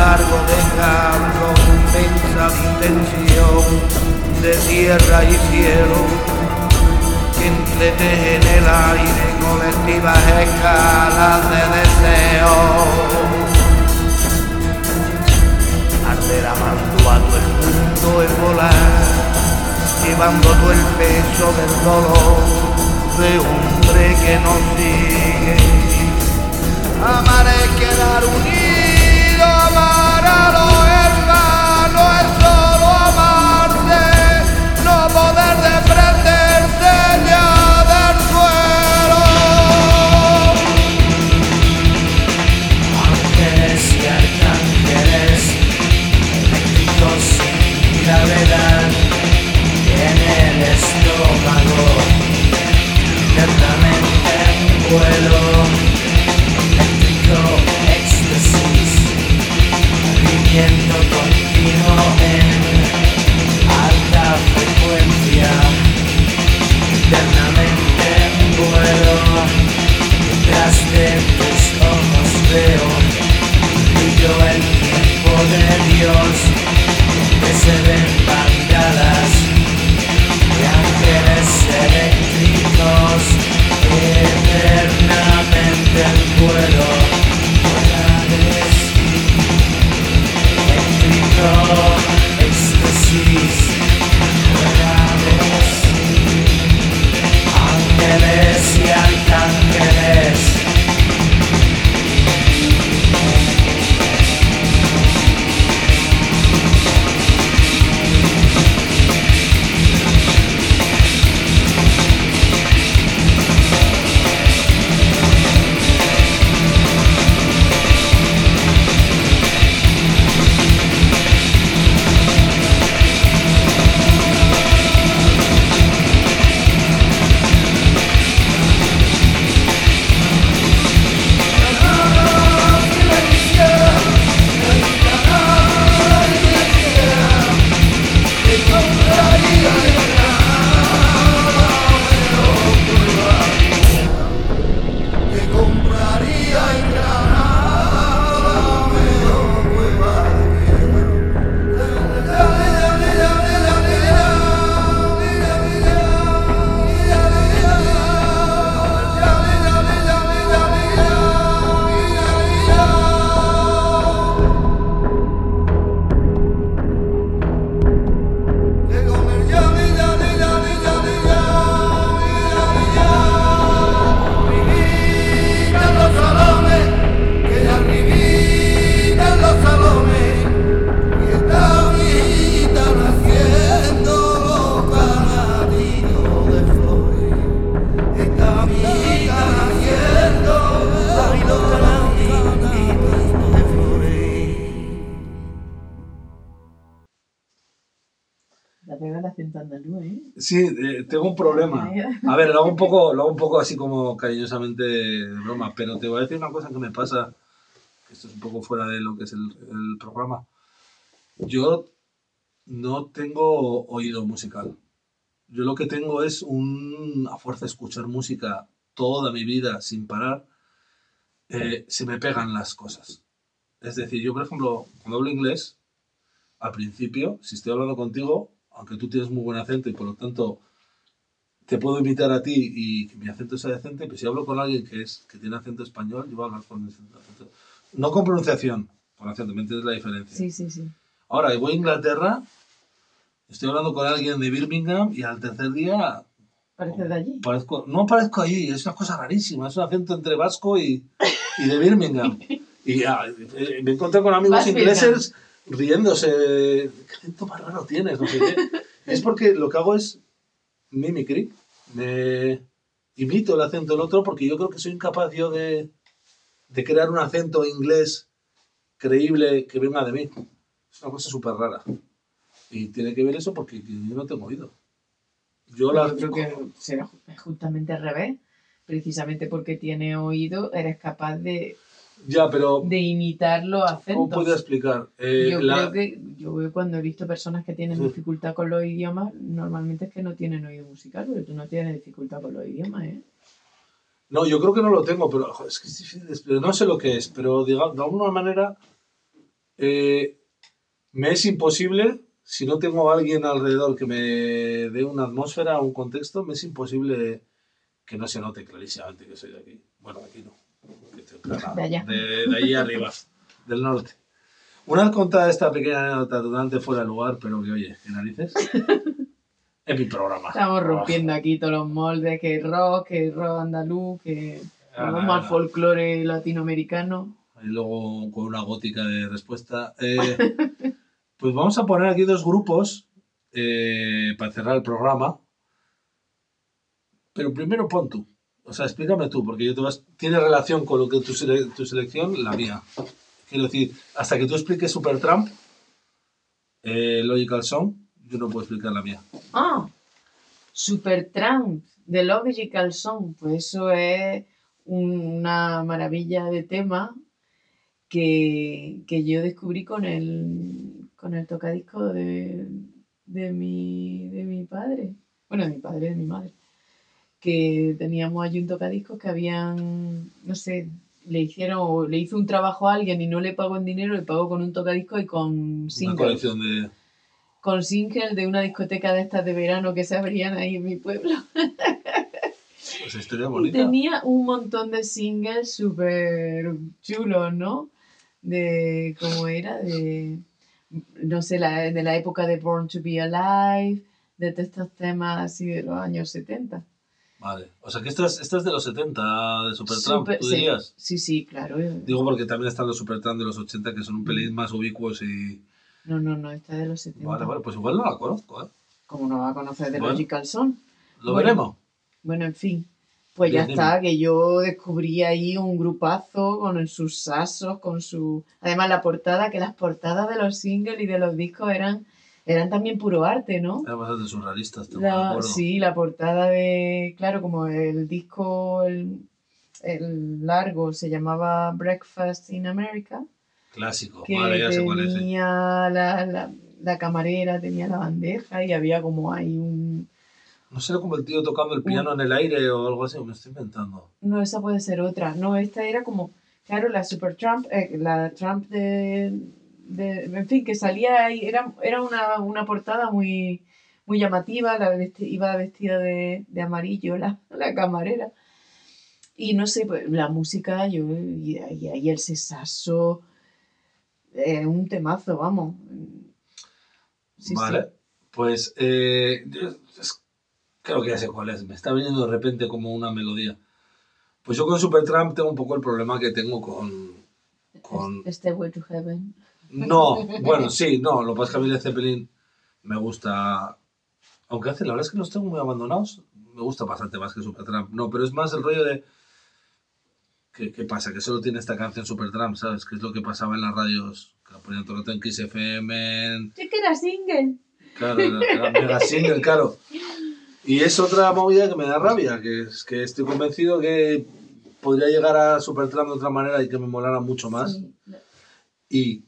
largo dejando inmensa distensión de tierra y cielo que entretejen el aire colectivas escalas de deseo. Arder amantuado el mundo en volar, llevando todo el peso del dolor de hombre que nos sigue. Amar es quedar unido, amar a los hermanos es solo amarse, no poder desprenderse ya del suelo. Ángeles y arcángeles, eléctricos sin gravedad, en el estómago, eternamente en vuelo. Éxtasis, viviendo continuo en alta frecuencia, eternamente en vuelo, detrás de tus ojos veo, brillo el tiempo de Dios, que se ven bandadas de ángeles eléctricos, eternamente en vuelo. Éxtasis, ángeles y arcángeles. Sí, eh, tengo un problema. A ver, lo hago un poco, lo hago un poco así como cariñosamente de broma, pero te voy a decir una cosa que me pasa, que esto es un poco fuera de lo que es el, el programa. Yo no tengo oído musical. Yo lo que tengo es una fuerza de escuchar música toda mi vida sin parar. Eh, se me pegan las cosas. Es decir, yo, por ejemplo, cuando hablo inglés, al principio, si estoy hablando contigo, aunque tú tienes muy buen acento y por lo tanto te puedo imitar a ti y que mi acento sea decente, pues si hablo con alguien que es que tiene acento español, yo voy a hablar con acento. No con pronunciación, con acento, ¿me entiendes la diferencia? Sí, sí, sí. Ahora, voy a Inglaterra, estoy hablando con alguien de Birmingham y al tercer día... ¿Pareces de allí? Parezco, no parezco allí, es una cosa rarísima, es un acento entre vasco y, y de Birmingham. Y ya, eh, me encontré con amigos ingleses riéndose, ¿qué acento más raro tienes? No sé qué. Es porque lo que hago es mimicry, me imito el acento del otro porque yo creo que soy incapaz yo de, de crear un acento inglés creíble que venga de mí. Es una cosa súper rara. Y tiene que ver eso porque yo no tengo oído. Yo, Pues la... yo creo que será justamente al revés. Precisamente porque tiene oído, eres capaz de, ya, pero, de imitar los acentos. ¿cómo puedo explicar? Eh, yo la... creo que yo cuando he visto personas que tienen sí. dificultad con los idiomas, normalmente es que no tienen oído musical, porque tú no tienes dificultad con los idiomas, ¿eh? No, yo creo que no lo tengo, pero joder, es que es difícil de explicar. No sé lo que es, pero digamos, de alguna manera Eh, me es imposible, si no tengo a alguien alrededor que me dé una atmósfera, un contexto, me es imposible que no se note clarísimamente que soy de aquí. Bueno, de aquí no. Que estoy en Granada. De allá. De, de allí arriba, del norte. Una vez contada esta pequeña anécdota totalmente fuera de lugar, pero que oye, ¿qué narices? Es mi programa. Estamos rompiendo aquí todos los moldes, que rock, que rock andaluz, que Ah, nos vamos nada. al folclore latinoamericano. Y luego con una gótica de respuesta. Eh, pues vamos a poner aquí dos grupos eh, para cerrar el programa. Pero primero pon tú. O sea, explícame tú, porque yo te vas, tiene relación con lo que tu, sele, tu selección, la mía. Quiero decir, hasta que tú expliques Supertramp, eh, Logical Song, yo no puedo explicar la mía. Ah, Supertramp, de Logical Song, pues eso es una maravilla de tema que, que yo descubrí con el, con el tocadisco de, de, mi, de mi padre, bueno, de mi padre, de mi madre, que teníamos allí un tocadiscos que habían, no sé, le hicieron, o le hizo un trabajo a alguien y no le pagó en dinero, le pagó con un tocadiscos y con Una singles. colección de... Con singles de una discoteca de estas de verano que se abrían ahí en mi pueblo. Esa historia Y bonita. tenía un montón de singles súper chulos, ¿no? De, ¿cómo era? De, no sé, la, de la época de Born to Be Alive, de todos estos temas así de los años setenta. Vale. O sea que esta es, esta es de los setenta, de Supertramp, Súper- ¿tú sí, dirías? sí, sí, claro. Digo porque también están los Supertramp de los ochenta, que son un pelín más ubicuos y... No, no, no, esta es de los setenta. Vale, vale, pues igual no la conozco, ¿eh? ¿Cómo no va a conocer de Bueno. Logical Song? Lo Bueno. veremos. Bueno, en fin. Pues Bien, ya dime. está, que yo descubrí ahí un grupazo con sus sasos, con su... Además la portada, que las portadas de los singles y de los discos eran, eran también puro arte, ¿no? Eran bastante surrealistas, tengo de La, acuerdo. sí, la portada de... Claro, como el disco, el, el largo, se llamaba Breakfast in America, Clásico. que Vale, ya sé cuál es. sí. tenía la, la, la camarera, tenía la bandeja y había como ahí un... No sé, como el tío tocando el piano en el aire o algo así, me estoy inventando. No, esa puede ser otra. No, esta era como, claro, la Supertramp, eh, la Trump de, de, en fin, que salía ahí, era, era una, una portada muy, muy llamativa, la vesti- iba vestida de, de amarillo la, la camarera. Y no sé, pues la música, yo, y ahí, ahí el sesazo, eh, un temazo, vamos. Sí, Vale, sí. pues eh, yo- es- creo que ya sé cuál es. Me está viniendo de repente como una melodía. Pues yo con Supertramp tengo un poco el problema que tengo con... con... Stairway to Heaven. No, bueno, sí, no, lo que pasa es que a mí Led Zeppelin me gusta... Aunque hace, la verdad es que los tengo muy abandonados. Me gusta bastante más que Supertramp. No, pero es más el rollo de... ¿Qué, qué pasa? Que solo tiene esta canción Supertramp, ¿sabes? Que es lo que pasaba en las radios. Que la ponían todo el rato en Kiss F M, en... Sí que era single. Claro, la, la mega single, claro. Y es otra movida que me da rabia, que es que estoy convencido que podría llegar a Supertramp de otra manera y que me molara mucho más. Sí. Y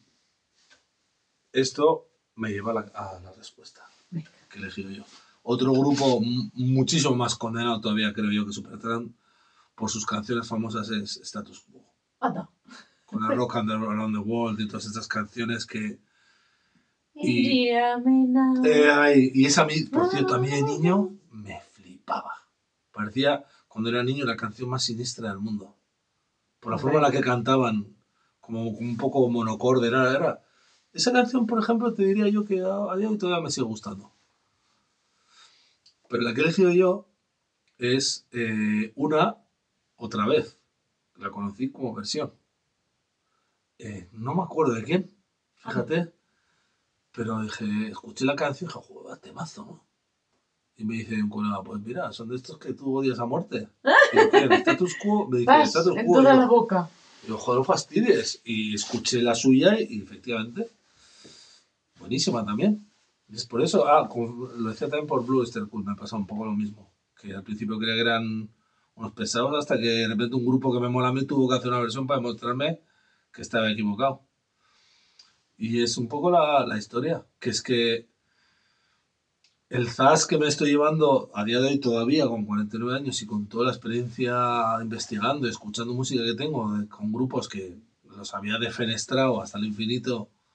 esto me lleva a la, a la respuesta Venga. que he elegido yo. Otro grupo m- muchísimo más condenado todavía, creo yo, que Supertramp, por sus canciones famosas es Status Quo. Anda. Con la Rock and the Around the World y todas estas canciones que... Y- Envíame now. Eh, ay, y esa, a mí, por cierto, a mí de niño me flipaba. Parecía, cuando era niño, la canción más siniestra del mundo. Por la forma en la que cantaban, como, como un poco monocorde. Era, era. Esa canción, por ejemplo, te diría yo que a, a día de hoy todavía me sigue gustando. Pero la que he elegido yo es eh, una, otra vez. La conocí como versión. Eh, no me acuerdo de quién, fíjate. Pero dije, escuché la canción y dije, joder, temazo, ¿no? Y me dice un colega, pues mira, son de estos que tú odias a muerte. Y yo, ¿qué? ¿El Status Quo? Me dice, el Vas Status en Quo. toda Y yo, la boca. y yo, joder, no fastidies. Y escuché la suya y, y efectivamente, buenísima también. Y es por eso, ah, como lo decía también por Blue Oyster Cult, me ha pasado un poco lo mismo. Que al principio creía que eran unos pesados hasta que de repente un grupo que me mola a mí tuvo que hacer una versión para demostrarme que estaba equivocado. Y es un poco la, la historia, que es que el zas que me estoy llevando a día de hoy todavía con cuarenta y nueve años y con toda la experiencia investigando y escuchando música que tengo de- con grupos que los había defenestrado hasta el infinito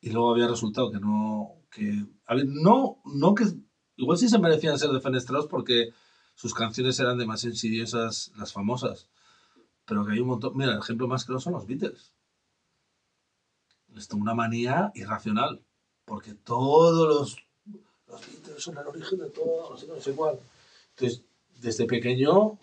y luego había resultado que no, que, a ver, no, no que, igual sí se merecían ser defenestrados porque sus canciones eran demasiado insidiosas, las famosas, pero que hay un montón, mira, el ejemplo más claro son los Beatles. Esto es una manía irracional, porque todos los, los Beatles son el origen de todo, no sé, no sé cuál. Entonces, desde pequeño,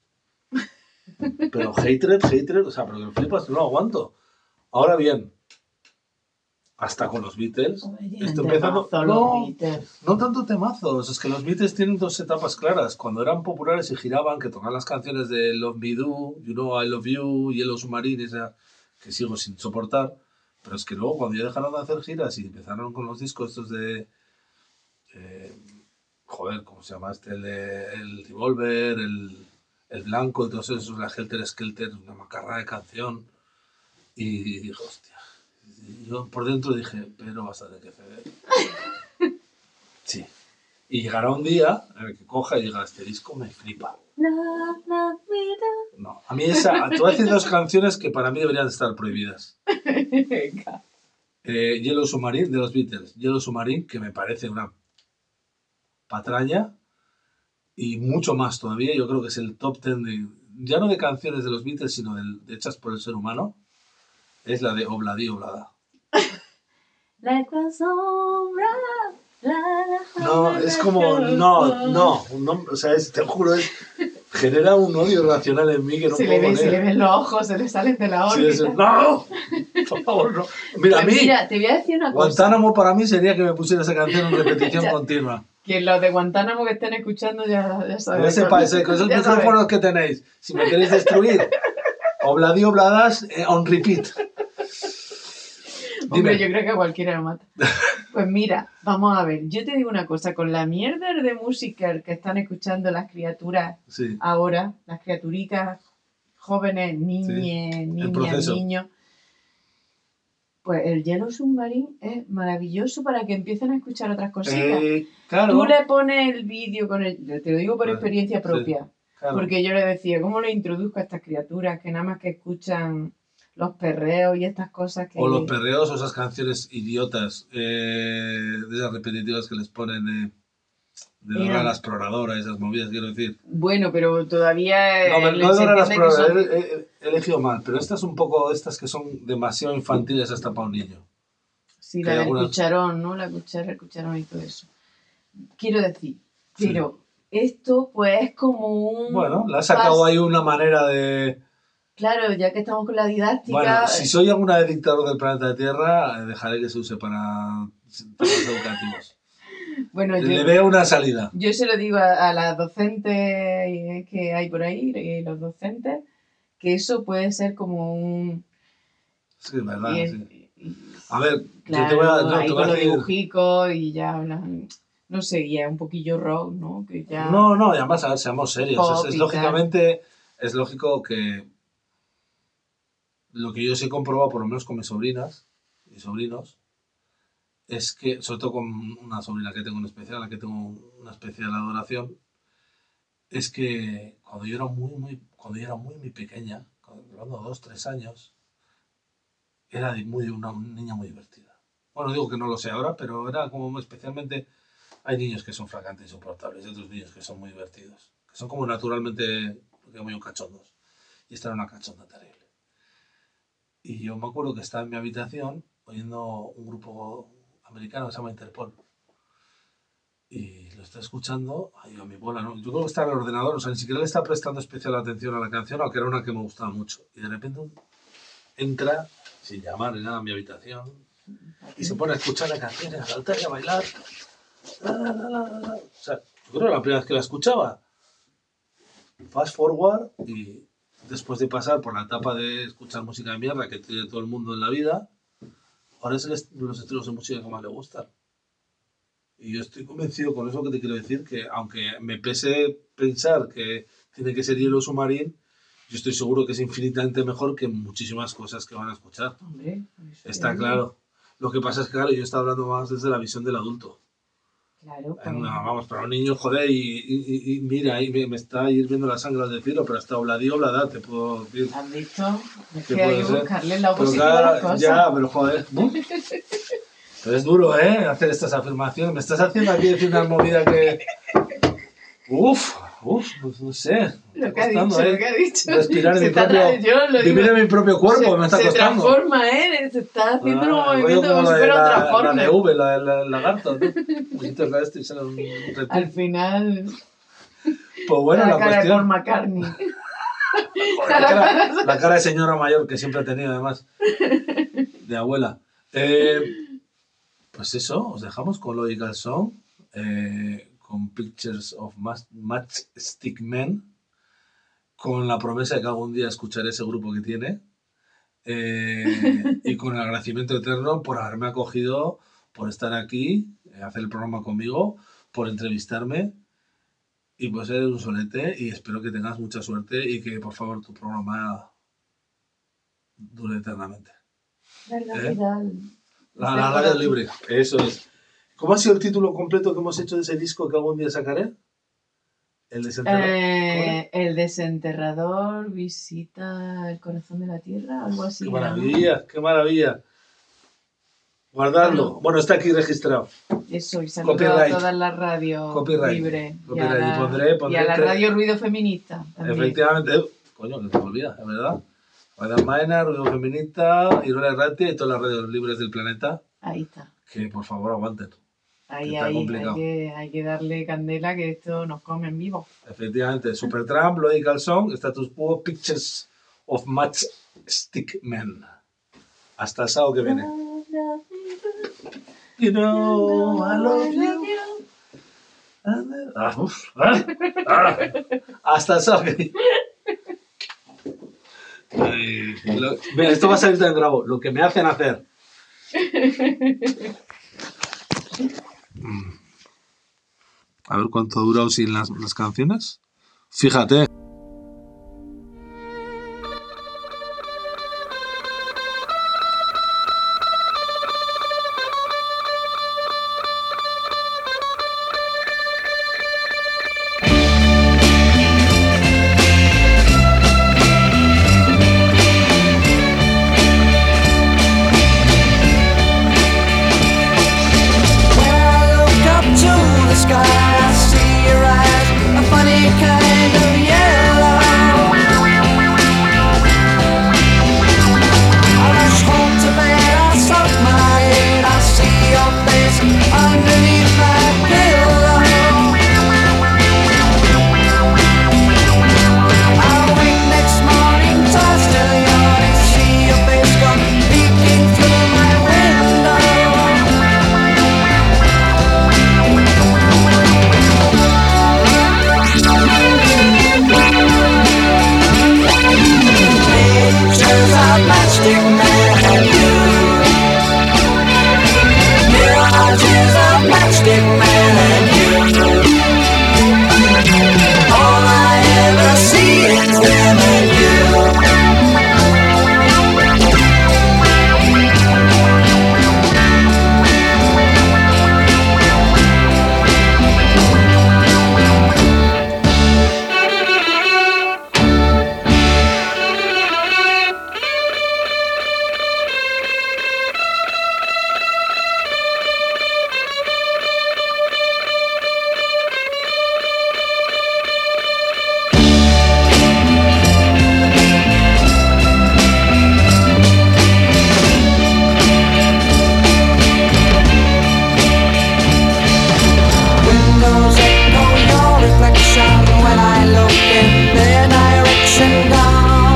pero hatred, hatred, o sea, pero que me flipas, no lo aguanto. Ahora bien, hasta con los Beatles, esto empezando, no, no tanto temazos, es que los Beatles tienen dos etapas claras. Cuando eran populares y giraban, que tocaban las canciones de Love Me Do, You Know I Love You, Yellow Submarine, esa que sigo sin soportar. Pero es que luego, cuando ya dejaron de hacer giras y empezaron con los discos estos de... Eh, joder, ¿cómo se llama este? El, de, el Revolver, el, el Blanco y todos esos, la Helter Skelter, una macarra de canción. Y dije, hostia. Y yo por dentro dije, pero vas a tener que ceder. Sí. Y llegará un día en el que coja y diga, este disco me flipa. No, a mí esa... Te voy a decir dos canciones que para mí deberían estar prohibidas. Eh, Yellow Submarine de los Beatles. Yellow Submarine, que me parece una patraña, y mucho más todavía. Yo creo que es el top ten de, ya no de canciones de los Beatles, sino de, de hechas por el ser humano. Es la de Obladi Oblada. Like la sombra, la, la, no, es como no, no, no, o sea, es, te juro, es, genera un odio racional en mí que no se puedo le ve, poner. Se le ven los ojos, se le salen de la Sí, órbita. es, no, por favor, no. Mira, pues a mí, mira, te voy a decir una cosa. Guantánamo para mí sería que me pusiera esa canción en repetición continua. Que los de Guantánamo que estén escuchando ya, ya saben. Ya sepáis, eh, con esos micrófonos que tenéis, si me queréis destruir, Obladi Obladas eh, on repeat. Hombre, Dime. yo creo que a cualquiera lo mata. Pues mira, vamos a ver, yo te digo una cosa, con la mierda de música que están escuchando las criaturas Sí. ahora, las criaturicas jóvenes, niñes, Sí. niñas, niños, pues el Yellow Submarine es maravilloso para que empiecen a escuchar otras cositas. Eh, claro. Tú le pones el vídeo con el... Te lo digo por Vale. experiencia propia. Sí, claro. Porque yo le decía, ¿cómo le introduzco a estas criaturas que nada más que escuchan los perreos y estas cosas que... O los perreos o esas canciones idiotas, eh, de esas repetitivas que les ponen eh, de Dora Mira. la Exploradora, esas movidas, quiero decir. Bueno, pero todavía... No, eh, no se Dora la entiende que Exploradora, son- he, he- he elegido mal, pero estas un poco, estas que son demasiado infantiles hasta para un niño. Sí, que la hay del algunas- cucharón, ¿no? La cuchara, el cucharón y todo eso. Quiero decir, pero esto pues es como un... Bueno, le ha sacado pas- ahí una manera de... Claro, ya que estamos con la didáctica... Bueno, si soy alguna vez dictador del planeta Tierra, eh, dejaré que se use para temas educativos. bueno, yo, Le veo una salida. yo se lo digo a, a las docentes eh, que hay por ahí, eh, los docentes, que eso puede ser como un... Sí, es verdad, y- sí. y- A ver, claro, yo te voy a, no, ahí te voy a con los decir... dibujicos y ya hablan... No sé, ya un poquillo rock, ¿no? Que ya... No, no, y además, a ver, seamos serios. Pop Es, es y lógicamente, es lógico que lo que yo sí he comprobado, por lo menos con mis sobrinas y sobrinos, es que, sobre todo con una sobrina que tengo en especial, a la que tengo una especial adoración, es que cuando yo era muy, muy, cuando yo era muy, muy pequeña, cuando hablando de dos, tres años, era de muy, una niña muy divertida. Bueno, digo que no lo sé ahora, pero era como especialmente... Hay niños que son francamente insoportables y otros niños que son muy divertidos, que son como naturalmente, muy cachondos. Y esta era una cachonda terrible. Y yo me acuerdo que estaba en mi habitación oyendo un grupo americano que se llama Interpol. Y lo está escuchando, ay, a mi bola, ¿no? Yo creo que está en el ordenador, o sea, ni siquiera le está prestando especial atención a la canción, aunque era una que me gustaba mucho. Y de repente entra, sin llamar ni nada, a mi habitación y se pone a escuchar la canción, a saltar y a bailar. La, la, la, la, la. O sea, yo creo que era la primera vez que la escuchaba. Fast forward y después de pasar por la etapa de escuchar música de mierda que tiene todo el mundo en la vida, ahora es el est- los estilos de música que más le gustan. Y yo estoy convencido con eso que te quiero decir, que aunque me pese pensar que tiene que ser Yellow Submarine, yo estoy seguro que es infinitamente mejor que muchísimas cosas que van a escuchar. Hombre, eso Está es- claro. Lo que pasa es que, claro, yo estaba hablando más desde la visión del adulto. Claro, Eh, pues, no, vamos, para un niño, joder, y, y- y- y mira, ahí me, me está hirviendo la sangre al decirlo, pero hasta Obladi Oblada te puedo decir. ¿has visto? Es ¿Qué que hay puede que ser? buscarle la Pero oposición a las claro, cosas. ya, pero joder. Pero es duro, ¿eh? Hacer estas afirmaciones. Me estás haciendo aquí decir una movida que... Uf, uf, pues no sé. Me Lo está que ha costando, dicho, ¿eh? lo que ha dicho. Respirar en Se mi está propio... tra- yo lo Vivir digo. en mi propio cuerpo se, me está se costando. transforma, ¿eh? Se está haciendo Ah, un movimiento rollo como como si la de fuera la, otra la forma. de V, la del lagarto, ¿no? Un poquito de esto y sale un reptil. Al final, Pues bueno, la la cara de cuestión... Paul McCartney. Joder, la, cara, la cara de señora mayor que siempre he tenido, además. De abuela. Eh, pues eso, os dejamos con Logical Song, eh, con Pictures of Match- Matchstick Men, con la promesa de que algún día escucharé ese grupo que tiene, eh, y con el agradecimiento eterno por haberme acogido, por estar aquí, eh, hacer el programa conmigo, por entrevistarme. Y pues eres un solete y espero que tengas mucha suerte y que por favor tu programa dure eternamente. La ¿Eh? vida. La, la radio libre, eso es. ¿Cómo ha sido el título completo que hemos hecho de ese disco que algún día sacaré? El desenterrador. Eh, el desenterrador visita el corazón de la tierra, algo así. ¡Qué era, ¿no? maravilla! ¡Qué maravilla! Guardadlo. Bueno, está aquí registrado. Eso, y saludo Copyright. a todas las radios Copyright. libres. Copyright. Y a la, Y pondré- pondré y a la que- radio Ruido Feminista también. Efectivamente. eh, Coño, que se me olvida, es verdad. Radio Maena, Ruido Feminista, Irola Ratia y todas las radios libres del planeta. Ahí está. Que por favor aguanten. Ahí, Que está ahí, hay complicado. que, hay que darle candela que esto nos come en vivo. Efectivamente, Supertramp, Logical Song, Status Quo, Pictures of Matchstick Men. Hasta el sábado que viene. You know, I love you. Ah, uf, ah, ah. Hasta el sábado que viene. Ay, lo- Mira, esto va a salir tan grabo. Lo que me hacen hacer. A ver cuánto ha durado sin las, las canciones. Fíjate. When I look up to the sky, I see your eyes, a funny kind of yellow. I rush home to bed, I suck my head, I see your face underneath my pillow. I wake next morning, tossed till yawning, see your face come peeking through my window. Pictures of Matchstick Men and you. Mirages of Matchstick Men and you. All I ever see is them and you. Windows echo your reflection when I look in their direction down.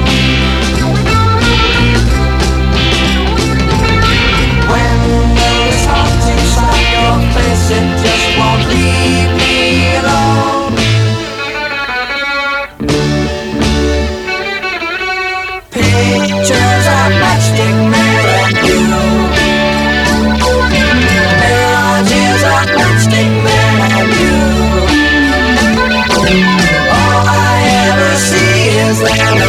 When there's hard to sign your face, it just won't leave me alone. Pictures of Matchstick Men and you. Mirages of Matchstick Men and you. All I ever see is them